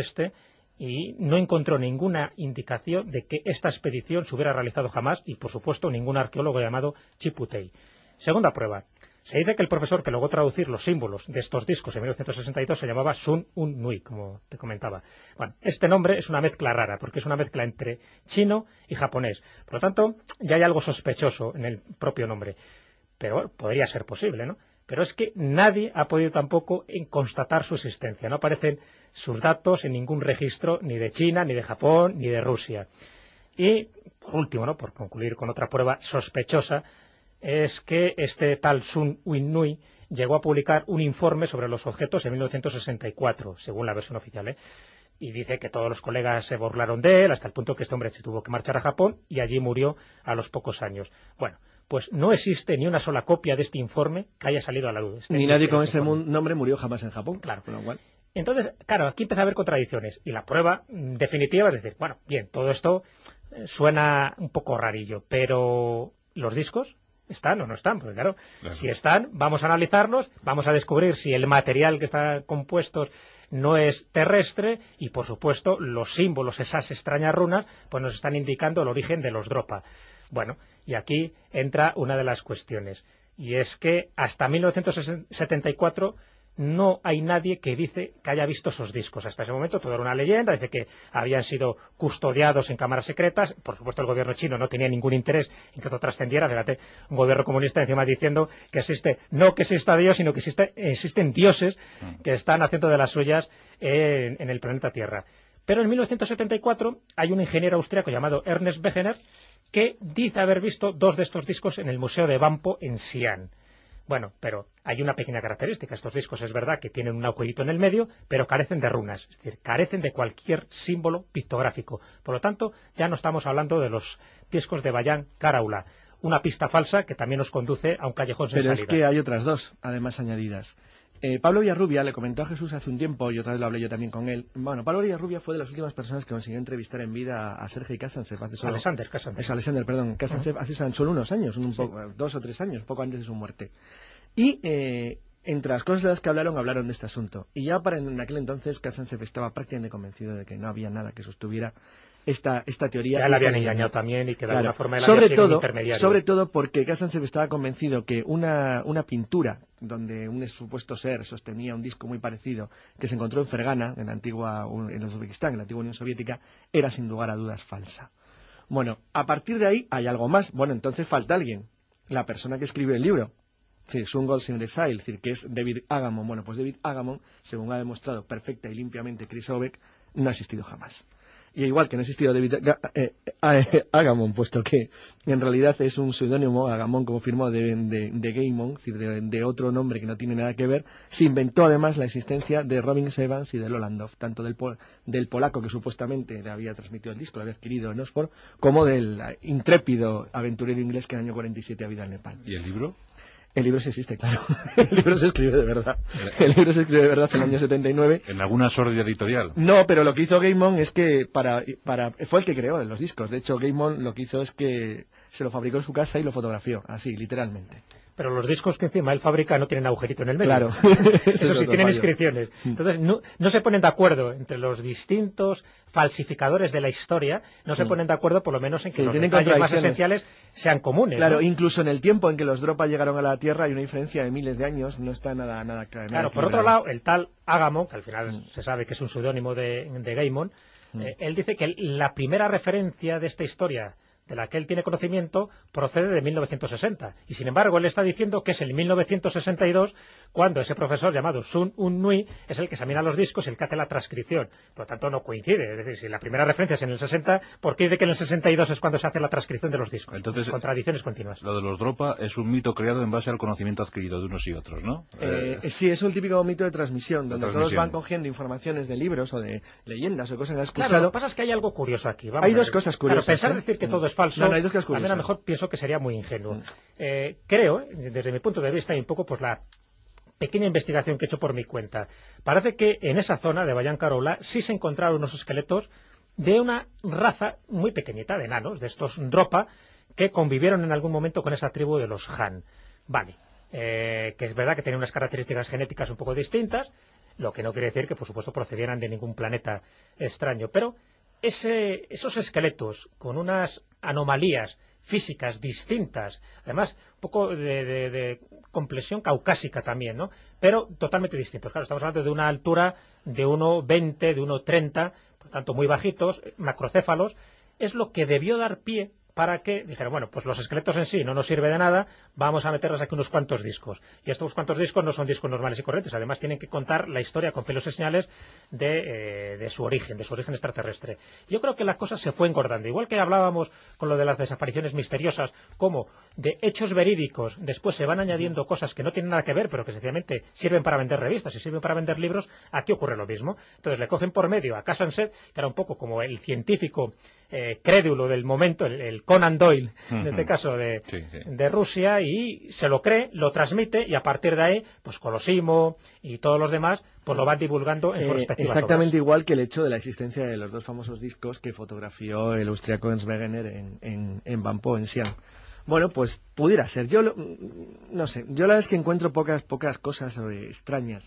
y no encontró ninguna indicación de que esta expedición se hubiera realizado jamás y, por supuesto, ningún arqueólogo llamado Chiputei. Segunda prueba. Se dice que el profesor que logró traducir los símbolos de estos discos en 1962 se llamaba Sun Un Nui, como te comentaba. Bueno, este nombre es una mezcla rara, porque es una mezcla entre chino y japonés. Por lo tanto, ya hay algo sospechoso en el propio nombre. Pero bueno, podría ser posible, ¿no? Pero es que nadie ha podido tampoco constatar su existencia. No aparecen sus datos en ningún registro ni de China, ni de Japón, ni de Rusia. Y, por último, ¿no?, por concluir con otra prueba sospechosa, es que este tal Sun Un Nui llegó a publicar un informe sobre los objetos en 1964, según la versión oficial, y dice que todos los colegas se burlaron de él, hasta el punto que este hombre se tuvo que marchar a Japón y allí murió a los pocos años. Bueno, pues no existe ni una sola copia de este informe que haya salido a la luz. Ni nadie con ese nombre murió jamás en Japón. Claro. Con lo cual... Entonces, claro, aquí empieza a haber contradicciones. Y la prueba definitiva es decir, bueno, bien, todo esto suena un poco rarillo, pero ¿los discos están o no están? Porque claro, si están, vamos a analizarlos, vamos a descubrir si el material que está compuesto no es terrestre y, por supuesto, los símbolos, esas extrañas runas, pues nos están indicando el origen de los Dropa. Bueno, y aquí entra una de las cuestiones, y es que hasta 1974 no hay nadie que dice que haya visto esos discos. Hasta ese momento todo era una leyenda, dice que habían sido custodiados en cámaras secretas. Por supuesto el gobierno chino no tenía ningún interés en que esto trascendiera. Fíjate, un gobierno comunista encima diciendo que existe, no que exista Dios, sino que existen dioses que están haciendo de las suyas en el planeta Tierra. Pero en 1974 hay un ingeniero austriaco llamado Ernest Wegener que dice haber visto 2 de estos discos en el Museo de Banpo en Xi'an. Bueno, pero hay una pequeña característica. Estos discos es verdad que tienen un agujerito en el medio, pero carecen de runas, es decir, carecen de cualquier símbolo pictográfico. Por lo tanto, ya no estamos hablando de los discos de Bayán Karaula, una pista falsa que también nos conduce a un callejón sin salida. Pero es que hay otras 2, además añadidas. Pablo Villarrubia le comentó a Jesús hace un tiempo, y otra vez lo hablé yo también con él. Bueno, Pablo Villarrubia fue de las últimas personas que consiguió entrevistar en vida a Sergei Kazantsev hace solo... Alexander, Kazantsev hace solo unos años, 2 o 3 años, poco antes de su muerte. Y entre las cosas de las que hablaron de este asunto. Y ya en aquel entonces Kazantsev estaba prácticamente convencido de que no había nada que sostuviera esta teoría. Ya la habían engañado también y que de alguna forma él había sido un intermediario. Sobre todo porque Kazantsev estaba convencido que una pintura donde un supuesto ser sostenía un disco muy parecido que se encontró en Fergana, en Uzbekistán, en la antigua Unión Soviética, era sin lugar a dudas falsa. Bueno, a partir de ahí hay algo más. Bueno, entonces falta alguien, la persona que escribió el libro. Es decir, Sun Goes in the Sile, es decir, que es David Agamon. Bueno, pues David Agamon, según ha demostrado perfecta y limpiamente Chris Obeck, no ha existido jamás. Y igual que no ha existido David Agamon, puesto que en realidad es un seudónimo, Agamon confirmó, de Gaimon, es decir, de otro nombre que no tiene nada que ver, se inventó además la existencia de Robin Evans y de Lolandov, tanto del polaco que supuestamente le había transmitido el disco, lo había adquirido en Oxford, como del intrépido aventurero inglés que en el año 47 había ido al Nepal. ¿Y el libro? El libro sí existe, claro. El libro se escribe de verdad. El libro se escribe de verdad en el año 79. ¿En alguna sórdida editorial? No, pero lo que hizo Gaimon es que fue el que creó los discos. De hecho, Gaimon lo que hizo es que se lo fabricó en su casa y lo fotografió, así, literalmente. Pero los discos que encima él fabrica no tienen agujerito en el medio. Claro. Eso sí, tienen inscripciones. Entonces, no se ponen de acuerdo entre los distintos falsificadores de la historia, no se ponen de acuerdo por lo menos en que los detalles más esenciales sean comunes. Claro, ¿no? Incluso en el tiempo en que los Dropa llegaron a la Tierra hay una diferencia de miles de años, no está nada claro. Claro, por otro lado, el tal Agamon, que al final se sabe que es un seudónimo de Gaimon, él dice que la primera referencia de esta historia de la que él tiene conocimiento procede de 1960. Y sin embargo, él está diciendo que es el 1962 cuando ese profesor llamado Sun Un Nui es el que examina los discos y el que hace la transcripción. Por lo tanto, no coincide. Es decir, si la primera referencia es en el 60, ¿por qué dice que en el 62 es cuando se hace la transcripción de los discos? Entonces, contradicciones continuas. Lo de los Dropa es un mito creado en base al conocimiento adquirido de unos y otros, ¿no? Sí, es un típico mito de transmisión, donde todos van cogiendo informaciones de libros o de leyendas o cosas que han escuchado. Claro, lo que pasa es que hay algo curioso aquí. Hay dos cosas curiosas. Claro, pensar decir que todo es falso, hay dos cosas curiosas. A lo mejor pienso que sería muy ingenuo. Creo, desde mi punto de vista, y un poco pues la pequeña investigación que he hecho por mi cuenta, parece que en esa zona de Bayán Karaula sí se encontraron unos esqueletos de una raza muy pequeñita, de enanos, de estos Dropa, que convivieron en algún momento con esa tribu de los Han. Vale, que es verdad que tenían unas características genéticas un poco distintas, lo que no quiere decir que, por supuesto, procedieran de ningún planeta extraño, pero esos esqueletos con unas anomalías físicas distintas, además un poco de complexión caucásica también, ¿no? Pero totalmente distintos. Claro, estamos hablando de una altura de 1,20, de 1,30, por tanto muy bajitos, macrocéfalos, es lo que debió dar pie para que dijeran, bueno, pues los esqueletos en sí no nos sirve de nada, vamos a meterles aquí unos cuantos discos. Y estos cuantos discos no son discos normales y corrientes, además tienen que contar la historia con pelos y señales de su origen extraterrestre. Yo creo que la cosa se fue engordando, igual que hablábamos con lo de las desapariciones misteriosas, como de hechos verídicos, después se van añadiendo cosas que no tienen nada que ver, pero que sencillamente sirven para vender revistas y sirven para vender libros, aquí ocurre lo mismo. Entonces le cogen por medio a Kazantsev, que era un poco como el científico crédulo del momento, el Conan Doyle, en este caso de Rusia, y se lo cree, lo transmite, y a partir de ahí, pues Colosimo y todos los demás, pues lo van divulgando en sus respectivas exactamente obras. Igual que el hecho de la existencia de los dos famosos discos que fotografió el austriaco Ernst Wegener en Banpo, en Xi'an. Bueno, pues pudiera ser. No sé, yo la verdad es que encuentro pocas cosas extrañas.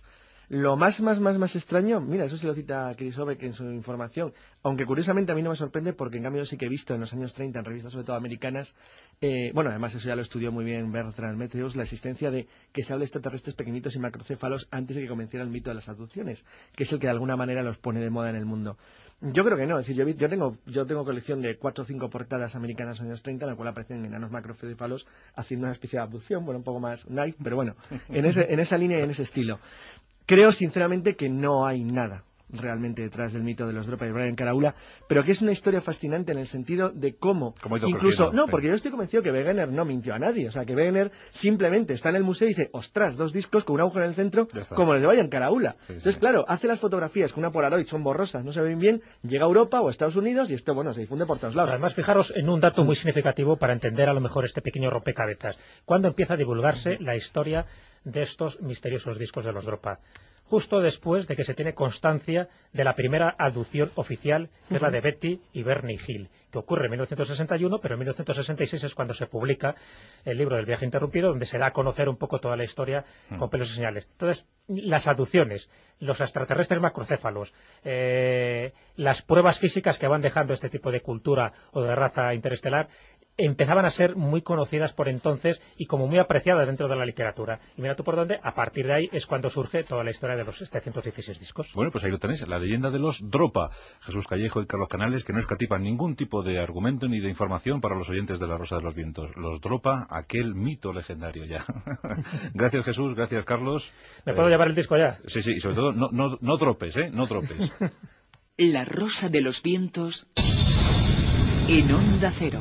Lo más extraño, mira, eso se lo cita Chris Obeck en su información, aunque curiosamente a mí no me sorprende porque en cambio sí que he visto en los años 30 en revistas sobre todo americanas, además eso ya lo estudió muy bien Bertrand Matthews, la existencia de que se habla de extraterrestres pequeñitos y macrocéfalos antes de que comenzara el mito de las abducciones, que es el que de alguna manera los pone de moda en el mundo. Yo creo que no, es decir, yo tengo colección de 4 o 5 portadas americanas en los años 30 en la cual aparecen enanos macrocéfalos haciendo una especie de abducción, bueno, un poco más nice, pero bueno, en esa línea y en ese estilo. Creo sinceramente que no hay nada realmente detrás del mito de los Dropa y Brian Caraula, pero que es una historia fascinante en el sentido de cómo incluso, no, porque yo estoy convencido que Wegener no mintió a nadie, o sea, que Wegener simplemente está en el museo y dice, ostras, 2 discos con un agujero en el centro, como los de Brian Caraula. Entonces, claro, hace las fotografías con una Polaroid, son borrosas, no se ven bien, llega a Europa o a Estados Unidos y esto, bueno, se difunde por todos lados. Además, fijaros en un dato muy significativo para entender a lo mejor este pequeño rompecabezas. ¿Cuándo empieza a divulgarse la historia de estos misteriosos discos de los Dropa? Justo después de que se tiene constancia de la primera abducción oficial, que es la de Betty y Bernie Hill, que ocurre en 1961, pero en 1966 es cuando se publica el libro del viaje interrumpido, donde se da a conocer un poco toda la historia con pelos y señales. Entonces, las abducciones, los extraterrestres macrocéfalos, las pruebas físicas que van dejando este tipo de cultura o de raza interestelar, empezaban a ser muy conocidas por entonces y como muy apreciadas dentro de la literatura. Y mira tú por dónde, a partir de ahí es cuando surge toda la historia de los 716 discos. Bueno, pues ahí lo tenéis, la leyenda de los Dropa. Jesús Callejo y Carlos Canales, que no escatipan ningún tipo de argumento ni de información para los oyentes de La Rosa de los Vientos. Los Dropa, aquel mito legendario ya. Gracias, Jesús, gracias, Carlos. ¿Me puedo llevar el disco ya? Sí, y sobre todo no tropes, no tropes. La Rosa de los Vientos en Onda Cero.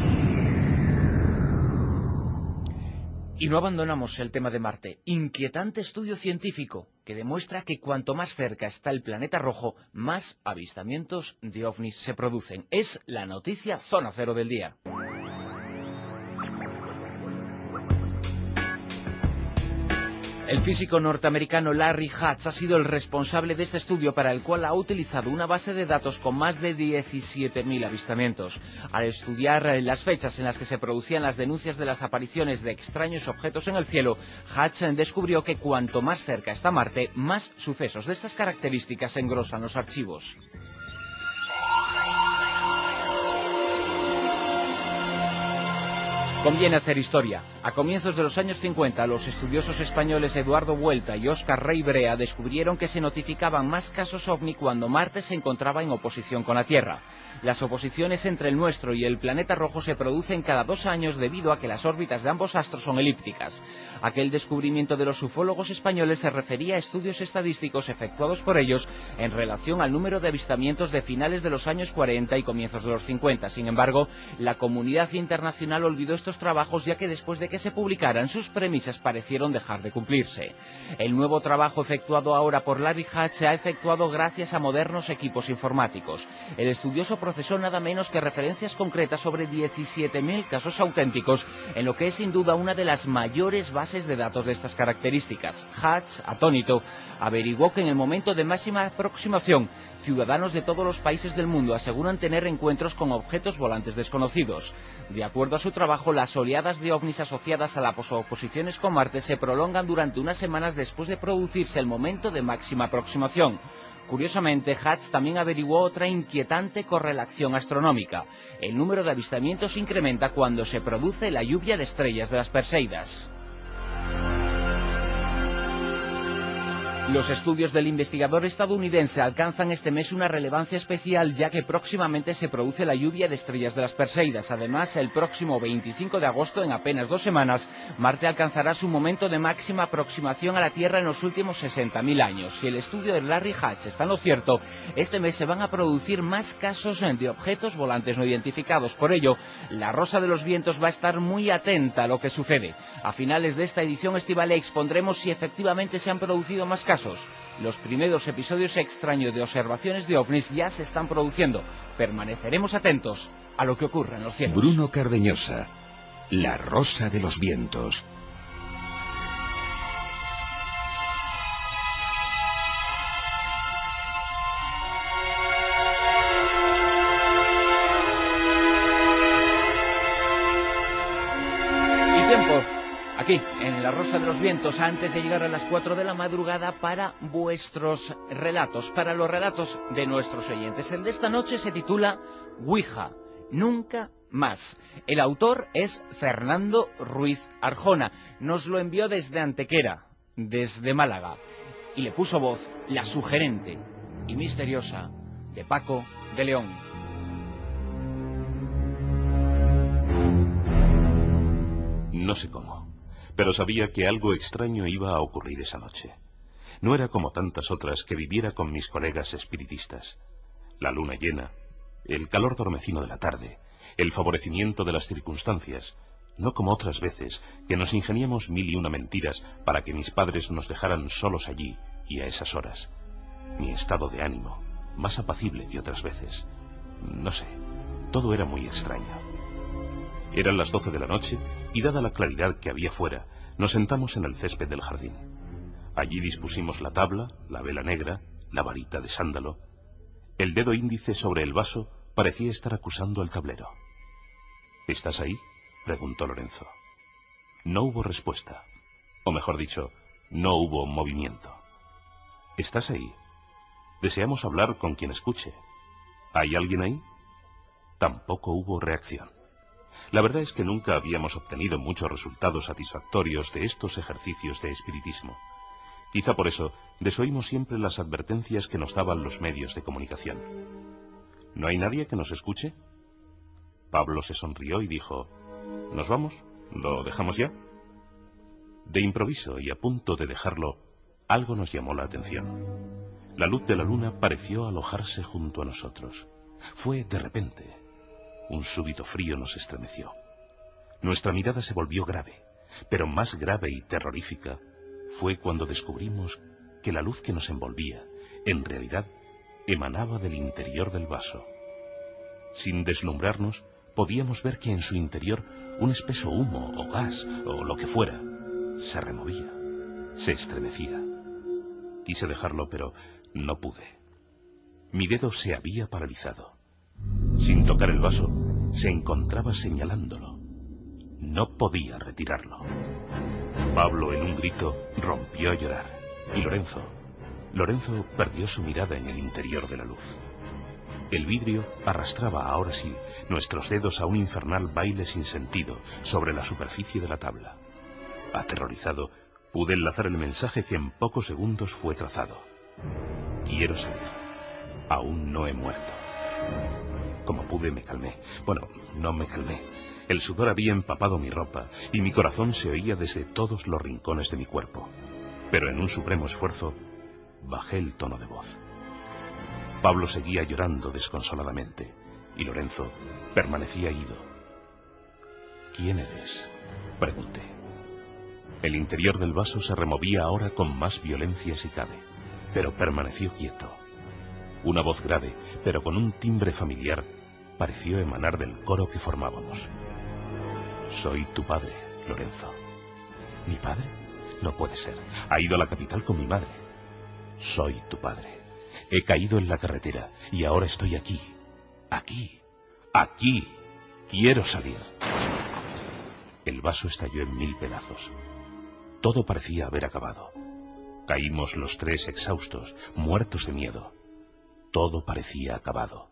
Y no abandonamos el tema de Marte. Inquietante estudio científico que demuestra que cuanto más cerca está el planeta rojo, más avistamientos de ovnis se producen. Es la noticia Zona Cero del día. El físico norteamericano Larry Hatch ha sido el responsable de este estudio para el cual ha utilizado una base de datos con más de 17.000 avistamientos. Al estudiar las fechas en las que se producían las denuncias de las apariciones de extraños objetos en el cielo, Hatch descubrió que cuanto más cerca está Marte, más sucesos de estas características engrosan los archivos. Conviene hacer historia. A comienzos de los años 50, los estudiosos españoles Eduardo Vuelta y Óscar Rey Brea descubrieron que se notificaban más casos ovni cuando Marte se encontraba en oposición con la Tierra. Las oposiciones entre el nuestro y el planeta rojo se producen cada 2 años debido a que las órbitas de ambos astros son elípticas. Aquel descubrimiento de los ufólogos españoles se refería a estudios estadísticos efectuados por ellos en relación al número de avistamientos de finales de los años 40 y comienzos de los 50. Sin embargo, la comunidad internacional olvidó estos trabajos ya que después de que se publicaran, sus premisas parecieron dejar de cumplirse. El nuevo trabajo efectuado ahora por Larry Hatch se ha efectuado gracias a modernos equipos informáticos. El estudioso procesó nada menos que referencias concretas sobre 17.000 casos auténticos, en lo que es sin duda una de las mayores bases de datos de estas características. Hatch, atónito, averiguó que en el momento de máxima aproximación, ciudadanos de todos los países del mundo aseguran tener encuentros con objetos volantes desconocidos. De acuerdo a su trabajo, las oleadas de ovnis asociadas a las oposiciones con Marte se prolongan durante unas semanas después de producirse el momento de máxima aproximación. Curiosamente, Hatch también averiguó otra inquietante correlación astronómica. El número de avistamientos incrementa cuando se produce la lluvia de estrellas de las Perseidas. Los estudios del investigador estadounidense alcanzan este mes una relevancia especial ya que próximamente se produce la lluvia de estrellas de las Perseidas. Además, el próximo 25 de agosto, en apenas 2 semanas, Marte alcanzará su momento de máxima aproximación a la Tierra en los últimos 60.000 años. Si el estudio de Larry Hatch está en lo cierto, este mes se van a producir más casos de objetos volantes no identificados. Por ello, la Rosa de los Vientos va a estar muy atenta a lo que sucede. A finales de esta edición estival expondremos si efectivamente se han producido más casos. Los primeros episodios extraños de observaciones de ovnis ya se están produciendo. Permaneceremos atentos a lo que ocurre en los cielos. Bruno Cardeñosa, La Rosa de los Vientos. Aquí, en La Rosa de los Vientos, antes de llegar a las 4 de la madrugada para vuestros relatos, para los relatos de nuestros oyentes. El de esta noche se titula Ouija, nunca más. El autor es Fernando Ruiz Arjona. Nos lo envió desde Antequera, desde Málaga, y le puso voz la sugerente y misteriosa de Paco de León. No sé cómo, pero sabía que algo extraño iba a ocurrir esa noche. No era como tantas otras que viviera con mis colegas espiritistas. La luna llena, el calor dormecino de la tarde, el favorecimiento de las circunstancias, no como otras veces que nos ingeniamos 1001 mentiras para que mis padres nos dejaran solos allí y a esas horas. Mi estado de ánimo, más apacible que otras veces. No sé, todo era muy extraño. Eran las 12 de la noche y dada la claridad que había fuera, nos sentamos en el césped del jardín. Allí dispusimos la tabla, la vela negra, la varita de sándalo. El dedo índice sobre el vaso parecía estar acusando el tablero. ¿Estás ahí?, preguntó Lorenzo. No hubo respuesta, o mejor dicho, no hubo movimiento. ¿Estás ahí? Deseamos hablar con quien escuche. ¿Hay alguien ahí? Tampoco hubo reacción. La verdad es que nunca habíamos obtenido muchos resultados satisfactorios de estos ejercicios de espiritismo. Quizá por eso desoímos siempre las advertencias que nos daban los medios de comunicación. ¿No hay nadie que nos escuche? Pablo se sonrió y dijo: ¿Nos vamos? ¿Lo dejamos ya? De improviso y a punto de dejarlo, algo nos llamó la atención. La luz de la luna pareció alojarse junto a nosotros. Fue de repente. Un súbito frío nos estremeció. Nuestra mirada se volvió grave, pero más grave y terrorífica fue cuando descubrimos que la luz que nos envolvía, en realidad, emanaba del interior del vaso. Sin deslumbrarnos, podíamos ver que en su interior un espeso humo o gas o lo que fuera se removía, se estremecía. Quise dejarlo, pero no pude. Mi dedo se había paralizado. Sin tocar el vaso, se encontraba señalándolo. No podía retirarlo. Pablo, en un grito, rompió a llorar. Y Lorenzo perdió su mirada en el interior de la luz. El vidrio arrastraba, ahora sí, nuestros dedos a un infernal baile sin sentido sobre la superficie de la tabla. Aterrorizado, pude enlazar el mensaje que en pocos segundos fue trazado. Quiero salir. Aún no he muerto. Como pude me calmé. Bueno, no me calmé. El sudor había empapado mi ropa y mi corazón se oía desde todos los rincones de mi cuerpo. Pero en un supremo esfuerzo, bajé el tono de voz. Pablo seguía llorando desconsoladamente y Lorenzo permanecía ido. ¿Quién eres?, pregunté. El interior del vaso se removía ahora con más violencia si cabe, pero permaneció quieto. Una voz grave, pero con un timbre familiar, pareció emanar del coro que formábamos. Soy tu padre, Lorenzo. ¿Mi padre? No puede ser. Ha ido a la capital con mi madre. Soy tu padre. He caído en la carretera y ahora estoy aquí. Aquí. Aquí. Quiero salir. El vaso estalló en 1000 pedazos. Todo parecía haber acabado. Caímos los tres exhaustos, muertos de miedo. Todo parecía acabado.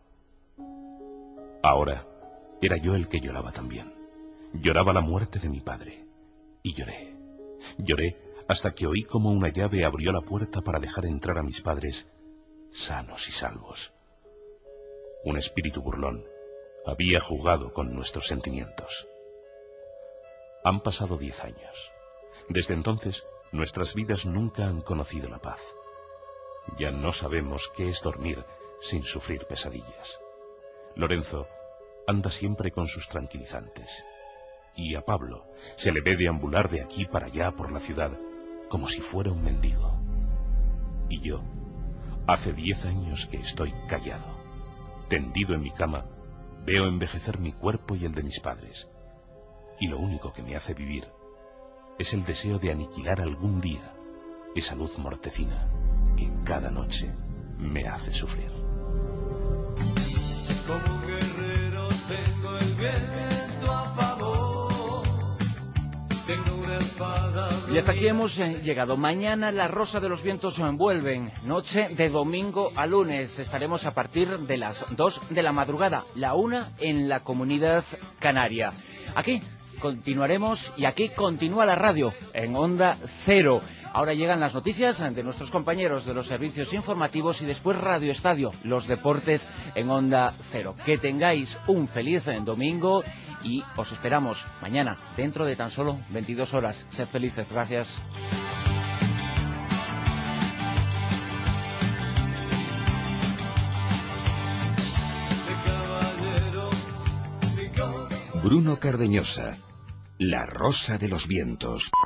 Ahora era yo el que lloraba también. Lloraba la muerte de mi padre. Y lloré. Lloré hasta que oí como una llave abrió la puerta para dejar entrar a mis padres sanos y salvos. Un espíritu burlón había jugado con nuestros sentimientos. Han pasado 10 años. Desde entonces, nuestras vidas nunca han conocido la paz. Ya no sabemos qué es dormir sin sufrir pesadillas. Lorenzo anda siempre con sus tranquilizantes. Y a Pablo se le ve deambular de aquí para allá por la ciudad como si fuera un mendigo. Y yo, hace 10 años que estoy callado. Tendido en mi cama, veo envejecer mi cuerpo y el de mis padres. Y lo único que me hace vivir es el deseo de aniquilar algún día esa luz mortecina que cada noche me hace sufrir. Como guerrero tengo el viento a favor, tengo una espada. Y hasta aquí hemos llegado. Mañana La Rosa de los Vientos vuelven. Noche de domingo a lunes. Estaremos a partir de las 2 de la madrugada, la 1 en la Comunidad Canaria. Aquí continuaremos y aquí continúa la radio en Onda Cero. Ahora llegan las noticias de nuestros compañeros de los servicios informativos y después Radio Estadio, los deportes en Onda Cero. Que tengáis un feliz domingo y os esperamos mañana dentro de tan solo 22 horas. Sed felices. Gracias. Bruno Cardeñosa, La Rosa de los Vientos.